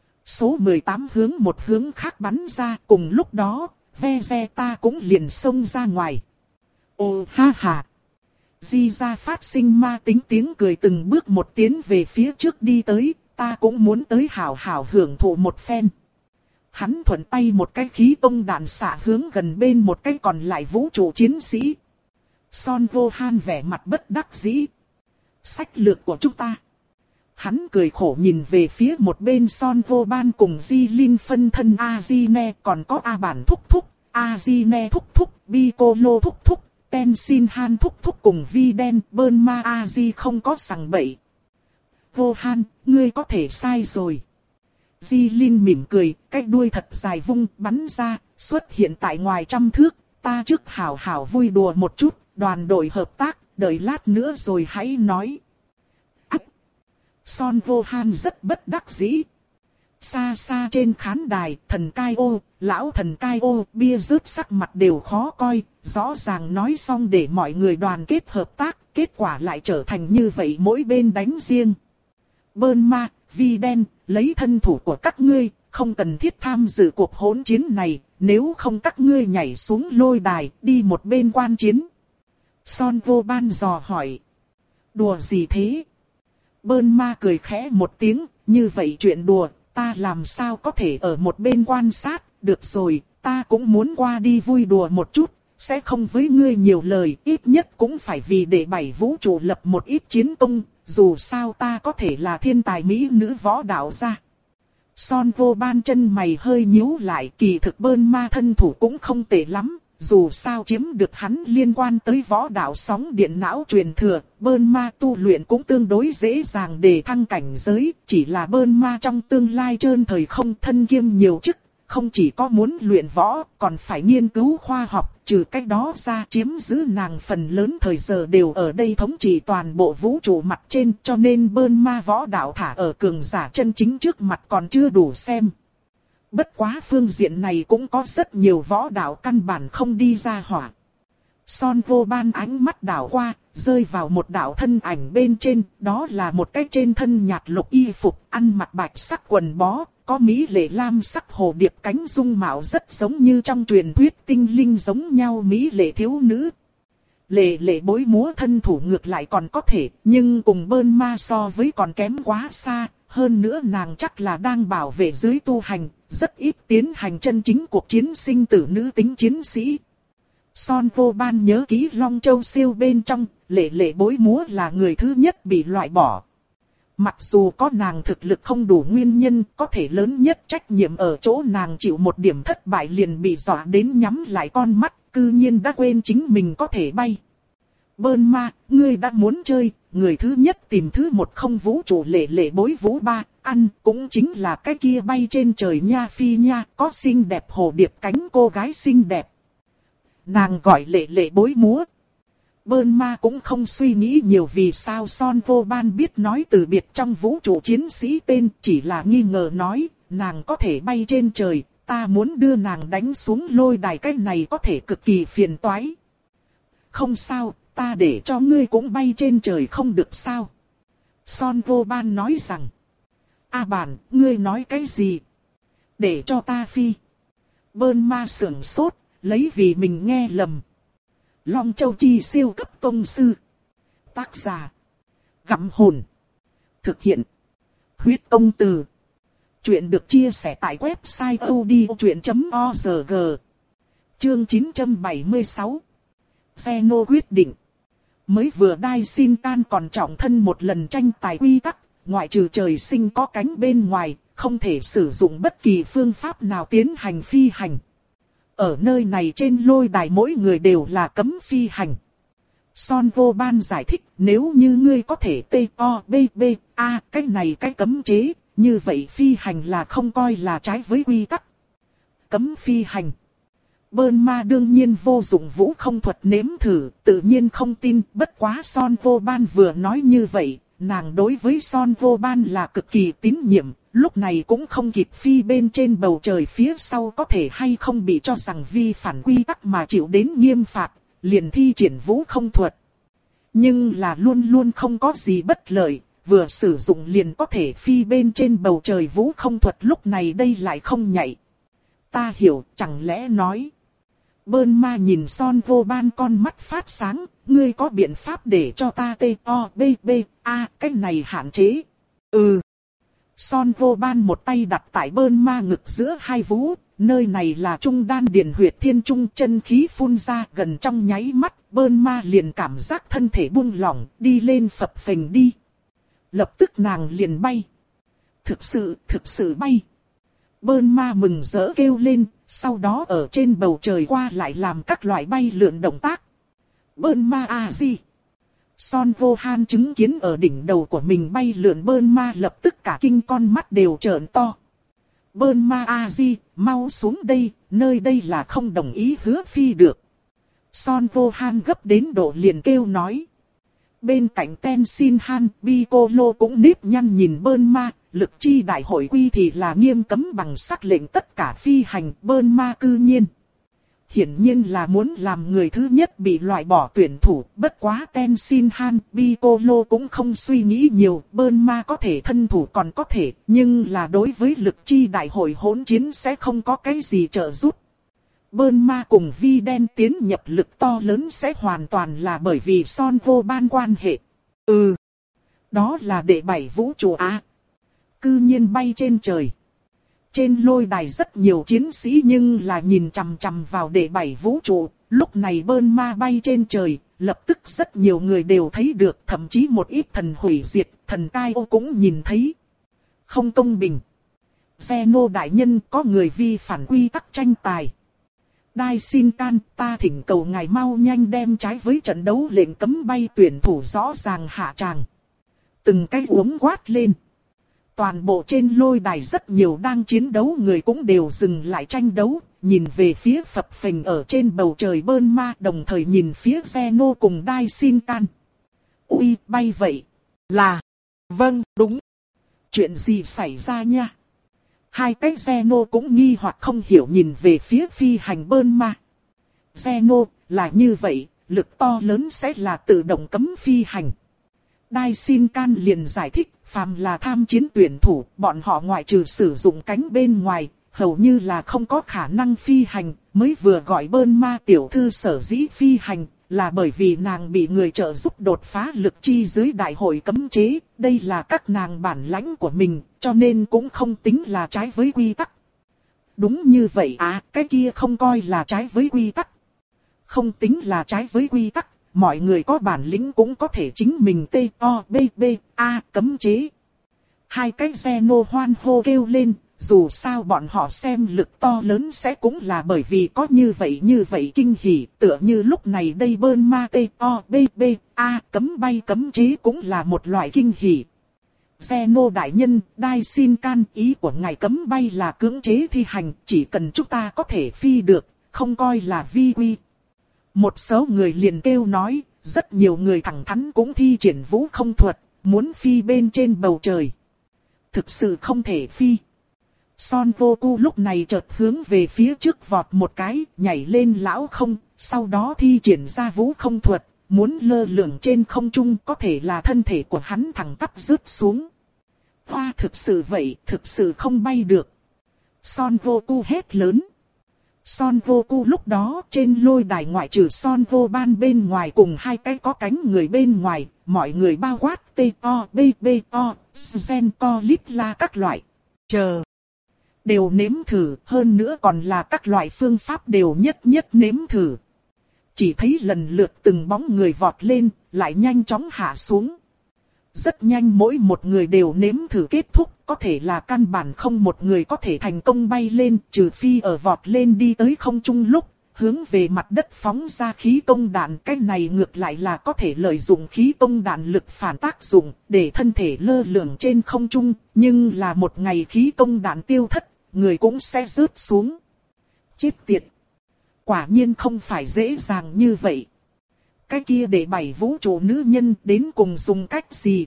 Số mười tám hướng một hướng khác bắn ra, cùng lúc đó, ve xe ta cũng liền xông ra ngoài. Ồ ha ha. Di ra phát sinh ma tính tiếng cười từng bước một tiến về phía trước đi tới, ta cũng muốn tới hảo hảo hưởng thụ một phen. Hắn thuận tay một cái khí công đạn xạ hướng gần bên một cái còn lại vũ trụ chiến sĩ. Son Vô Han vẻ mặt bất đắc dĩ. Sách lược của chúng ta. Hắn cười khổ nhìn về phía một bên Son Vô Ban cùng Di Linh phân thân Azine, còn có A Bản thúc thúc, Azine thúc thúc, Piccolo thúc thúc, Tenshin Han thúc thúc cùng Vi Đen, Bulma Aji không có sằng bậy. Vô Han, ngươi có thể sai rồi. Di Linh mỉm cười, cái đuôi thật dài vung bắn ra, xuất hiện tại ngoài trăm thước. Ta trước hảo hảo vui đùa một chút, đoàn đội hợp tác, đợi lát nữa rồi hãy nói. Ách! Son Vô Han rất bất đắc dĩ. Xa xa trên khán đài, thần cai ô, lão thần cai ô, bia rớt sắc mặt đều khó coi, rõ ràng nói xong để mọi người đoàn kết hợp tác, kết quả lại trở thành như vậy mỗi bên đánh riêng. Bulma, Vi Đen, lấy thân thủ của các ngươi, không cần thiết tham dự cuộc hỗn chiến này, nếu không các ngươi nhảy xuống lôi đài, đi một bên quan chiến. Son Vô Ban dò hỏi. Đùa gì thế? Bulma cười khẽ một tiếng, như vậy chuyện đùa, ta làm sao có thể ở một bên quan sát, được rồi, ta cũng muốn qua đi vui đùa một chút, sẽ không với ngươi nhiều lời, ít nhất cũng phải vì để bảy vũ trụ lập một ít chiến công, dù sao ta có thể là thiên tài mỹ nữ võ đạo gia. Son Vô Ban chân mày hơi nhíu lại, kỳ thực Bulma thân thủ cũng không tệ lắm, dù sao chiếm được hắn liên quan tới võ đạo sóng điện não truyền thừa, Bulma tu luyện cũng tương đối dễ dàng để thăng cảnh giới, chỉ là Bulma trong tương lai trơn thời không thân kiêm nhiều chức, không chỉ có muốn luyện võ, còn phải nghiên cứu khoa học, trừ cách đó ra chiếm giữ nàng phần lớn thời giờ đều ở đây thống trị toàn bộ vũ trụ mặt trên, cho nên Bulma võ đạo thả ở cường giả chân chính trước mặt còn chưa đủ xem. Bất quá phương diện này cũng có rất nhiều võ đạo căn bản không đi ra hỏa. Son Vô Ban ánh mắt đảo qua, rơi vào một đạo thân ảnh bên trên, đó là một cái trên thân nhạt lục y phục, ăn mặc bạch sắc quần bó, có mỹ lệ lam sắc hồ điệp cánh dung mạo rất giống như trong truyền thuyết tinh linh giống nhau mỹ lệ thiếu nữ. Lệ lệ bối múa thân thủ ngược lại còn có thể, nhưng cùng Bulma so với còn kém quá xa, hơn nữa nàng chắc là đang bảo vệ dưới tu hành, rất ít tiến hành chân chính cuộc chiến sinh tử nữ tính chiến sĩ. Son Vô Ban nhớ kỹ Long Châu siêu bên trong, lệ lệ bối múa là người thứ nhất bị loại bỏ. Mặc dù có nàng thực lực không đủ nguyên nhân, có thể lớn nhất trách nhiệm ở chỗ nàng chịu một điểm thất bại liền bị dọa đến nhắm lại con mắt, cư nhiên đã quên chính mình có thể bay. Bulma, ngươi đã muốn chơi, người thứ nhất tìm thứ một không vũ trụ lệ lệ bối vũ ba, ăn cũng chính là cái kia bay trên trời nha phi nha, có xinh đẹp hồ điệp cánh cô gái xinh đẹp. Nàng gọi lệ lệ bối múa. Bulma cũng không suy nghĩ nhiều vì sao Son Vô Ban biết nói từ biệt trong vũ trụ chiến sĩ tên, chỉ là nghi ngờ nói, nàng có thể bay trên trời, ta muốn đưa nàng đánh xuống lôi đài, cái này có thể cực kỳ phiền toái. Không sao, ta để cho ngươi cũng bay trên trời không được sao? Son Vô Ban nói rằng, A Bản, ngươi nói cái gì? Để cho ta phi. Bulma sưởng sốt, lấy vì mình nghe lầm. Long Châu Chi siêu cấp tông sư. Tác giả. Gặm hồn. Thực hiện. Huyết công từ. Chuyện được chia sẻ tại website odchuyện chấm org. Chương chín trăm bảy mươi sáu. Zeno quyết định. Mới vừa đai xin can còn trọng thân một lần tranh tài quy tắc, ngoại trừ trời sinh có cánh bên ngoài, không thể sử dụng bất kỳ phương pháp nào tiến hành phi hành. Ở nơi này trên lôi đài mỗi người đều là cấm phi hành. Son Vô Ban giải thích, nếu như ngươi có thể T O B B A cái này cái cấm chế, như vậy phi hành là không coi là trái với quy tắc. Cấm phi hành. Bulma đương nhiên vô dụng vũ không thuật nếm thử, tự nhiên không tin, bất quá Son Vô Ban vừa nói như vậy, nàng đối với Son Vô Ban là cực kỳ tín nhiệm, lúc này cũng không kịp phi bên trên bầu trời phía sau có thể hay không bị cho rằng vi phản quy tắc mà chịu đến nghiêm phạt, liền thi triển vũ không thuật. Nhưng là luôn luôn không có gì bất lợi, vừa sử dụng liền có thể phi bên trên bầu trời vũ không thuật, lúc này đây lại không nhảy. Ta hiểu, chẳng lẽ nói... Bulma nhìn Son Vô Ban con mắt phát sáng, ngươi có biện pháp để cho ta T O B B A cái này hạn chế? Ừ. Son Vô Ban một tay đặt tại Bulma ngực giữa hai vú, nơi này là trung đan điền huyệt thiên trung, chân khí phun ra gần trong nháy mắt, Bơn Ma liền cảm giác thân thể buông lỏng, đi lên phập phình đi. Lập tức nàng liền bay. Thực sự, thực sự bay. Bơn Ma mừng rỡ kêu lên, sau đó ở trên bầu trời qua lại làm các loại bay lượn động tác. Bơn Ma a di. Son Gohan chứng kiến ở đỉnh đầu của mình bay lượn Bơn Ma lập tức cả kinh con mắt đều trợn to. Bơn Ma a di, mau xuống đây, nơi đây là không đồng ý hứa phi được. Son Gohan gấp đến độ liền kêu nói. Bên cạnh Tenshinhan, Piccolo cũng nếp nhăn nhìn Bơn Ma, lực chi đại hội quy thì là nghiêm cấm bằng sắc lệnh tất cả phi hành, Bơn Ma cư nhiên. Hiển nhiên là muốn làm người thứ nhất bị loại bỏ tuyển thủ, bất quá Tenshinhan, Piccolo cũng không suy nghĩ nhiều, Bơn Ma có thể thân thủ còn có thể, nhưng là đối với lực chi đại hội hỗn chiến sẽ không có cái gì trợ giúp. Bơn Ma cùng Vi Đen tiến nhập lực to lớn sẽ hoàn toàn là bởi vì Son Gohan quan hệ. Ừ, đó là đệ bảy vũ trụ á. Cư nhiên bay trên trời. Trên lôi đài rất nhiều chiến sĩ nhưng là nhìn chằm chằm vào đệ bảy vũ trụ. Lúc này Bơn Ma bay trên trời, lập tức rất nhiều người đều thấy được, thậm chí một ít thần hủy diệt, thần cai ô cũng nhìn thấy. Không công bình. Zeno đại nhân, có người vi phản quy tắc tranh tài. Đai xin can, ta thỉnh cầu ngài mau nhanh đem trái với trận đấu lệnh cấm bay tuyển thủ rõ ràng hạ tràng. Từng cái uống quát lên. Toàn bộ trên lôi đài rất nhiều đang chiến đấu người cũng đều dừng lại tranh đấu, nhìn về phía phập phình ở trên bầu trời Bơn Ma, đồng thời nhìn phía Zeno cùng Đai xin can. Ui, bay vậy. Là. Vâng, đúng. Chuyện gì xảy ra nha? Hai cái Zeno cũng nghi hoặc không hiểu nhìn về phía phi hành Bơn Ma. Zeno, là như vậy, lực to lớn sẽ là tự động cấm phi hành. Đai xin can liền giải thích, phàm là tham chiến tuyển thủ, bọn họ ngoại trừ sử dụng cánh bên ngoài, hầu như là không có khả năng phi hành, mới vừa gọi Bơn Ma tiểu thư sở dĩ phi hành, là bởi vì nàng bị người trợ giúp đột phá lực chi dưới đại hội cấm chế, đây là các nàng bản lãnh của mình, cho nên cũng không tính là trái với quy tắc. Đúng như vậy à, cái kia không coi là trái với quy tắc. Không tính là trái với quy tắc, mọi người có bản lĩnh cũng có thể chính mình T O B B A cấm chế. Hai cái Zeno hoan hô kêu lên. Dù sao bọn họ xem lực to lớn sẽ cũng là bởi vì có như vậy như vậy kinh hỉ, tựa như lúc này đây Bơn Ma T O B B A cấm bay cấm chế cũng là một loại kinh hỉ. Zeno đại nhân, Đai xin can, ý của ngài cấm bay là cưỡng chế thi hành, chỉ cần chúng ta có thể phi được, không coi là vi quy. Một số người liền kêu nói, rất nhiều người thẳng thắn cũng thi triển vũ không thuật, muốn phi bên trên bầu trời. Thực sự không thể phi. Son Goku lúc này chợt hướng về phía trước vọt một cái, nhảy lên lão không, sau đó thi triển ra vũ không thuật, muốn lơ lửng trên không trung, có thể là thân thể của hắn thẳng tắp rớt xuống. Hoa, thực sự vậy, thực sự không bay được. Son Goku hét lớn. Son Goku lúc đó trên lôi đài ngoại trừ Son Gohan bên ngoài cùng hai cái có cánh người bên ngoài, mọi người bao quát T O B B O, Zen Co Lip La các loại. Chờ. Đều nếm thử, hơn nữa còn là các loại phương pháp đều nhất nhất nếm thử. Chỉ thấy lần lượt từng bóng người vọt lên, lại nhanh chóng hạ xuống. Rất nhanh mỗi một người đều nếm thử kết thúc, có thể là căn bản không một người có thể thành công bay lên, trừ phi ở vọt lên đi tới không trung lúc, hướng về mặt đất phóng ra khí công đạn. Cái này ngược lại là có thể lợi dụng khí công đạn lực phản tác dụng, để thân thể lơ lửng trên không trung, nhưng là một ngày khí công đạn tiêu thất, người cũng sẽ rớt xuống. Chết tiệt! Quả nhiên không phải dễ dàng như vậy. Cái kia để bảy vũ trụ nữ nhân đến cùng dùng cách gì?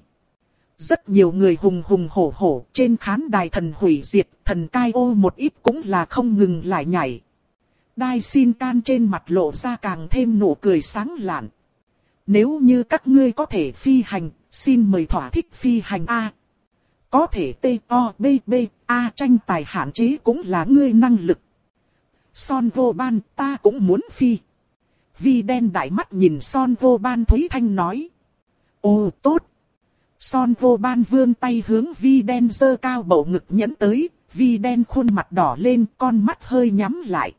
Rất nhiều người hùng hùng hổ hổ trên khán đài thần hủy diệt, thần cai ô một ít cũng là không ngừng lại nhảy. Đai xin can trên mặt lộ ra càng thêm nụ cười sáng lạn. Nếu như các ngươi có thể phi hành, xin mời thỏa thích phi hành A. Có thể T O B B A tranh tài hạn chế cũng là ngươi năng lực. Son Gohan, ta cũng muốn phi. Vi đen đại mắt nhìn Son Gohan Thúy Thanh nói. Ồ tốt. Son Gohan vươn tay hướng Vi đen giơ cao bầu ngực nhấn tới, Vi đen khuôn mặt đỏ lên, con mắt hơi nhắm lại.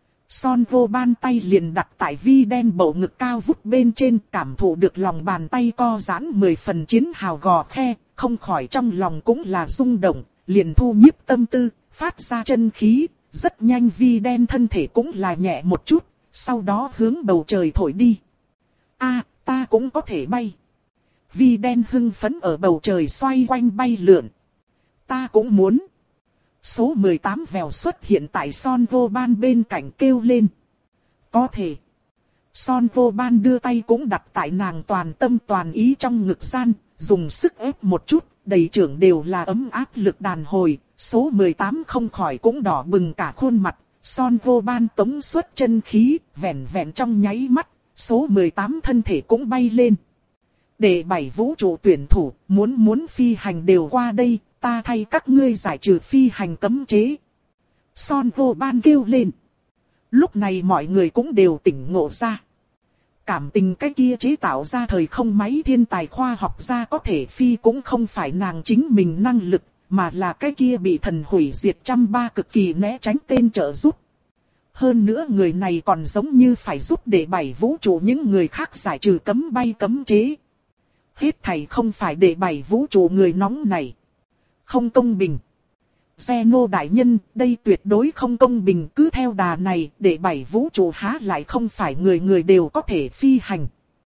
Son vô ban tay liền đặt tại Vi đen bầu ngực cao vút bên trên, cảm thụ được lòng bàn tay co giãn mười phần chiến hào gò khe, không khỏi trong lòng cũng là rung động, liền thu nhiếp tâm tư, phát ra chân khí, rất nhanh Vi đen thân thể cũng là nhẹ một chút, sau đó hướng bầu trời thổi đi. A, ta cũng có thể bay. Vi đen hưng phấn ở bầu trời xoay quanh bay lượn. Ta cũng muốn. Số mười tám vèo xuất hiện tại Son vô ban bên cạnh kêu lên. Có thể. Son vô ban đưa tay cũng đặt tại nàng toàn tâm toàn ý trong ngực gian, dùng sức ép một chút, đầy trưởng đều là ấm áp lực đàn hồi. Số mười tám không khỏi cũng đỏ bừng cả khuôn mặt. Son vô ban tống xuất chân khí, vẹn vẹn trong nháy mắt, số mười tám thân thể cũng bay lên. Để bảy vũ trụ tuyển thủ, muốn muốn phi hành đều qua đây, ta thay các ngươi giải trừ phi hành cấm chế. Son vô ban kêu lên. Lúc này mọi người cũng đều tỉnh ngộ ra. Cảm tình cái kia chế tạo ra thời không máy thiên tài khoa học gia có thể phi cũng không phải nàng chính mình năng lực, mà là cái kia bị thần hủy diệt trăm ba cực kỳ né tránh tên trợ giúp. Hơn nữa người này còn giống như phải giúp để bảy vũ trụ những người khác giải trừ cấm bay cấm chế. Hết thảy không phải để bảy vũ trụ người nóng này. Không công bình. Zeno đại nhân, đây tuyệt đối không công bình, cứ theo đà này, để bảy vũ trụ há lại không phải người người đều có thể phi hành.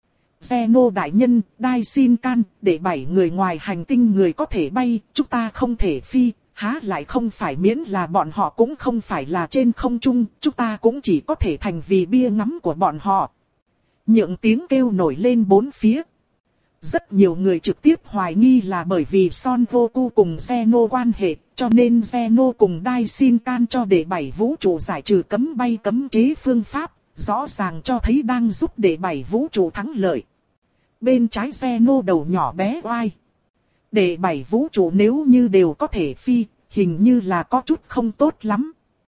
Zeno đại nhân, Đai Xin Can, để bảy người ngoài hành tinh người có thể bay, chúng ta không thể phi, há lại không phải miễn là bọn họ cũng không phải là trên không trung, chúng ta cũng chỉ có thể thành vì bia ngắm của bọn họ. Những tiếng kêu nổi lên bốn phía. Rất nhiều người trực tiếp hoài nghi là bởi vì Son Goku cùng Zeno quan hệ, cho nên Zeno cùng Đai Xin Can cho để bảy vũ trụ giải trừ cấm bay cấm chế phương pháp, rõ ràng cho thấy đang giúp để bảy vũ trụ thắng lợi. Bên trái Zeno đầu nhỏ bé oai. Để bảy vũ trụ nếu như đều có thể phi, hình như là có chút không tốt lắm.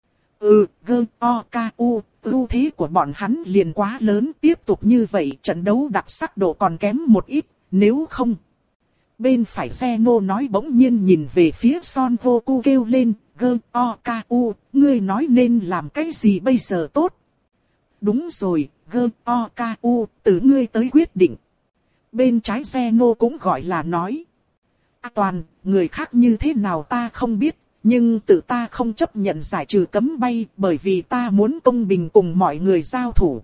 Ừ, gơ, o, ca, u, ưu thế của bọn hắn liền quá lớn, tiếp tục như vậy trận đấu đặc sắc độ còn kém một ít, nếu không. Bên phải Zeno nói bỗng nhiên nhìn về phía Son Goku kêu lên, gơ, o, ca, u, ngươi nói nên làm cái gì bây giờ tốt? Đúng rồi, gơ, o, ca, u, từ ngươi tới quyết định. Bên trái Zeno cũng gọi là nói. À, toàn, người khác như thế nào ta không biết, nhưng tự ta không chấp nhận giải trừ cấm bay bởi vì ta muốn công bình cùng mọi người giao thủ.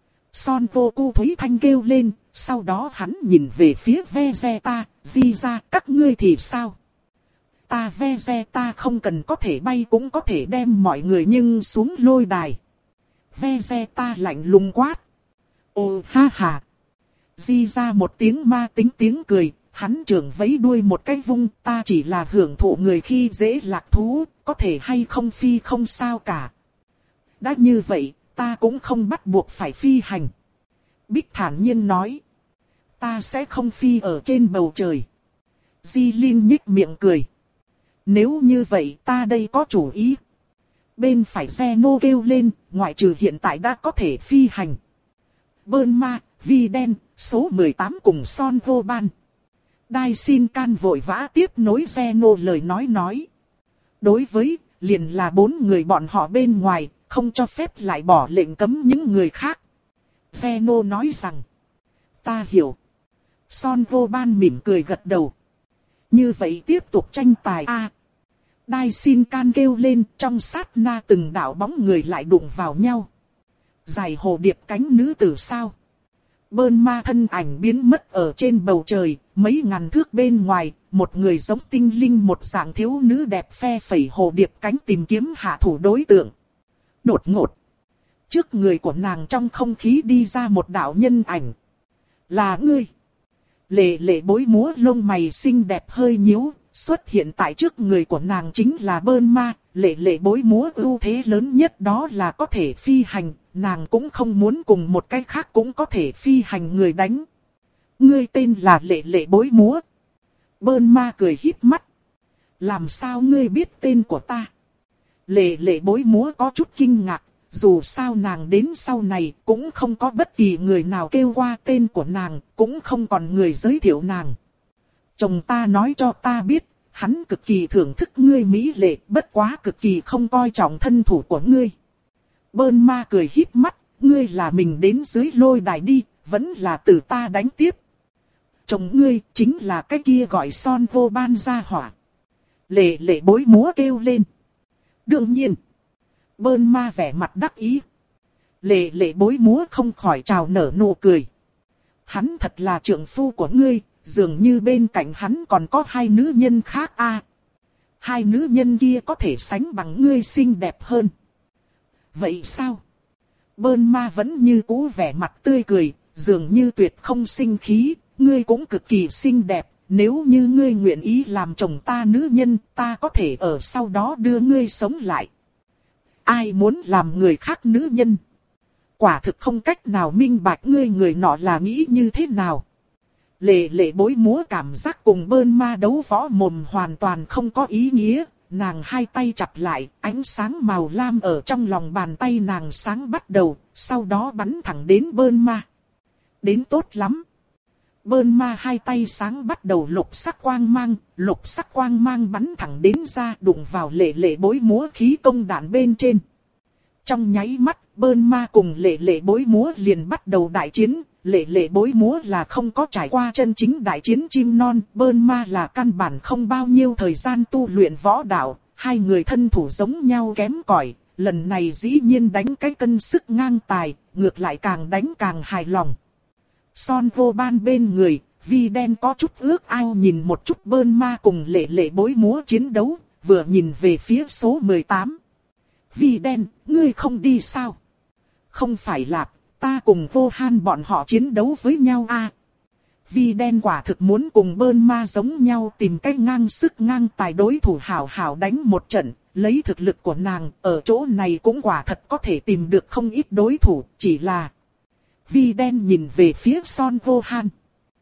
Son Goku Thúy Thanh kêu lên, sau đó hắn nhìn về phía Vegeta, Giza, các ngươi thì sao? Ta Vegeta không cần có thể bay cũng có thể đem mọi người nhưng xuống lôi đài. Vegeta lạnh lùng quát. Ồ ha ha. Giza một tiếng ma tính tiếng cười, hắn trưởng vẫy đuôi một cái vung, ta chỉ là hưởng thụ người khi dễ lạc thú, có thể hay không phi không sao cả. Đã như vậy, ta cũng không bắt buộc phải phi hành. Bích thản nhiên nói. Ta sẽ không phi ở trên bầu trời. Di Linh nhích miệng cười. Nếu như vậy ta đây có chủ ý. Bên phải Zeno kêu lên, ngoại trừ hiện tại đã có thể phi hành. Bơn ma, Vi đen, số mười tám cùng Son vô ban. Đai Xin Can vội vã tiếp nối Zeno lời nói nói. Đối với, liền là bốn người bọn họ bên ngoài, không cho phép lại bỏ lệnh cấm những người khác. Zeno nói rằng, ta hiểu. Son vô ban mỉm cười gật đầu. Như vậy tiếp tục tranh tài a. À, Đai Xin Can kêu lên, trong sát na từng đạo bóng người lại đụng vào nhau. Dài hồ điệp cánh nữ tử sao? Bơn ma thân ảnh biến mất ở trên bầu trời, mấy ngàn thước bên ngoài, một người giống tinh linh một dạng thiếu nữ đẹp phe phẩy hồ điệp cánh tìm kiếm hạ thủ đối tượng. Đột ngột, trước người của nàng trong không khí đi ra một đạo nhân ảnh. Là ngươi. Lệ lệ bối múa lông mày xinh đẹp hơi nhíu, xuất hiện tại trước người của nàng chính là Bơn ma. Lệ lệ bối múa ưu thế lớn nhất đó là có thể phi hành, nàng cũng không muốn cùng một cái khác cũng có thể phi hành người đánh. Ngươi tên là lệ lệ bối múa. Bơn ma cười híp mắt. Làm sao ngươi biết tên của ta? Lệ lệ bối múa có chút kinh ngạc, dù sao nàng đến sau này cũng không có bất kỳ người nào kêu qua tên của nàng, cũng không còn người giới thiệu nàng. Chồng ta nói cho ta biết, hắn cực kỳ thưởng thức ngươi mỹ lệ, bất quá cực kỳ không coi trọng thân thủ của ngươi. Bơn ma cười híp mắt, ngươi là mình đến dưới lôi đài đi, vẫn là từ ta đánh tiếp. Chồng ngươi chính là cái kia gọi Son Vô Ban ra hỏa. Lệ lệ bối múa kêu lên. Đương nhiên. Bơn ma vẻ mặt đắc ý. Lệ lệ bối múa không khỏi trào nở nụ cười. Hắn thật là trượng phu của ngươi, dường như bên cạnh hắn còn có hai nữ nhân khác a. À, hai nữ nhân kia có thể sánh bằng ngươi xinh đẹp hơn. Vậy sao? Bơn ma vẫn như cũ vẻ mặt tươi cười, dường như tuyệt không sinh khí, ngươi cũng cực kỳ xinh đẹp, nếu như ngươi nguyện ý làm chồng ta nữ nhân, ta có thể ở sau đó đưa ngươi sống lại. Ai muốn làm người khác nữ nhân? Quả thực không cách nào minh bạch ngươi người nọ là nghĩ như thế nào. Lệ lệ bối múa cảm giác cùng bơn ma đấu võ mồm hoàn toàn không có ý nghĩa. Nàng hai tay chặt lại, ánh sáng màu lam ở trong lòng bàn tay nàng sáng bắt đầu, sau đó bắn thẳng đến bơn ma. Đến tốt lắm. Bơn ma hai tay sáng bắt đầu lục sắc quang mang, lục sắc quang mang bắn thẳng đến ra đụng vào lệ lệ bối múa khí công đạn bên trên. Trong nháy mắt, bơn ma cùng lệ lệ bối múa liền bắt đầu đại chiến. Lệ lệ bối múa là không có trải qua chân chính đại chiến chim non, bơn ma là căn bản không bao nhiêu thời gian tu luyện võ đạo, hai người thân thủ giống nhau kém cỏi, lần này dĩ nhiên đánh cái cân sức ngang tài, ngược lại càng đánh càng hài lòng. Son Vô Ban bên người, Vi Đen có chút ước ao nhìn một chút bơn ma cùng lệ lệ bối múa chiến đấu, vừa nhìn về phía số mười tám. Vi Đen, ngươi không đi sao? Không phải là... ta cùng Vô Han bọn họ chiến đấu với nhau a. À, Vi Đen quả thực muốn cùng bơn ma giống nhau tìm cách ngang sức ngang tài đối thủ hảo hảo đánh một trận, lấy thực lực của nàng ở chỗ này cũng quả thật có thể tìm được không ít đối thủ, chỉ là... Vi Đen nhìn về phía Son Vô Han.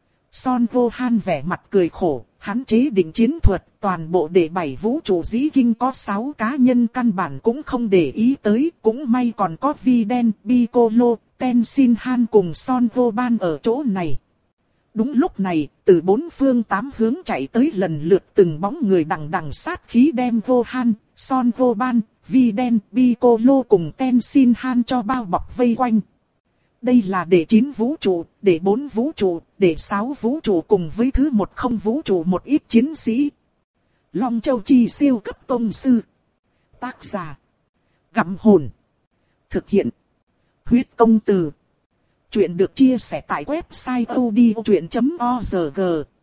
Son Vô Han vẻ mặt cười khổ, hắn chế định chiến thuật, toàn bộ đệ bảy vũ trụ dĩ kinh có sáu cá nhân căn bản cũng không để ý tới, cũng may còn có Vi Đen, Piccolo, Tenshin Han cùng Son Vô Ban ở chỗ này. Đúng lúc này, từ bốn phương tám hướng chạy tới lần lượt từng bóng người đằng đằng sát khí đem Vô Han, Son Vô Ban, Vi Đen, Piccolo cùng Tenshin Han cho bao bọc vây quanh. Đây là đệ chín vũ trụ, đệ bốn vũ trụ, đệ sáu vũ trụ cùng với thứ một không vũ trụ một ít chiến sĩ. Long Châu Chi siêu cấp tông sư. Tác giả. Gặm hồn. Thực hiện. Huyết công từ. Chuyện được chia sẻ tại website odchuyện chấm org.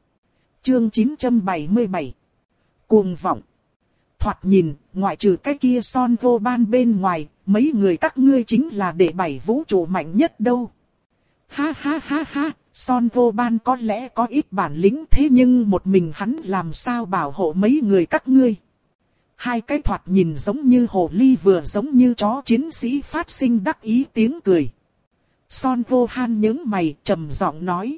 Chương chín trăm bảy mươi bảy. Cuồng vọng. Thoạt nhìn, ngoại trừ cái kia Son Vô Ban bên ngoài, mấy người các ngươi chính là đệ bảy vũ trụ mạnh nhất đâu. Ha ha ha ha, Son Vô Ban có lẽ có ít bản lĩnh thế nhưng một mình hắn làm sao bảo hộ mấy người các ngươi. Hai cái thoạt nhìn giống như hồ ly vừa giống như chó chiến sĩ phát sinh đắc ý tiếng cười. Son Vô Han nhướng mày trầm giọng nói.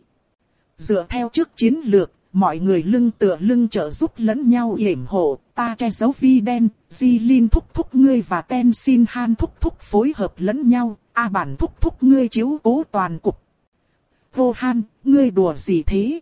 Dựa theo trước chiến lược, mọi người lưng tựa lưng trợ giúp lẫn nhau yểm hộ, ta che giấu Vi Đen, Di Linh thúc thúc ngươi và Tenshin Han thúc thúc phối hợp lẫn nhau, A Bản thúc thúc ngươi chiếu cố toàn cục. Vô Han, ngươi đùa gì thế?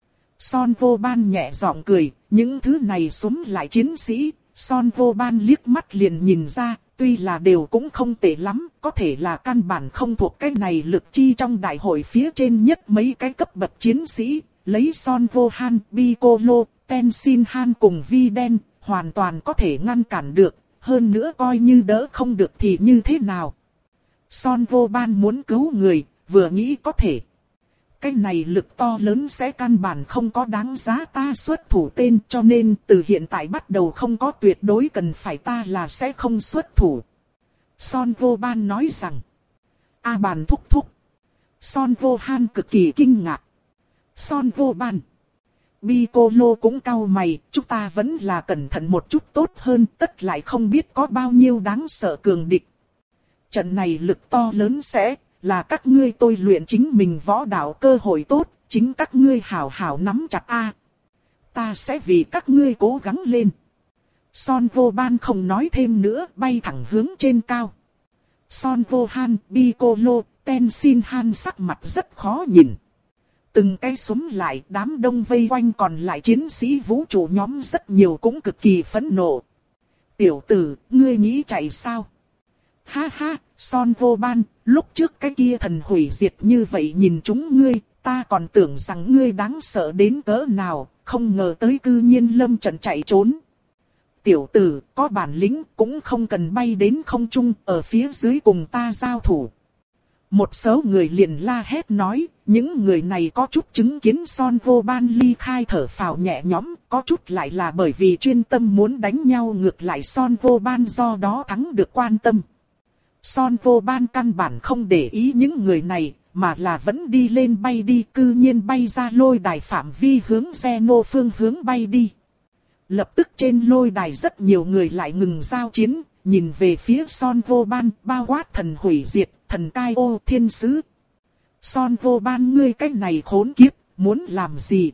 Son Vô Ban nhẹ giọng cười, những thứ này súng lại chiến sĩ, Son Vô Ban liếc mắt liền nhìn ra, tuy là đều cũng không tệ lắm, có thể là căn bản không thuộc cái này lực chi trong đại hội phía trên nhất mấy cái cấp bậc chiến sĩ. Lấy Son Vô Han, Piccolo, Tenshin Han cùng Vi Đen, hoàn toàn có thể ngăn cản được, hơn nữa coi như đỡ không được thì như thế nào. Son Vô Ban muốn cứu người, vừa nghĩ có thể. Cái này lực to lớn sẽ căn bản không có đáng giá ta xuất thủ tên, cho nên từ hiện tại bắt đầu không có tuyệt đối cần phải ta là sẽ không xuất thủ. Son Vô Ban nói rằng, A Bàn thúc thúc. Son Vô Han cực kỳ kinh ngạc. Son Vô Ban. Piccolo cũng cau mày, chúng ta vẫn là cẩn thận một chút tốt hơn, tất lại không biết có bao nhiêu đáng sợ cường địch. Trận này lực to lớn sẽ là các ngươi tôi luyện chính mình võ đạo cơ hội tốt, chính các ngươi hảo hảo nắm chặt a. Ta sẽ vì các ngươi cố gắng lên. Son Vô Ban không nói thêm nữa, bay thẳng hướng trên cao. Son Vô Han, Piccolo, Tenshin Han sắc mặt rất khó nhìn. Từng cái xúm lại, đám đông vây quanh còn lại chiến sĩ vũ trụ nhóm rất nhiều cũng cực kỳ phẫn nộ. Tiểu tử, ngươi nghĩ chạy sao? Ha ha, Son Vô Ban, lúc trước cái kia thần hủy diệt như vậy nhìn chúng ngươi, ta còn tưởng rằng ngươi đáng sợ đến cỡ nào, không ngờ tới cư nhiên lâm trận chạy trốn. Tiểu tử, có bản lĩnh cũng không cần bay đến không trung, ở phía dưới cùng ta giao thủ. Một số người liền la hét nói, những người này có chút chứng kiến Son Vô Ban ly khai thở phào nhẹ nhõm, có chút lại là bởi vì chuyên tâm muốn đánh nhau ngược lại Son Vô Ban do đó thắng được quan tâm. Son Vô Ban căn bản không để ý những người này, mà là vẫn đi lên bay đi, cư nhiên bay ra lôi đài phạm vi hướng Zeno phương hướng bay đi. Lập tức trên lôi đài rất nhiều người lại ngừng giao chiến, nhìn về phía Son Vô Ban, bao quát thần hủy diệt, thần cai ô thiên sứ. Son Vô Ban ngươi cách này khốn kiếp, muốn làm gì?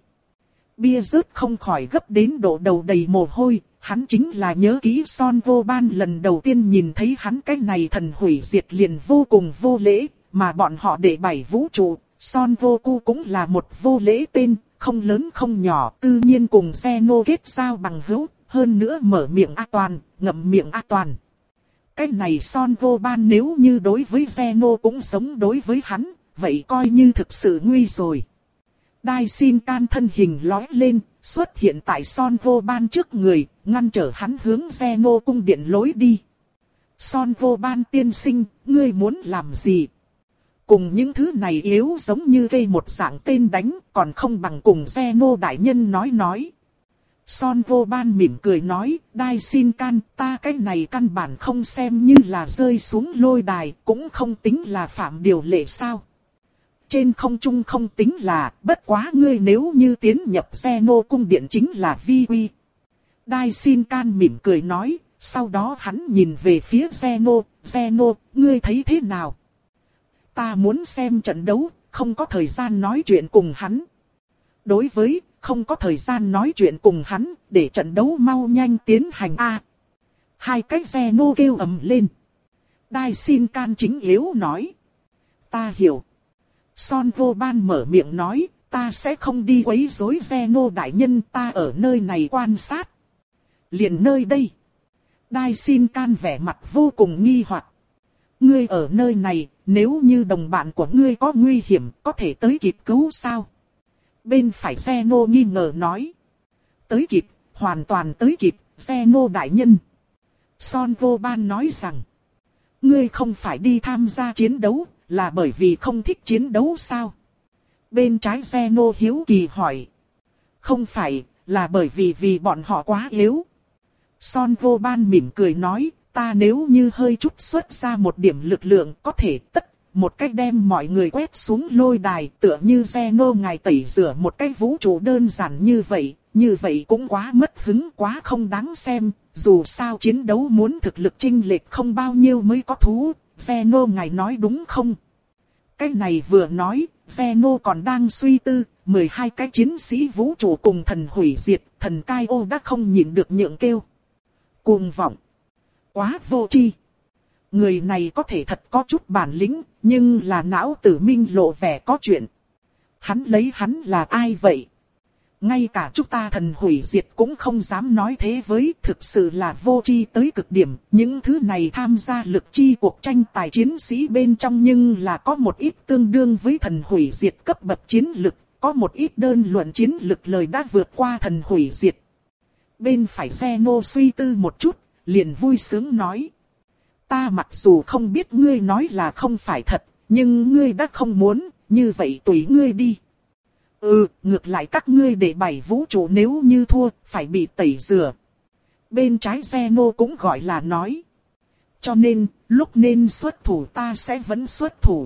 Bia rớt không khỏi gấp đến độ đầu đầy mồ hôi, hắn chính là nhớ kỹ Son Vô Ban lần đầu tiên nhìn thấy hắn cách này thần hủy diệt liền vô cùng vô lễ, mà bọn họ để bảy vũ trụ, Son Vô Cu cũng là một vô lễ tên, không lớn không nhỏ, tự nhiên cùng Zeno kết giao bằng hữu, hơn nữa mở miệng A Toàn, ngậm miệng A Toàn. Cái này Son Vô Ban nếu như đối với Zeno cũng giống đối với hắn, vậy coi như thực sự nguy rồi. Đai xin can thân hình lói lên, xuất hiện tại Son Vô Ban trước người, ngăn trở hắn hướng Zeno cung điện lối đi. Son Vô Ban tiên sinh, ngươi muốn làm gì? Cùng những thứ này yếu giống như cây một dạng tên đánh, còn không bằng cùng Zeno đại nhân nói nói. Son Vô Ban mỉm cười nói, Đai xin can, ta cái này căn bản không xem như là rơi xuống lôi đài, cũng không tính là phạm điều lệ sao. Trên không trung không tính là, bất quá ngươi nếu như tiến nhập Zeno cung điện chính là vi quy. Đai xin can mỉm cười nói, sau đó hắn nhìn về phía Zeno, Zeno, ngươi thấy thế nào? Ta muốn xem trận đấu, không có thời gian nói chuyện cùng hắn. Đối với, không có thời gian nói chuyện cùng hắn, để trận đấu mau nhanh tiến hành a. À, hai cái Zeno kêu ầm lên. Đai xin can chính yếu nói. Ta hiểu. Son Vô Ban mở miệng nói, ta sẽ không đi quấy rối Zeno đại nhân, ta ở nơi này quan sát. Liền nơi đây. Đai xin can vẻ mặt vô cùng nghi hoặc. Ngươi ở nơi này, nếu như đồng bạn của ngươi có nguy hiểm, có thể tới kịp cứu sao? Bên phải Zeno nghi ngờ nói. Tới kịp, hoàn toàn tới kịp, Zeno đại nhân. Son Vô Ban nói rằng. Ngươi không phải đi tham gia chiến đấu, là bởi vì không thích chiến đấu sao? Bên trái Zeno hiếu kỳ hỏi. Không phải, là bởi vì vì bọn họ quá yếu. Son Vô Ban mỉm cười nói, ta nếu như hơi chút xuất ra một điểm lực lượng có thể tất một cách đem mọi người quét xuống lôi đài, tựa như Zeno ngài tẩy rửa một cái vũ trụ đơn giản như vậy, như vậy cũng quá mất hứng, quá không đáng xem, dù sao chiến đấu muốn thực lực chênh lệch không bao nhiêu mới có thú, Zeno ngài nói đúng không? Cái này vừa nói, Zeno còn đang suy tư, mười hai cái chiến sĩ vũ trụ cùng thần hủy diệt, thần cai ô đã không nhịn được nhượng kêu. Cuồng vọng. Quá vô tri. Người này có thể thật có chút bản lĩnh, nhưng là não tử minh lộ vẻ có chuyện. Hắn lấy hắn là ai vậy? Ngay cả chúng ta thần hủy diệt cũng không dám nói thế với, thực sự là vô tri tới cực điểm. Những thứ này tham gia lực chi cuộc tranh tài chiến sĩ bên trong nhưng là có một ít tương đương với thần hủy diệt cấp bậc chiến lực, có một ít đơn luận chiến lực lời đã vượt qua thần hủy diệt. Bên phải Zeno suy tư một chút, liền vui sướng nói. Ta mặc dù không biết ngươi nói là không phải thật, nhưng ngươi đã không muốn, như vậy tùy ngươi đi. Ừ, ngược lại các ngươi để bảy vũ trụ nếu như thua, phải bị tẩy rửa. Bên trái Zeno cũng gọi là nói. Cho nên, lúc nên xuất thủ ta sẽ vẫn xuất thủ.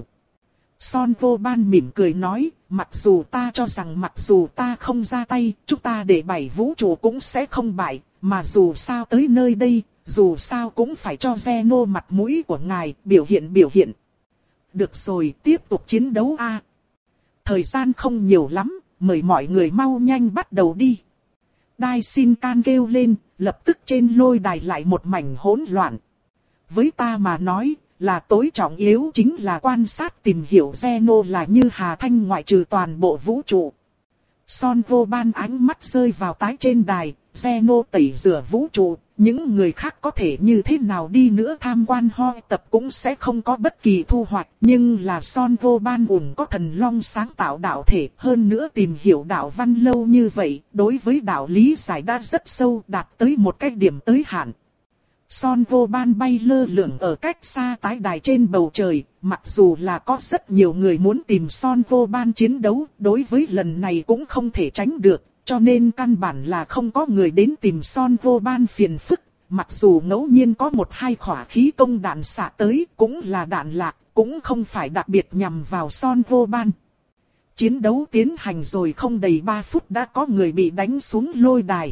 Son Vô Ban mỉm cười nói, mặc dù ta cho rằng mặc dù ta không ra tay, chúng ta để bảy vũ trụ cũng sẽ không bại, mà dù sao tới nơi đây, dù sao cũng phải cho Zeno mặt mũi của ngài, biểu hiện biểu hiện. Được rồi, tiếp tục chiến đấu a. Thời gian không nhiều lắm, mời mọi người mau nhanh bắt đầu đi. Đai xin can kêu lên, lập tức trên lôi đài lại một mảnh hỗn loạn. Với ta mà nói, là tối trọng yếu chính là quan sát tìm hiểu Zeno là như Hà Thanh ngoại trừ toàn bộ vũ trụ. Son vô ban ánh mắt rơi vào tái trên đài, Zeno tẩy rửa vũ trụ, những người khác có thể như thế nào đi nữa tham quan hoi tập cũng sẽ không có bất kỳ thu hoạch. Nhưng là Son vô ban ủng có thần long sáng tạo đạo thể, hơn nữa tìm hiểu đạo văn lâu như vậy, đối với đạo lý giải đã rất sâu, đạt tới một cái điểm tới hạn. Son vô ban bay lơ lửng ở cách xa tái đài trên bầu trời, mặc dù là có rất nhiều người muốn tìm Son vô ban chiến đấu, đối với lần này cũng không thể tránh được, cho nên căn bản là không có người đến tìm Son vô ban phiền phức. Mặc dù ngẫu nhiên có một hai khỏa khí công đạn xạ tới, cũng là đạn lạc, cũng không phải đặc biệt nhằm vào Son vô ban. Chiến đấu tiến hành rồi không đầy ba phút đã có người bị đánh xuống lôi đài.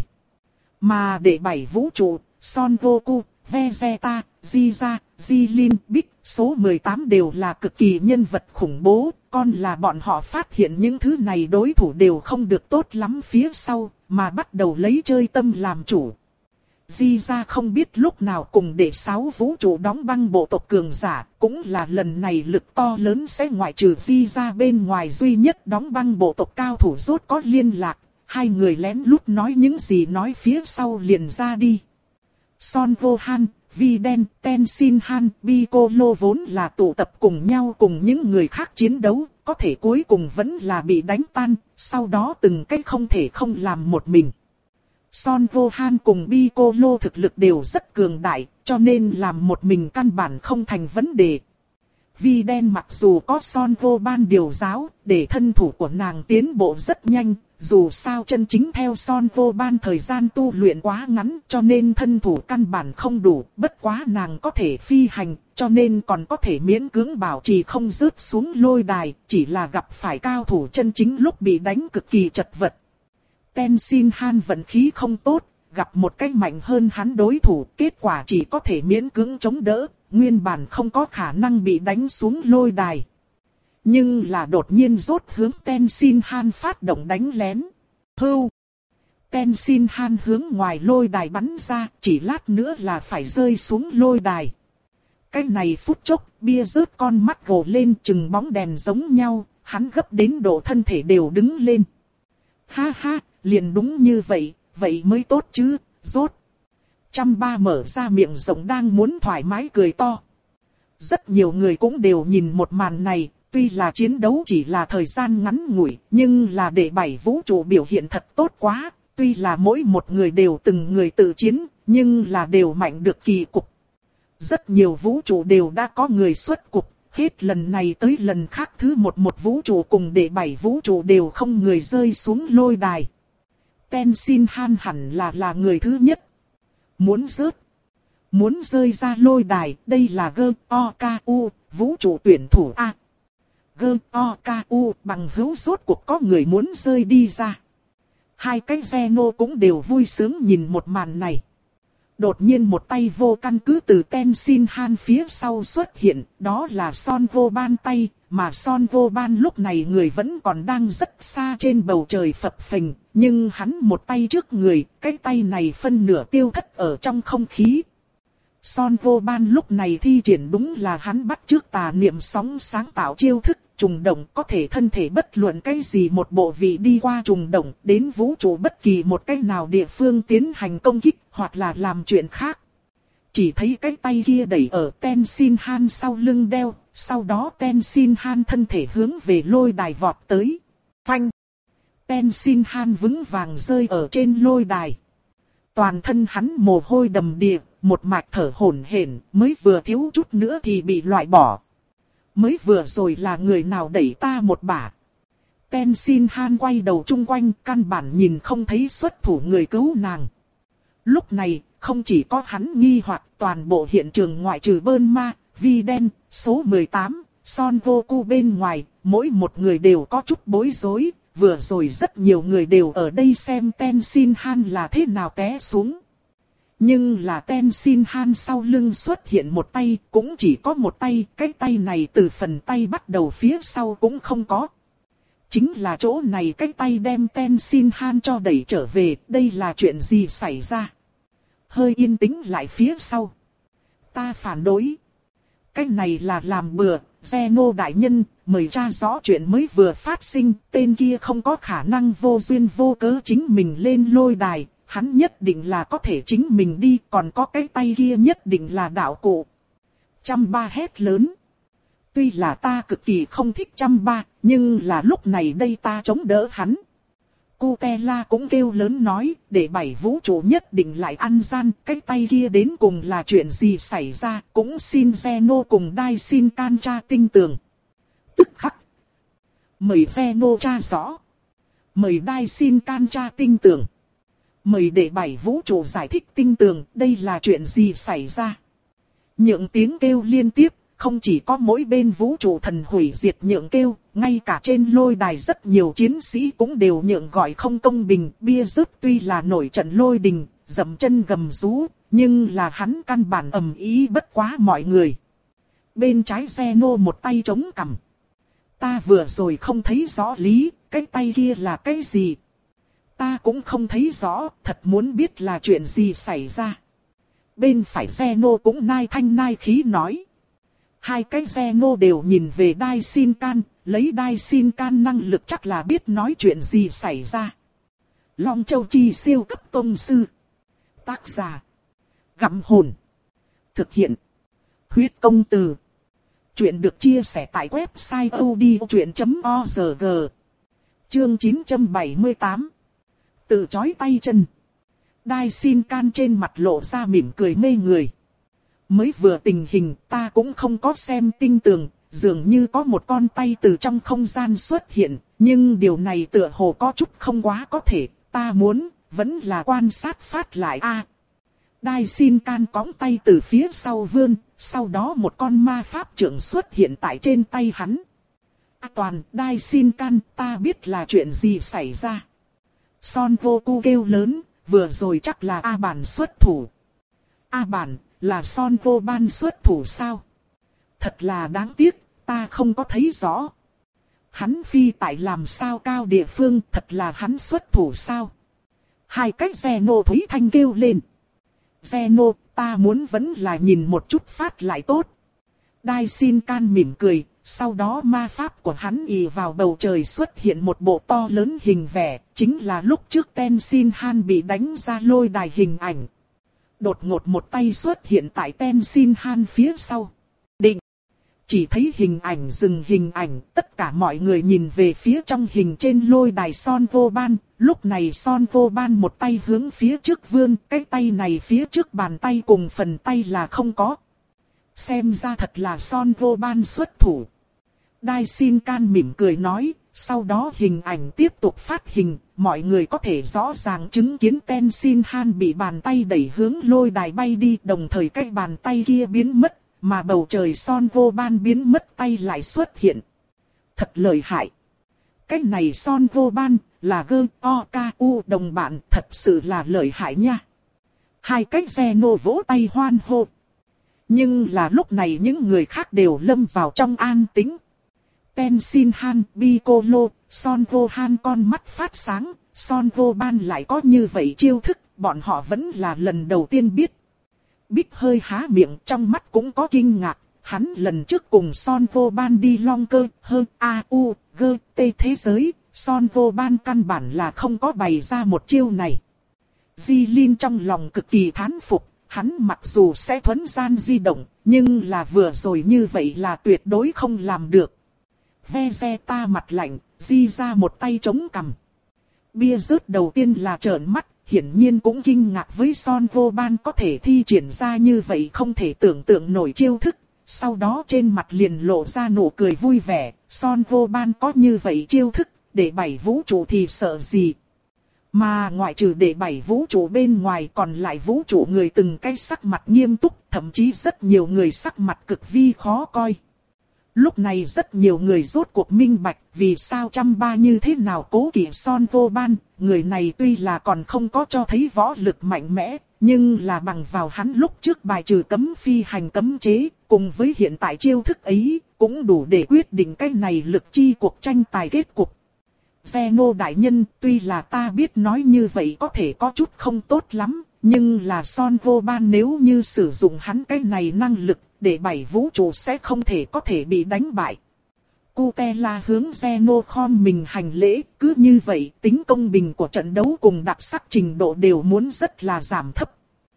Mà để bảy vũ trụ, Son Goku, Vegeta, Jiza, Jilin, Big, số mười tám đều là cực kỳ nhân vật khủng bố, còn là bọn họ phát hiện những thứ này đối thủ đều không được tốt lắm phía sau, mà bắt đầu lấy chơi tâm làm chủ. Jiza không biết lúc nào cùng để sáu vũ trụ đóng băng bộ tộc cường giả, cũng là lần này lực to lớn sẽ ngoại trừ Jiza bên ngoài duy nhất đóng băng bộ tộc cao thủ rốt có liên lạc, hai người lén lút nói những gì nói phía sau liền ra đi. Son Gohan, Viden, Tenshin Han, Piccolo vốn là tụ tập cùng nhau cùng những người khác chiến đấu, có thể cuối cùng vẫn là bị đánh tan, sau đó từng cái không thể không làm một mình. Son Gohan cùng Piccolo thực lực đều rất cường đại, cho nên làm một mình căn bản không thành vấn đề. Viden mặc dù có Son Gohan điều giáo, để thân thủ của nàng tiến bộ rất nhanh, dù sao chân chính theo Son Gohan thời gian tu luyện quá ngắn cho nên thân thủ căn bản không đủ, bất quá nàng có thể phi hành, cho nên còn có thể miễn cưỡng bảo trì không rớt xuống lôi đài, chỉ là gặp phải cao thủ chân chính lúc bị đánh cực kỳ chật vật. Tenshin Han vận khí không tốt, gặp một cái mạnh hơn hắn đối thủ, kết quả chỉ có thể miễn cưỡng chống đỡ, nguyên bản không có khả năng bị đánh xuống lôi đài. Nhưng là đột nhiên rốt hướng Tenshin Han phát động đánh lén. Hưu! Tenshin Han hướng ngoài lôi đài bắn ra, chỉ lát nữa là phải rơi xuống lôi đài. Cái này phút chốc, bia rớt con mắt gồ lên chừng bóng đèn giống nhau, hắn gấp đến độ thân thể đều đứng lên. Ha ha, liền đúng như vậy, vậy mới tốt chứ, rốt. Trăm ba mở ra miệng rộng đang muốn thoải mái cười to. Rất nhiều người cũng đều nhìn một màn này, tuy là chiến đấu chỉ là thời gian ngắn ngủi, nhưng là để bảy vũ trụ biểu hiện thật tốt quá. Tuy là mỗi một người đều từng người tự chiến, nhưng là đều mạnh được kỳ cục. Rất nhiều vũ trụ đều đã có người xuất cục, hết lần này tới lần khác thứ một một vũ trụ cùng để bảy vũ trụ đều không người rơi xuống lôi đài. Tenshin Han hẳn là là người thứ nhất. Muốn rớt. Muốn rơi ra lôi đài, đây là G O K U, vũ trụ tuyển thủ A. G O K U bằng hữu rốt cuộc có người muốn rơi đi ra. Hai cái Zeno cũng đều vui sướng nhìn một màn này. Đột nhiên một tay vô căn cứ từ Tenshin Han phía sau xuất hiện, đó là Son Gohan tay, mà Son Gohan lúc này người vẫn còn đang rất xa trên bầu trời phập phình, nhưng hắn một tay trước người, cái tay này phân nửa tiêu thất ở trong không khí. Son Gohan lúc này thi triển đúng là hắn bắt chước tà niệm sóng sáng tạo chiêu thức, trùng động có thể thân thể bất luận cái gì một bộ vị đi qua trùng động đến vũ trụ bất kỳ một cái nào địa phương tiến hành công kích hoặc là làm chuyện khác. Chỉ thấy cái tay kia đẩy ở Tenshin Han sau lưng đeo, sau đó Tenshin Han thân thể hướng về lôi đài vọt tới. Phanh! Tenshin Han vững vàng rơi ở trên lôi đài. Toàn thân hắn mồ hôi đầm đìa, một mạch thở hổn hển, mới vừa thiếu chút nữa thì bị loại bỏ. Mới vừa rồi là người nào đẩy ta một bả. Tenshin Han quay đầu chung quanh, căn bản nhìn không thấy xuất thủ người cứu nàng. Lúc này, không chỉ có hắn nghi hoặc, toàn bộ hiện trường ngoại trừ Bulma, Viden, số mười tám, Son Goku bên ngoài, mỗi một người đều có chút bối rối. Vừa rồi rất nhiều người đều ở đây xem Tenshin Han là thế nào té xuống. Nhưng là Tenshin Han sau lưng xuất hiện một tay, cũng chỉ có một tay, cái tay này từ phần tay bắt đầu phía sau cũng không có. Chính là chỗ này cái tay đem Tenshin Han cho đẩy trở về, đây là chuyện gì xảy ra? Hơi yên tĩnh lại phía sau. Ta phản đối. cái này là làm bừa, Zeno đại nhân, mời tra rõ chuyện mới vừa phát sinh, tên kia không có khả năng vô duyên vô cớ chính mình lên lôi đài, hắn nhất định là có thể chính mình đi, còn có cái tay kia nhất định là đạo cụ. Trăm ba hét lớn. Tuy là ta cực kỳ không thích trăm ba, nhưng là lúc này đây ta chống đỡ hắn. Cutella cũng kêu lớn nói, để bảy vũ trụ nhất định lại ăn gian, cái tay kia đến cùng là chuyện gì xảy ra, cũng xin Zeno cùng Dai xin can tra tinh tường. Tức khắc. Mời Zeno tra rõ. Mời Dai xin can tra tinh tường. Mời để bảy vũ trụ giải thích tinh tường, đây là chuyện gì xảy ra. Những tiếng kêu liên tiếp. Không chỉ có mỗi bên vũ trụ thần hủy diệt nhượng kêu, ngay cả trên lôi đài rất nhiều chiến sĩ cũng đều nhượng gọi không công bình. Bia rớt tuy là nổi trận lôi đình, dậm chân gầm rú, nhưng là hắn căn bản ầm ý bất quá mọi người. Bên trái Zeno một tay chống cằm. Ta vừa rồi không thấy rõ lý, cái tay kia là cái gì? Ta cũng không thấy rõ, thật muốn biết là chuyện gì xảy ra. Bên phải Zeno cũng nai thanh nai khí nói. Hai cái Zeno đều nhìn về Dai Xin Can, lấy Dai Xin Can năng lực chắc là biết nói chuyện gì xảy ra. Long Châu Chi siêu cấp tông sư. Tác giả. Gặm hồn. Thực hiện. Huyết công từ. Chuyện được chia sẻ tại website odchuyện chấm org. Chương chín trăm bảy mươi tám. Tự chói tay chân. Dai Xin Can trên mặt lộ ra mỉm cười mê người. Mới vừa tình hình ta cũng không có xem tinh tường, dường như có một con tay từ trong không gian xuất hiện, nhưng điều này tựa hồ có chút không quá có thể, ta muốn, vẫn là quan sát phát lại a. À, Dai Xin Can cõng tay từ phía sau vươn, sau đó một con ma pháp trượng xuất hiện tại trên tay hắn. A toàn, Dai Xin Can, ta biết là chuyện gì xảy ra. Son Goku kêu lớn, vừa rồi chắc là A bản xuất thủ. A bản, là Son Goban xuất thủ sao? Thật là đáng tiếc, ta không có thấy rõ. Hắn phi tại làm sao cao địa phương, thật là hắn xuất thủ sao? Hai cách Zeno Thúy Thanh kêu lên. Zeno, ta muốn vẫn là nhìn một chút phát lại tốt. Dai Xin Can mỉm cười, sau đó ma pháp của hắn ì vào bầu trời xuất hiện một bộ to lớn hình vẽ, chính là lúc trước Tenzin Han bị đánh ra lôi đài hình ảnh. Đột ngột một tay xuất hiện tại Tenzin Han phía sau. Định. Chỉ thấy hình ảnh dừng hình ảnh, tất cả mọi người nhìn về phía trong hình trên lôi đài Son Goban. Lúc này Son Goban một tay hướng phía trước vươn, cái tay này phía trước bàn tay cùng phần tay là không có. Xem ra thật là Son Goban xuất thủ. Dai Xin Can mỉm cười nói, sau đó hình ảnh tiếp tục phát hình, mọi người có thể rõ ràng chứng kiến Tenzin Han bị bàn tay đẩy hướng lôi đài bay đi, đồng thời cái bàn tay kia biến mất, mà bầu trời Son Goban biến mất tay lại xuất hiện. Thật lợi hại. Cái này Son Goban là gơ o ca u đồng bạn, thật sự là lợi hại nha. Hai cái Zeno vỗ tay hoan hô. Nhưng là lúc này những người khác đều lâm vào trong an tĩnh. Tenzin Han, Piccolo, Son Gohan con mắt phát sáng, Son Goban lại có như vậy chiêu thức, bọn họ vẫn là lần đầu tiên biết. Bích hơi há miệng, trong mắt cũng có kinh ngạc, hắn lần trước cùng Son Goban đi long cơ, hơn a u, g, t thế giới, Son Goban căn bản là không có bày ra một chiêu này. Di Lin trong lòng cực kỳ thán phục, hắn mặc dù sẽ thuấn gian di động, nhưng là vừa rồi như vậy là tuyệt đối không làm được. Vegeta mặt lạnh, di ra một tay chống cằm. Bia rớt đầu tiên là trợn mắt, hiển nhiên cũng kinh ngạc với Son Goban có thể thi triển ra như vậy không thể tưởng tượng nổi chiêu thức. Sau đó trên mặt liền lộ ra nụ cười vui vẻ, Son Goban có như vậy chiêu thức, để bảy vũ trụ thì sợ gì. Mà ngoại trừ để bảy vũ trụ bên ngoài còn lại vũ trụ người từng cái sắc mặt nghiêm túc, thậm chí rất nhiều người sắc mặt cực vi khó coi. Lúc này rất nhiều người rốt cuộc minh bạch vì sao trăm ba như thế nào cố kỵ Son Goban, người này tuy là còn không có cho thấy võ lực mạnh mẽ, nhưng là bằng vào hắn lúc trước bài trừ cấm phi hành cấm chế, cùng với hiện tại chiêu thức ấy, cũng đủ để quyết định cái này lực chi cuộc tranh tài kết cục. Zeno đại nhân, tuy là ta biết nói như vậy có thể có chút không tốt lắm, nhưng là Son Goban nếu như sử dụng hắn cái này năng lực, để bảy vũ trụ sẽ không thể có thể bị đánh bại. Cutella hướng Zeno khom mình hành lễ, cứ như vậy tính công bình của trận đấu cùng đặc sắc trình độ đều muốn rất là giảm thấp.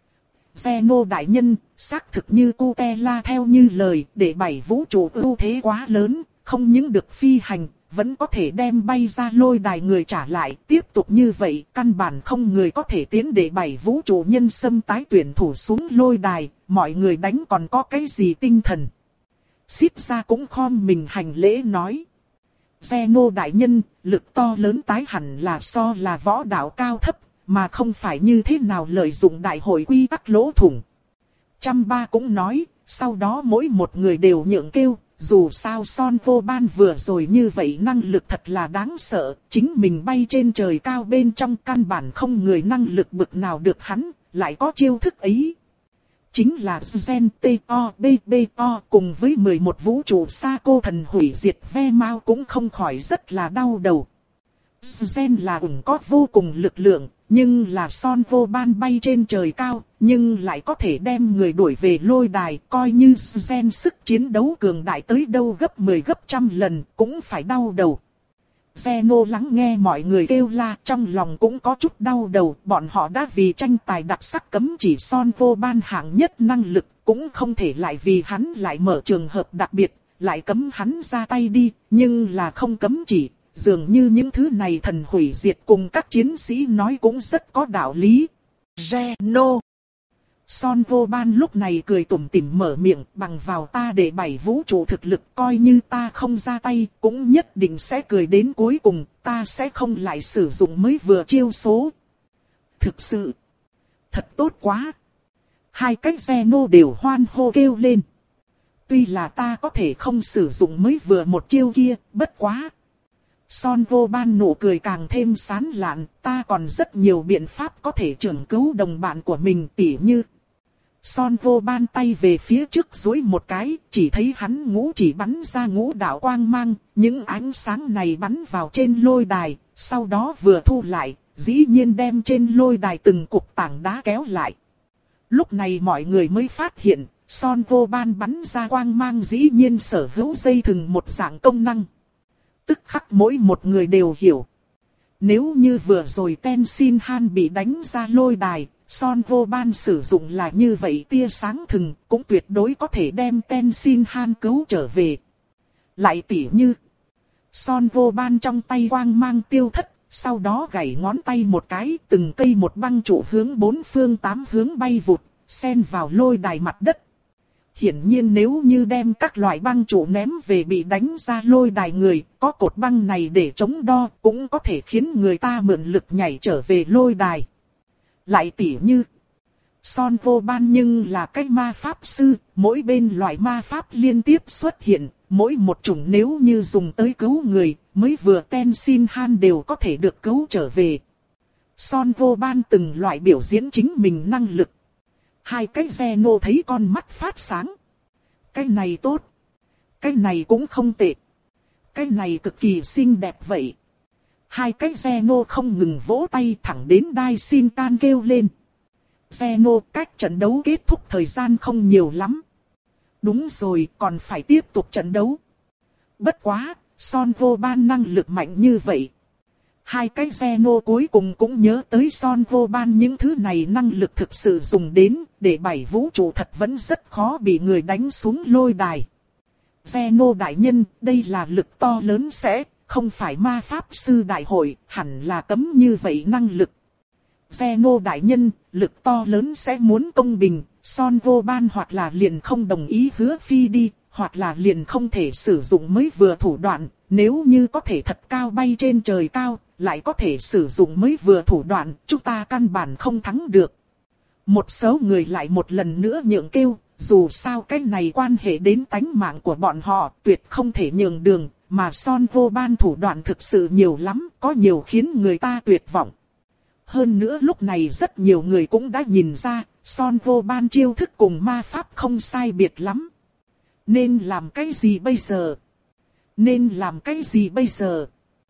Zeno đại nhân, xác thực như Cutella theo như lời, để bảy vũ trụ ưu thế quá lớn, không những được phi hành, vẫn có thể đem bay ra lôi đài người trả lại. Tiếp tục như vậy, căn bản không người có thể tiến để bảy vũ trụ nhân xâm tái tuyển thủ xuống lôi đài, mọi người đánh còn có cái gì tinh thần. Xít ra cũng khom mình hành lễ nói. Zeno đại nhân, lực to lớn tái hẳn là so là võ đạo cao thấp, mà không phải như thế nào lợi dụng đại hội quy tắc lỗ thủng. Trăm ba cũng nói, sau đó mỗi một người đều nhượng kêu, dù sao Son Vô Ban vừa rồi như vậy năng lực thật là đáng sợ, chính mình bay trên trời cao bên trong căn bản không người năng lực bực nào được hắn, lại có chiêu thức ấy. Chính là Gen T O B B O cùng với mười một vũ trụ sa cô thần hủy diệt ve mau cũng không khỏi rất là đau đầu. Gen là ủng có vô cùng lực lượng, nhưng là Son Vô Ban bay trên trời cao, nhưng lại có thể đem người đuổi về lôi đài, coi như Gen sức chiến đấu cường đại tới đâu gấp mười gấp trăm lần, cũng phải đau đầu. Zeno lắng nghe mọi người kêu la, trong lòng cũng có chút đau đầu, bọn họ đã vì tranh tài đặc sắc cấm chỉ Son Vô Ban hạng nhất năng lực, cũng không thể lại vì hắn lại mở trường hợp đặc biệt, lại cấm hắn ra tay đi, nhưng là không cấm chỉ, dường như những thứ này thần hủy diệt cùng các chiến sĩ nói cũng rất có đạo lý. Zeno Son Vô Ban lúc này cười tủm tỉm mở miệng, bằng vào ta để bảy vũ trụ thực lực, coi như ta không ra tay, cũng nhất định sẽ cười đến cuối cùng, ta sẽ không lại sử dụng mới vừa chiêu số. Thực sự, thật tốt quá. Hai cách Zeno đều hoan hô kêu lên. Tuy là ta có thể không sử dụng mới vừa một chiêu kia, bất quá. Son Vô Ban nụ cười càng thêm sán lạn, ta còn rất nhiều biện pháp có thể trưởng cứu đồng bạn của mình, tỉ như. Son Vô Ban tay về phía trước duỗi một cái, chỉ thấy hắn ngũ chỉ bắn ra ngũ đạo quang mang, những ánh sáng này bắn vào trên lôi đài, sau đó vừa thu lại, dĩ nhiên đem trên lôi đài từng cục tảng đá kéo lại. Lúc này mọi người mới phát hiện, Son Vô Ban bắn ra quang mang dĩ nhiên sở hữu dây thừng một dạng công năng. Tức khắc mỗi một người đều hiểu. Nếu như vừa rồi Tenzin Han bị đánh ra lôi đài, Son Vô Ban sử dụng là như vậy tia sáng thừng, cũng tuyệt đối có thể đem Tenzin Han cứu trở về. Lại tỉ như, Son Vô Ban trong tay quang mang tiêu thất, sau đó gảy ngón tay một cái, từng cây một băng trụ hướng bốn phương tám hướng bay vụt, xen vào lôi đài mặt đất. Hiển nhiên nếu như đem các loại băng trụ ném về bị đánh ra lôi đài người, có cột băng này để chống đo, cũng có thể khiến người ta mượn lực nhảy trở về lôi đài. Lại tỉ như, Son Vô Ban nhưng là cái ma pháp sư, mỗi bên loại ma pháp liên tiếp xuất hiện, mỗi một chủng nếu như dùng tới cứu người, mới vừa Tenzin Han đều có thể được cứu trở về. Son Vô Ban từng loại biểu diễn chính mình năng lực. Hai cái Zeno thấy con mắt phát sáng. Cái này tốt. Cái này cũng không tệ. Cái này cực kỳ xinh đẹp vậy. Hai cái Zeno không ngừng vỗ tay thẳng đến Đai Xin Can kêu lên. Zeno, cách trận đấu kết thúc thời gian không nhiều lắm. Đúng rồi, còn phải tiếp tục trận đấu. Bất quá, Son Vô Ban năng lực mạnh như vậy. Hai cái Zeno cuối cùng cũng nhớ tới Son Vô Ban những thứ này năng lực thực sự dùng đến, để bảy vũ trụ thật vẫn rất khó bị người đánh xuống lôi đài. Zeno đại nhân, đây là lực to lớn sẽ, không phải ma pháp sư đại hội, hẳn là cấm như vậy năng lực. Zeno đại nhân, lực to lớn sẽ muốn công bình, Son Vô Ban hoặc là liền không đồng ý hứa phi đi, hoặc là liền không thể sử dụng mới vừa thủ đoạn, nếu như có thể thật cao bay trên trời cao, lại có thể sử dụng mới vừa thủ đoạn, chúng ta căn bản không thắng được. Một số người lại một lần nữa nhượng kêu, dù sao cái này quan hệ đến tánh mạng của bọn họ, tuyệt không thể nhường đường, mà Son Vô Ban thủ đoạn thực sự nhiều lắm, có nhiều khiến người ta tuyệt vọng. Hơn nữa lúc này rất nhiều người cũng đã nhìn ra, Son Vô Ban chiêu thức cùng ma pháp không sai biệt lắm. Nên làm cái gì bây giờ? Nên làm cái gì bây giờ?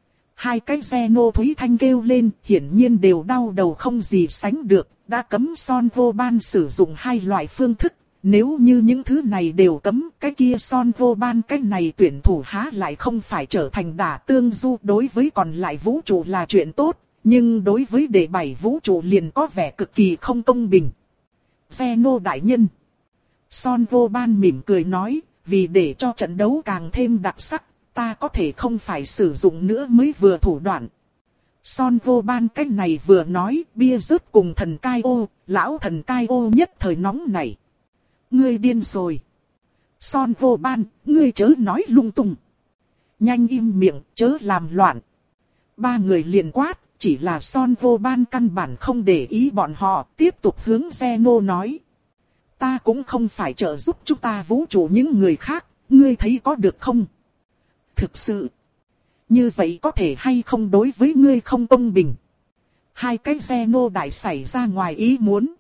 Hai cái Zeno Thúy Thanh kêu lên, hiển nhiên đều đau đầu không gì sánh được, đã cấm Son Vô Ban sử dụng hai loại phương thức, nếu như những thứ này đều cấm, cái kia Son Vô Ban cái này tuyển thủ há lại không phải trở thành đả tương du. Đối với còn lại vũ trụ là chuyện tốt, nhưng đối với đệ bảy vũ trụ liền có vẻ cực kỳ không công bình. Zeno đại nhân. Son Vô Ban mỉm cười nói, vì để cho trận đấu càng thêm đặc sắc, ta có thể không phải sử dụng nữa mới vừa thủ đoạn. Son Vô Ban cách này vừa nói, bia rớt cùng thần cai ô, lão thần cai ô nhất thời nóng này. Ngươi điên rồi. Son Vô Ban, ngươi chớ nói lung tung. Nhanh im miệng, chớ làm loạn. Ba người liền quát, chỉ là Son Vô Ban căn bản không để ý bọn họ, tiếp tục hướng Zeno nói. Ta cũng không phải trợ giúp chúng ta vũ trụ những người khác, ngươi thấy có được không? Thực sự, như vậy có thể hay không đối với ngươi không công bình? Hai cái Zeno đại xảy ra ngoài ý muốn.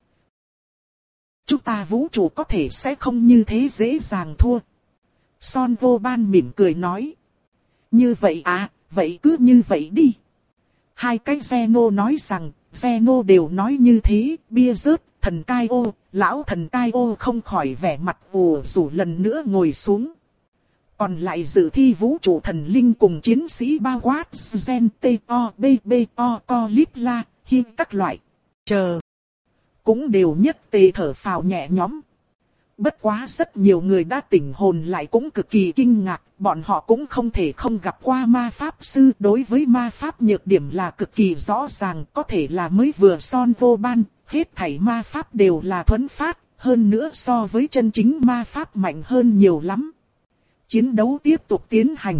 Chúng ta vũ trụ có thể sẽ không như thế dễ dàng thua. Son Vô Ban mỉm cười nói. Như vậy à, vậy cứ như vậy đi. Hai cái Zeno nói rằng, Zeno đều nói như thế, bia rớt, thần cai ô, lão thần cai ô không khỏi vẻ mặt ủ rủ lần nữa ngồi xuống. Còn lại dự thi vũ trụ thần linh cùng chiến sĩ bao quát, Gen, T, O, B, B, O, Co, Lip, La, Hi các loại. Chờ. Cũng đều nhất tề thở phào nhẹ nhõm. Bất quá rất nhiều người đã tỉnh hồn lại cũng cực kỳ kinh ngạc, bọn họ cũng không thể không gặp qua ma pháp sư. Đối với ma pháp nhược điểm là cực kỳ rõ ràng, có thể là mới vừa Son Vô Ban, hết thảy ma pháp đều là thuấn phát, hơn nữa so với chân chính ma pháp mạnh hơn nhiều lắm. Chiến đấu tiếp tục tiến hành.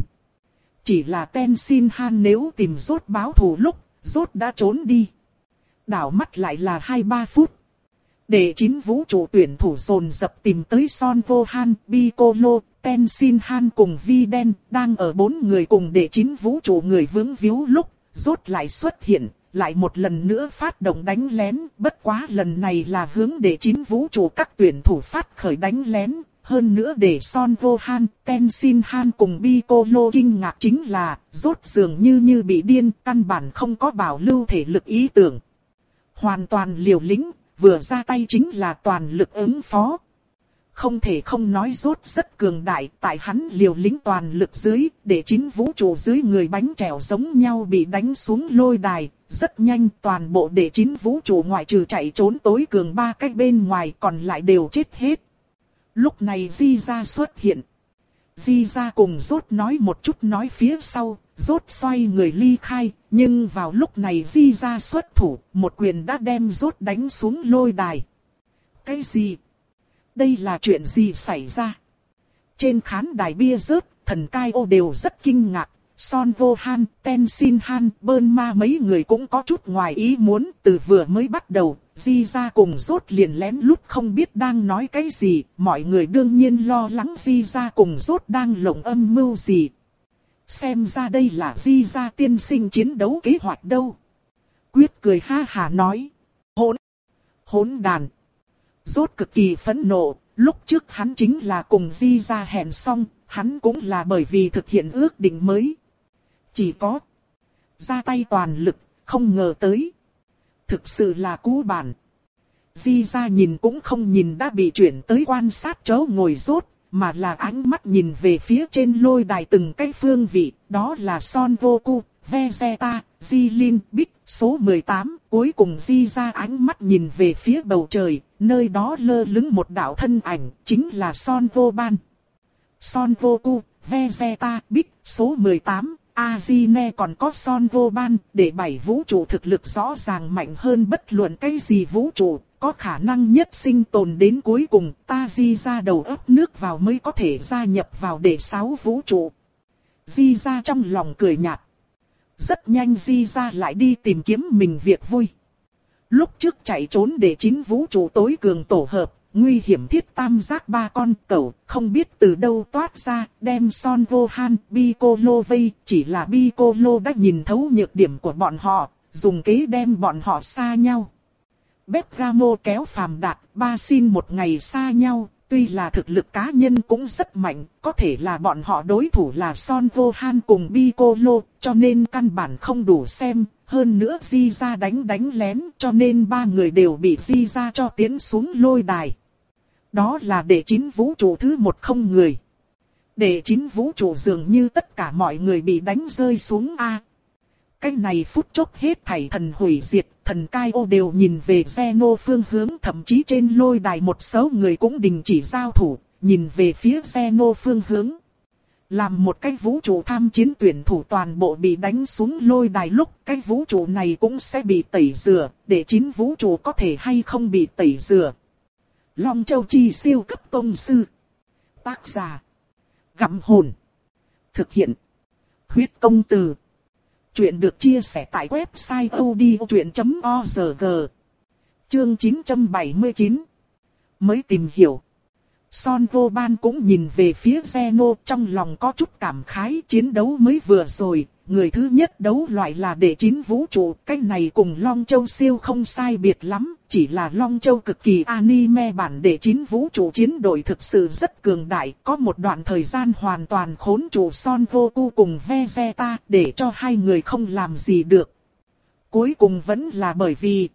Chỉ là Tenzin Han nếu tìm Rốt báo thù lúc, Rốt đã trốn đi. Đảo mắt lại là hai ba phút. Đệ chín vũ trụ tuyển thủ dồn dập tìm tới Son Vô Han, Piccolo, Tenzin Han cùng Vi Đen, đang ở bốn người cùng đệ chín vũ trụ người vướng víu lúc, Rốt lại xuất hiện, lại một lần nữa phát động đánh lén, bất quá lần này là hướng đệ chín vũ trụ các tuyển thủ phát khởi đánh lén. Hơn nữa để Son Vô Han, Tenzin Han cùng Piccolo kinh ngạc chính là, Rốt dường như như bị điên, căn bản không có bảo lưu thể lực ý tưởng. Hoàn toàn liều lĩnh, vừa ra tay chính là toàn lực ứng phó. Không thể không nói Rốt rất cường đại, tại hắn liều lĩnh toàn lực dưới, để chín vũ trụ dưới người bánh trèo giống nhau bị đánh xuống lôi đài. Rất nhanh toàn bộ để chín vũ trụ ngoại trừ chạy trốn tối cường ba cách bên ngoài còn lại đều chết hết. Lúc này Di Gia xuất hiện. Di Gia cùng Rốt nói một chút nói phía sau, Rốt xoay người ly khai, nhưng vào lúc này Di Gia xuất thủ, một quyền đã đem Rốt đánh xuống lôi đài. Cái gì? Đây là chuyện gì xảy ra? Trên khán đài bia rớt, thần cai ô đều rất kinh ngạc. Son Vô Han, Tenzin Han, Bơn Ma mấy người cũng có chút ngoài ý muốn. Từ vừa mới bắt đầu, Di Gia cùng Rốt liền lén lút không biết đang nói cái gì. Mọi người đương nhiên lo lắng Di Gia cùng Rốt đang lộng âm mưu gì. Xem ra đây là Di Gia tiên sinh chiến đấu kế hoạch đâu. Quyết cười ha hà nói. Hỗn, hỗn đàn. Rốt cực kỳ phẫn nộ, lúc trước hắn chính là cùng Di Gia hẹn xong, hắn cũng là bởi vì thực hiện ước định mới. Chỉ có ra tay toàn lực, không ngờ tới. Thực sự là cú bản. Di Gia nhìn cũng không nhìn đã bị chuyển tới quan sát chỗ ngồi Rốt, mà là ánh mắt nhìn về phía trên lôi đài từng cái phương vị, đó là Son Goku, Vegeta, Jilin, Big, số mười tám, cuối cùng Di Gia ánh mắt nhìn về phía bầu trời, nơi đó lơ lửng một đạo thân ảnh, chính là Son Goban. Son Goku, Vegeta, Big, số mười tám, Azine còn có Son Goban, để bảy vũ trụ thực lực rõ ràng mạnh hơn bất luận cái gì vũ trụ, có khả năng nhất sinh tồn đến cuối cùng, ta Di Gia đầu ấp nước vào mới có thể gia nhập vào để sáu vũ trụ. Di Gia trong lòng cười nhạt. Rất nhanh Di Gia lại đi tìm kiếm mình việc vui. Lúc trước chạy trốn để chín vũ trụ tối cường tổ hợp, nguy hiểm thiết tam giác ba con cẩu, không biết từ đâu toát ra, đem Son Vô Han, Piccolo vây, chỉ là Piccolo đã nhìn thấu nhược điểm của bọn họ, dùng kế đem bọn họ xa nhau. Bergamo kéo Phàm Đạt, ba xin một ngày xa nhau, tuy là thực lực cá nhân cũng rất mạnh, có thể là bọn họ đối thủ là Son Vô Han cùng Piccolo, cho nên căn bản không đủ xem, hơn nữa Di Gia đánh đánh lén, cho nên ba người đều bị Di Gia cho tiến xuống lôi đài. Đó là đệ chín vũ trụ thứ một không người. Đệ chín vũ trụ dường như tất cả mọi người bị đánh rơi xuống A. Cái này phút chốc hết thảy thần hủy diệt, thần cai ô đều nhìn về Zeno phương hướng, thậm chí trên lôi đài một số người cũng đình chỉ giao thủ, nhìn về phía Zeno phương hướng. Làm một cái vũ trụ tham chiến tuyển thủ toàn bộ bị đánh xuống lôi đài lúc, cái vũ trụ này cũng sẽ bị tẩy rửa, để chín vũ trụ có thể hay không bị tẩy rửa. Long Châu Chi siêu cấp tông sư. Tác giả: Gặm Hồn. Thực hiện: Huyết Công Từ. Chuyện được chia sẻ tại website odchuyện chấm org. Chương chín trăm bảy mươi chín. Mới tìm hiểu. Son Goban cũng nhìn về phía Zeno, trong lòng có chút cảm khái. Chiến đấu mới vừa rồi, người thứ nhất đấu loại là đệ chín vũ trụ. Cái này cùng Long Châu siêu không sai biệt lắm, chỉ là Long Châu cực kỳ anime bản đệ chín vũ trụ chiến đội thực sự rất cường đại. Có một đoạn thời gian hoàn toàn khốn trụ Son Goku cùng Vegeta, để cho hai người không làm gì được. Cuối cùng vẫn là bởi vì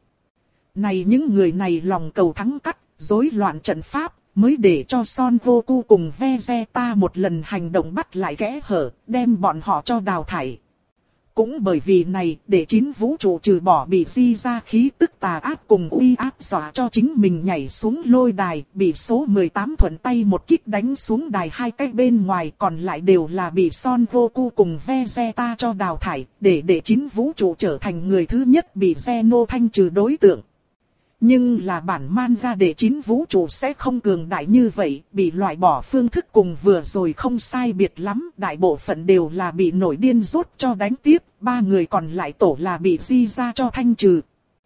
này những người này lòng cầu thắng cắt, rối loạn trận pháp, mới để cho Son Goku cùng Vegeta một lần hành động bắt lại kẽ hở, đem bọn họ cho đào thải. Cũng bởi vì này, để chín vũ trụ trừ bỏ bị di ra khí tức tà ác cùng uy áp dọa cho chính mình nhảy xuống lôi đài, bị số mười tám thuận tay một kích đánh xuống đài hai cái bên ngoài, còn lại đều là bị Son Goku cùng Vegeta cho đào thải, để để chín vũ trụ trở thành người thứ nhất bị Zeno thanh trừ đối tượng. Nhưng là bản manga đệ chín vũ trụ sẽ không cường đại như vậy, bị loại bỏ phương thức cùng vừa rồi không sai biệt lắm, đại bộ phận đều là bị nổi điên rốt cho đánh tiếp, ba người còn lại tổ là bị di ra cho thanh trừ.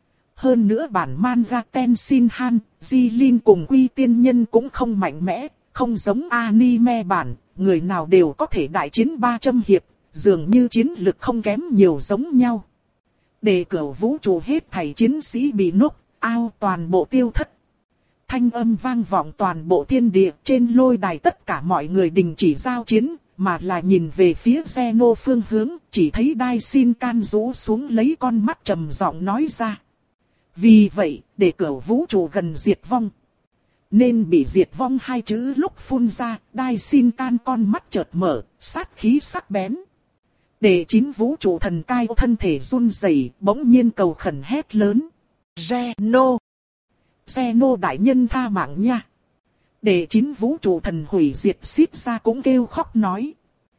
Hơn nữa bản manga Tenshin Han, Jilin cùng Quy Tiên Nhân cũng không mạnh mẽ, không giống anime bản, người nào đều có thể đại chiến ba trăm hiệp, dường như chiến lực không kém nhiều giống nhau. Để cửu vũ trụ hết thảy chiến sĩ bị nốc ao toàn bộ tiêu thất. Thanh âm vang vọng toàn bộ thiên địa, trên lôi đài tất cả mọi người đình chỉ giao chiến, mà là nhìn về phía Zeno phương hướng, chỉ thấy Daishinkan rũ xuống lấy con mắt trầm giọng nói ra. Vì vậy, để cửu vũ trụ gần diệt vong. Nên bị diệt vong hai chữ lúc phun ra, Daishinkan con mắt chợt mở, sát khí sắc bén. Để chín vũ trụ thần cai thân thể run rẩy, bỗng nhiên cầu khẩn hét lớn. Zeno! Zeno đại nhân tha mạng nha! Để chín vũ trụ thần hủy diệt xít ra cũng kêu khóc nói.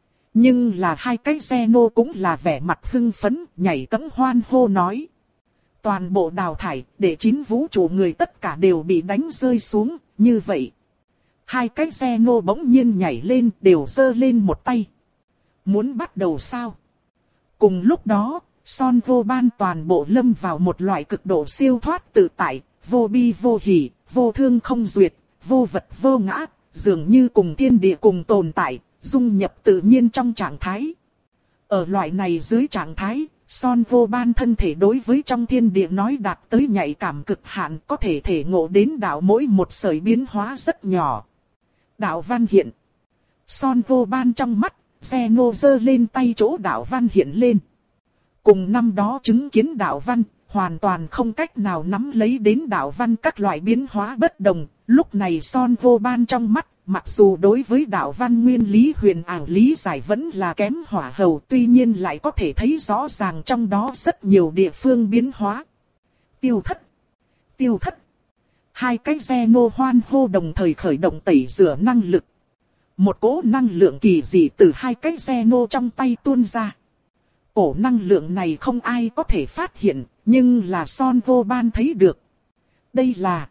Nhưng là hai cái Zeno cũng là vẻ mặt hưng phấn, nhảy cẫng hoan hô nói. Toàn bộ đào thải, để chín vũ trụ người tất cả đều bị đánh rơi xuống, như vậy. Hai cái Zeno bỗng nhiên nhảy lên, đều giơ lên một tay. Muốn bắt đầu sao? Cùng lúc đó, Son Goban toàn bộ lâm vào một loại cực độ siêu thoát tự tại, vô bi vô hỉ, vô thương không duyệt, vô vật vô ngã, dường như cùng thiên địa cùng tồn tại, dung nhập tự nhiên trong trạng thái. Ở loại này dưới trạng thái, Son Goban thân thể đối với trong thiên địa nói đạt tới nhạy cảm cực hạn, có thể thể ngộ đến đạo mỗi một sợi biến hóa rất nhỏ. Đạo văn hiện. Son Goban trong mắt, Zeno giơ lên tay chỗ đạo văn hiện lên. Cùng năm đó chứng kiến đạo văn, hoàn toàn không cách nào nắm lấy đến đạo văn các loại biến hóa bất đồng. Lúc này Son Goban trong mắt, mặc dù đối với đạo văn nguyên lý huyền ảo lý giải vẫn là kém hỏa hầu, tuy nhiên lại có thể thấy rõ ràng trong đó rất nhiều địa phương biến hóa. Tiêu thất! Tiêu thất! Hai cái Zeno hoan hô đồng thời khởi động tẩy rửa năng lực. Một cỗ năng lượng kỳ dị từ hai cái Zeno trong tay tuôn ra. Cổ năng lượng này không ai có thể phát hiện, nhưng là Son Goban thấy được. Đây là...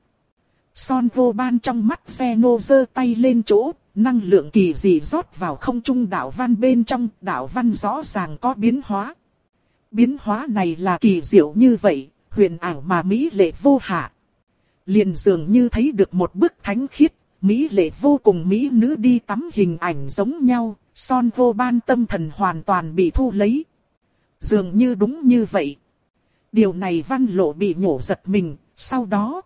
Son Goban trong mắt Zeno giơ tay lên chỗ, năng lượng kỳ dị rót vào không trung đạo văn bên trong, đạo văn rõ ràng có biến hóa. Biến hóa này là kỳ diệu như vậy, huyền ảo mà mỹ lệ vô hạ. Liền dường như thấy được một bức thánh khiết, mỹ lệ vô cùng mỹ nữ đi tắm hình ảnh giống nhau, Son Goban tâm thần hoàn toàn bị thu lấy. Dường như đúng như vậy. Điều này Văn Lộ bị nhổ giật mình, sau đó...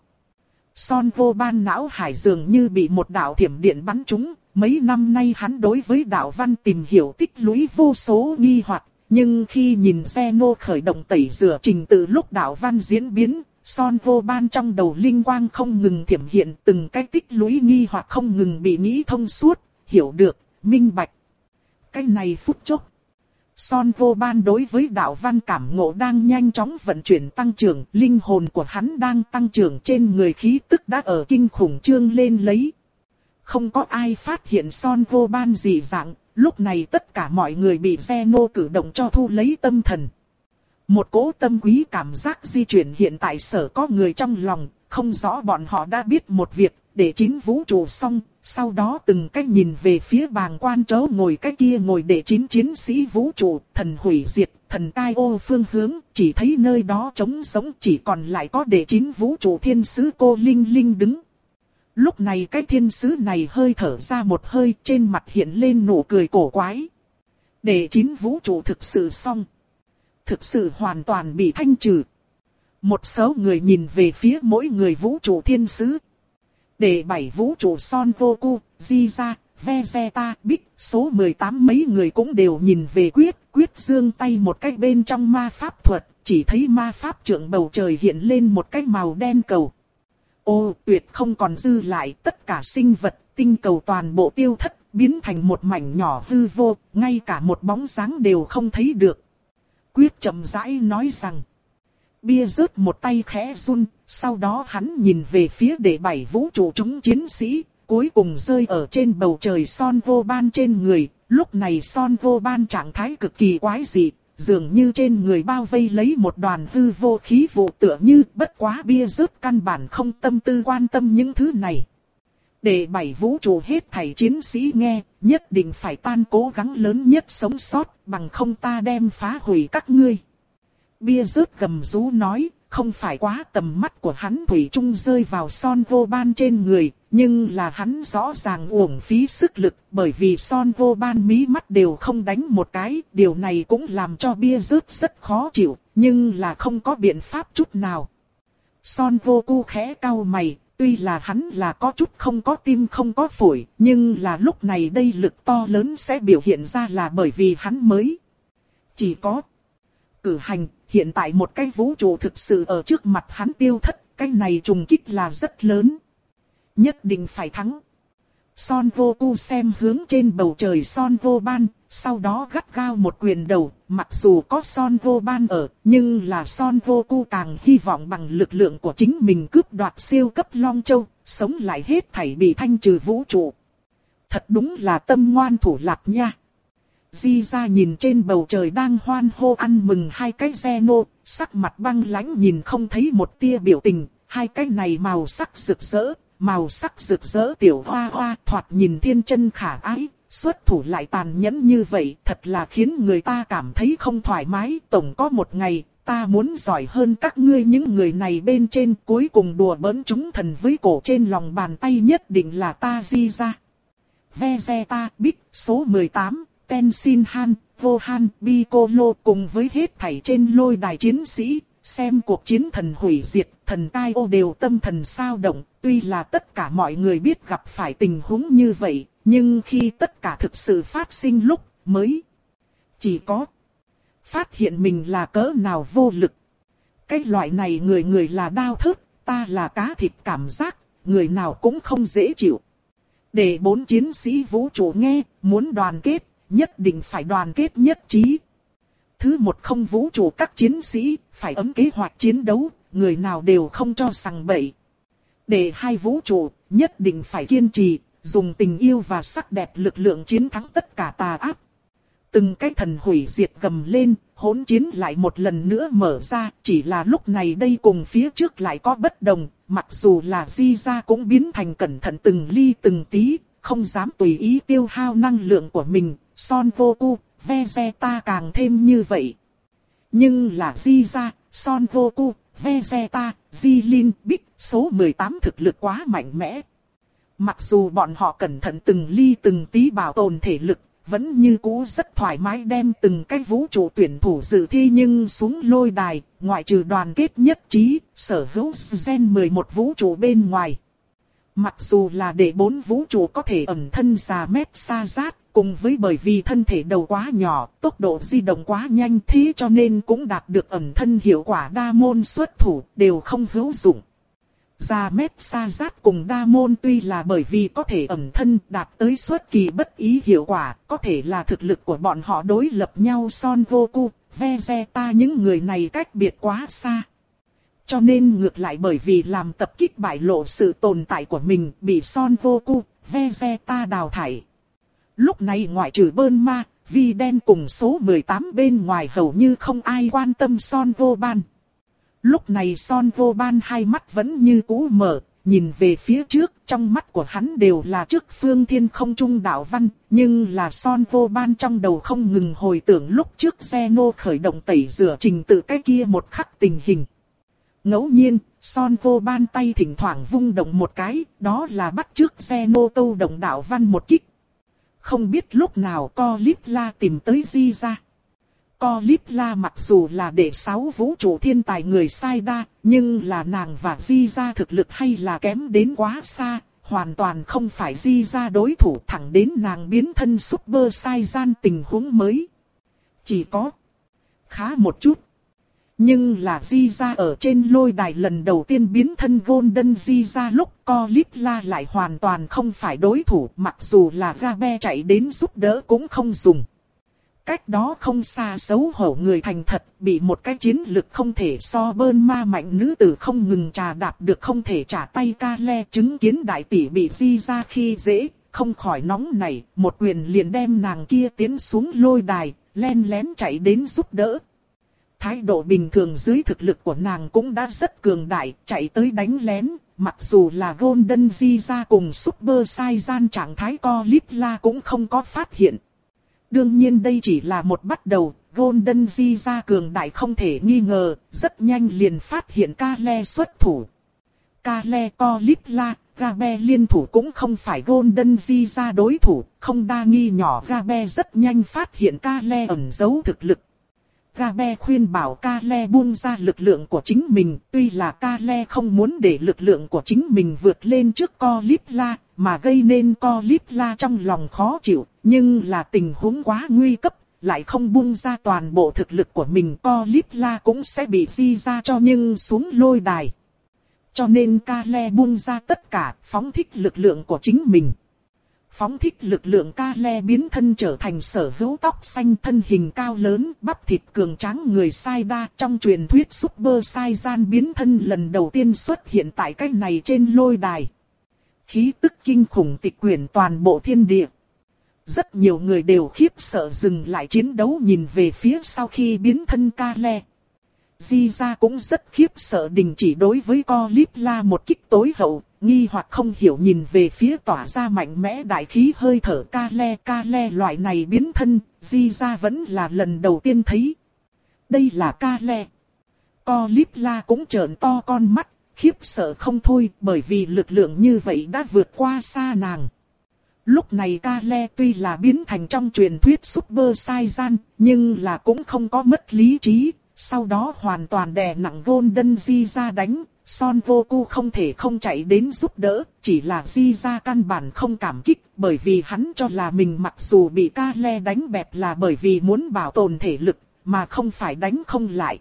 Son Goban não hải dường như bị một đạo thiểm điện bắn trúng, mấy năm nay hắn đối với đạo văn tìm hiểu tích lũy vô số nghi hoặc, nhưng khi nhìn Zeno khởi động tẩy rửa trình tự lúc đạo văn diễn biến, Son Vô Ban trong đầu linh quang không ngừng thiểm hiện, từng cái tích lũy nghi hoặc không ngừng bị nghĩ thông suốt, hiểu được, minh bạch. Cái này phút chốc. Son Vô Ban đối với đạo văn cảm ngộ đang nhanh chóng vận chuyển tăng trưởng, linh hồn của hắn đang tăng trưởng, trên người khí tức đã ở kinh khủng trương lên lấy. Không có ai phát hiện Son Vô Ban dị dạng, lúc này tất cả mọi người bị Zeno cử động cho thu lấy tâm thần. Một cỗ tâm quý cảm giác di chuyển hiện tại sở có người trong lòng, không rõ bọn họ đã biết một việc, để chín vũ trụ xong, sau đó từng cách nhìn về phía bàng quan chớ ngồi cái kia ngồi để chín chiến sĩ vũ trụ, thần hủy diệt, thần cai ô phương hướng, chỉ thấy nơi đó trống sống chỉ còn lại có để chín vũ trụ thiên sứ cô Linh Linh đứng. Lúc này cái thiên sứ này hơi thở ra một hơi, trên mặt hiện lên nụ cười cổ quái. Để chín vũ trụ thực sự xong. Thực sự hoàn toàn bị thanh trừ. Một số người nhìn về phía mỗi người vũ trụ thiên sứ. Để bảy vũ trụ Son Goku, Jiza, Vegeta, Big, số mười tám mấy người cũng đều nhìn về Quyết. Quyết giương tay một cái bên trong ma pháp thuật, chỉ thấy ma pháp trượng bầu trời hiện lên một cái màu đen cầu. Ô, tuyệt không còn dư lại, tất cả sinh vật, tinh cầu toàn bộ tiêu thất, biến thành một mảnh nhỏ hư vô, ngay cả một bóng dáng đều không thấy được. Quyết chậm rãi nói rằng, bia rớt một tay khẽ run, sau đó hắn nhìn về phía đệ bảy vũ trụ chúng chiến sĩ, cuối cùng rơi ở trên bầu trời Son Vô Ban trên người. Lúc này Son Vô Ban trạng thái cực kỳ quái dị, dường như trên người bao vây lấy một đoàn hư vô khí vụ, tựa như bất quá bia rớt căn bản không tâm tư quan tâm những thứ này. Để bảy vũ trụ hết thảy chiến sĩ nghe, nhất định phải tan cố gắng lớn nhất sống sót, bằng không ta đem phá hủy các ngươi. Bia rớt gầm rú nói, không phải quá tầm mắt của hắn thủy chung rơi vào Son Vô Ban trên người, nhưng là hắn rõ ràng uổng phí sức lực, bởi vì Son Vô Ban mí mắt đều không đánh một cái, điều này cũng làm cho bia rớt rất khó chịu, nhưng là không có biện pháp chút nào. Son Vô Cu khẽ cau mày, tuy là hắn là có chút không có tim không có phổi, nhưng là lúc này đây lực to lớn sẽ biểu hiện ra là bởi vì hắn mới chỉ có cử hành. Hiện tại một cái vũ trụ thực sự ở trước mặt hắn tiêu thất, cái này trùng kích là rất lớn. Nhất định phải thắng. Son Vô Cu xem hướng trên bầu trời Son Vô Ban, sau đó gắt gao một quyền đầu, mặc dù có Son Vô Ban ở, nhưng là Son Vô Cu càng hy vọng bằng lực lượng của chính mình cướp đoạt siêu cấp Long Châu, sống lại hết thảy bị thanh trừ vũ trụ. Thật đúng là tâm ngoan thủ lạt nha. Di ra nhìn trên bầu trời đang hoan hô ăn mừng hai cái Zeno, sắc mặt băng lãnh nhìn không thấy một tia biểu tình, hai cái này màu sắc rực rỡ, màu sắc rực rỡ tiểu hoa hoa thoạt nhìn thiên chân khả ái, xuất thủ lại tàn nhẫn như vậy, thật là khiến người ta cảm thấy không thoải mái. Tổng có một ngày, ta muốn giỏi hơn các ngươi những người này bên trên, cuối cùng đùa bỡn chúng thần với cổ trên lòng bàn tay nhất định là ta Di ra. Vegeta, Big, số mười tám. Tenshin Han, Gohan, Piccolo cùng với hết thảy trên lôi đài chiến sĩ, xem cuộc chiến thần hủy diệt, thần cai ô đều tâm thần sao động. Tuy là tất cả mọi người biết gặp phải tình huống như vậy, nhưng khi tất cả thực sự phát sinh lúc mới chỉ có phát hiện mình là cỡ nào vô lực. Cái loại này người người là đao thớt, ta là cá thịt cảm giác, người nào cũng không dễ chịu. Để bốn chiến sĩ vũ trụ nghe, muốn đoàn kết, nhất định phải đoàn kết nhất trí. Thứ một, không vũ trụ các chiến sĩ, phải ấm kế hoạch chiến đấu, người nào đều không cho sằng bậy. Để hai vũ trụ, nhất định phải kiên trì, dùng tình yêu và sắc đẹp lực lượng chiến thắng tất cả tà ác. Từng cái thần hủy diệt gầm lên, hỗn chiến lại một lần nữa mở ra, chỉ là lúc này đây cùng phía trước lại có bất đồng, mặc dù là Di ra cũng biến thành cẩn thận từng ly từng tí, không dám tùy ý tiêu hao năng lượng của mình. Son Vô Cu, Vegeta càng thêm như vậy. Nhưng là Di ra, Son Vô Cu, Vegeta, Jilin, Big, số mười tám thực lực quá mạnh mẽ. Mặc dù bọn họ cẩn thận từng ly từng tí bảo tồn thể lực, vẫn như cũ rất thoải mái đem từng cái vũ trụ tuyển thủ dự thi nhưng xuống lôi đài, ngoại trừ đoàn kết nhất trí, sở hữu gen mười một vũ trụ bên ngoài. Mặc dù là để bốn vũ trụ có thể ẩn thân ra mét xa rát, cùng với bởi vì thân thể đầu quá nhỏ, tốc độ di động quá nhanh thế cho nên cũng đạt được ẩn thân hiệu quả đa môn xuất thủ đều không hữu dụng. Ra mét xa rát cùng đa môn tuy là bởi vì có thể ẩn thân đạt tới xuất kỳ bất ý hiệu quả, có thể là thực lực của bọn họ đối lập nhau Son Goku, Vegeta những người này cách biệt quá xa. Cho nên ngược lại bởi vì làm tập kích bại lộ sự tồn tại của mình bị Son Goku, Vegeta đào thải. Lúc này ngoại trừ Bulma, Vi Đen cùng số mười tám bên ngoài hầu như không ai quan tâm Son Goban. Lúc này Son Goban hai mắt vẫn như cũ mở, nhìn về phía trước, trong mắt của hắn đều là trước phương thiên không trung đạo văn, nhưng là Son Goban trong đầu không ngừng hồi tưởng lúc trước Zeno khởi động tẩy rửa trình tự cái kia một khắc tình hình. Ngẫu nhiên, Son Goban tay thỉnh thoảng vung động một cái, đó là bắt trước Zeno câu động đạo văn một kích. Không biết lúc nào Caulifla tìm tới Di ra. Caulifla mặc dù là đệ sáu vũ trụ thiên tài người sai đa, nhưng là nàng và Di ra thực lực hay là kém đến quá xa, hoàn toàn không phải Di ra đối thủ thẳng đến nàng biến thân Super Saiyan tình huống mới. Chỉ có khá một chút. Nhưng là Di ra ở trên lôi đài lần đầu tiên biến thân Golden Di ra lúc Caulifla lại hoàn toàn không phải đối thủ, mặc dù là Gabe chạy đến giúp đỡ cũng không dùng. Cách đó không xa xấu hổ người thành thật, bị một cái chiến lực không thể so bơn ma mạnh nữ tử không ngừng trà đạp được không thể trả tay ca le, chứng kiến đại tỷ bị Di ra khi dễ, không khỏi nóng nảy, một quyền liền đem nàng kia tiến xuống lôi đài, len lén chạy đến giúp đỡ. Thái độ bình thường dưới thực lực của nàng cũng đã rất cường đại, chạy tới đánh lén, mặc dù là Golden Di ra cùng Super Saiyan trạng thái Caulifla cũng không có phát hiện. Đương nhiên đây chỉ là một bắt đầu, Golden Di ra cường đại không thể nghi ngờ, rất nhanh liền phát hiện Kale xuất thủ. Kale, Caulifla, Gabe liên thủ cũng không phải Golden Di ra đối thủ, không đa nghi nhỏ Gabe rất nhanh phát hiện Kale ẩn giấu thực lực. Gabe khuyên bảo Kale buông ra lực lượng của chính mình, tuy là Kale không muốn để lực lượng của chính mình vượt lên trước Caulifla, mà gây nên Caulifla trong lòng khó chịu, nhưng là tình huống quá nguy cấp, lại không buông ra toàn bộ thực lực của mình, Caulifla cũng sẽ bị Di ra cho nhưng xuống lôi đài. Cho nên Kale buông ra tất cả, phóng thích lực lượng của chính mình. Phóng thích lực lượng Kale biến thân trở thành sở hữu tóc xanh thân hình cao lớn, bắp thịt cường tráng người sai đa. Trong truyền thuyết Super Saiyan biến thân lần đầu tiên xuất hiện tại cái này trên lôi đài. Khí tức kinh khủng tịch quyển toàn bộ thiên địa. Rất nhiều người đều khiếp sợ dừng lại chiến đấu nhìn về phía sau khi biến thân Kale. Di ra cũng rất khiếp sợ đình chỉ đối với Caulifla một kích tối hậu, nghi hoặc không hiểu nhìn về phía tỏa ra mạnh mẽ đại khí hơi thở Kale. Kale loại này biến thân, Di ra vẫn là lần đầu tiên thấy. Đây là Kale. Caulifla cũng trợn to con mắt, khiếp sợ không thôi bởi vì lực lượng như vậy đã vượt qua xa nàng. Lúc này Kale tuy là biến thành trong truyền thuyết Super Saiyan, nhưng là cũng không có mất lý trí. Sau đó hoàn toàn đè nặng Golden Di ra đánh, Son Goku không thể không chạy đến giúp đỡ, chỉ là Di ra căn bản không cảm kích, bởi vì hắn cho là mình mặc dù bị Kale đánh bẹp là bởi vì muốn bảo tồn thể lực, mà không phải đánh không lại.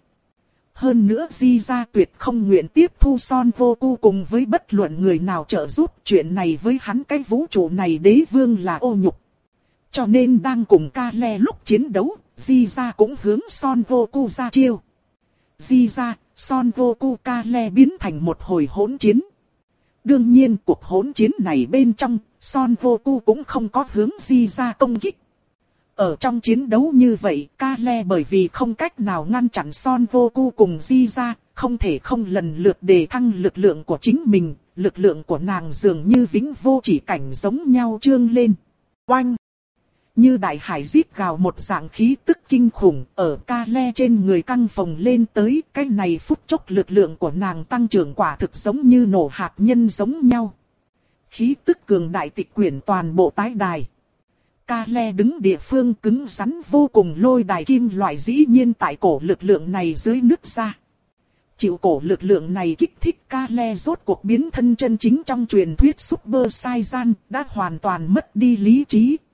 Hơn nữa Di ra tuyệt không nguyện tiếp thu Son Goku cùng với bất luận người nào trợ giúp, chuyện này với hắn cái vũ trụ này đế vương là ô nhục. Cho nên đang cùng Kale lúc chiến đấu, Di ra cũng hướng Son Goku ra chiêu. Di ra, Son Goku Kale biến thành một hồi hỗn chiến. Đương nhiên cuộc hỗn chiến này bên trong, Son Goku cũng không có hướng Di ra công kích. Ở trong chiến đấu như vậy, Kale bởi vì không cách nào ngăn chặn Son Goku cùng Di ra, không thể không lần lượt đề thăng lực lượng của chính mình, lực lượng của nàng dường như vĩnh vô chỉ cảnh giống nhau trương lên. Oanh! Như đại hải giết gào một dạng khí tức kinh khủng ở Kale trên người căng phồng lên tới, cái này phút chốc lực lượng của nàng tăng trưởng quả thực giống như nổ hạt nhân giống nhau. Khí tức cường đại tịch quyển toàn bộ tái đài. Kale đứng địa phương cứng rắn vô cùng, lôi đài kim loại dĩ nhiên tại cổ lực lượng này dưới nứt ra. Chịu cổ lực lượng này kích thích Kale rốt cuộc biến thân chân chính trong truyền thuyết Super Saiyan, đã hoàn toàn mất đi lý trí.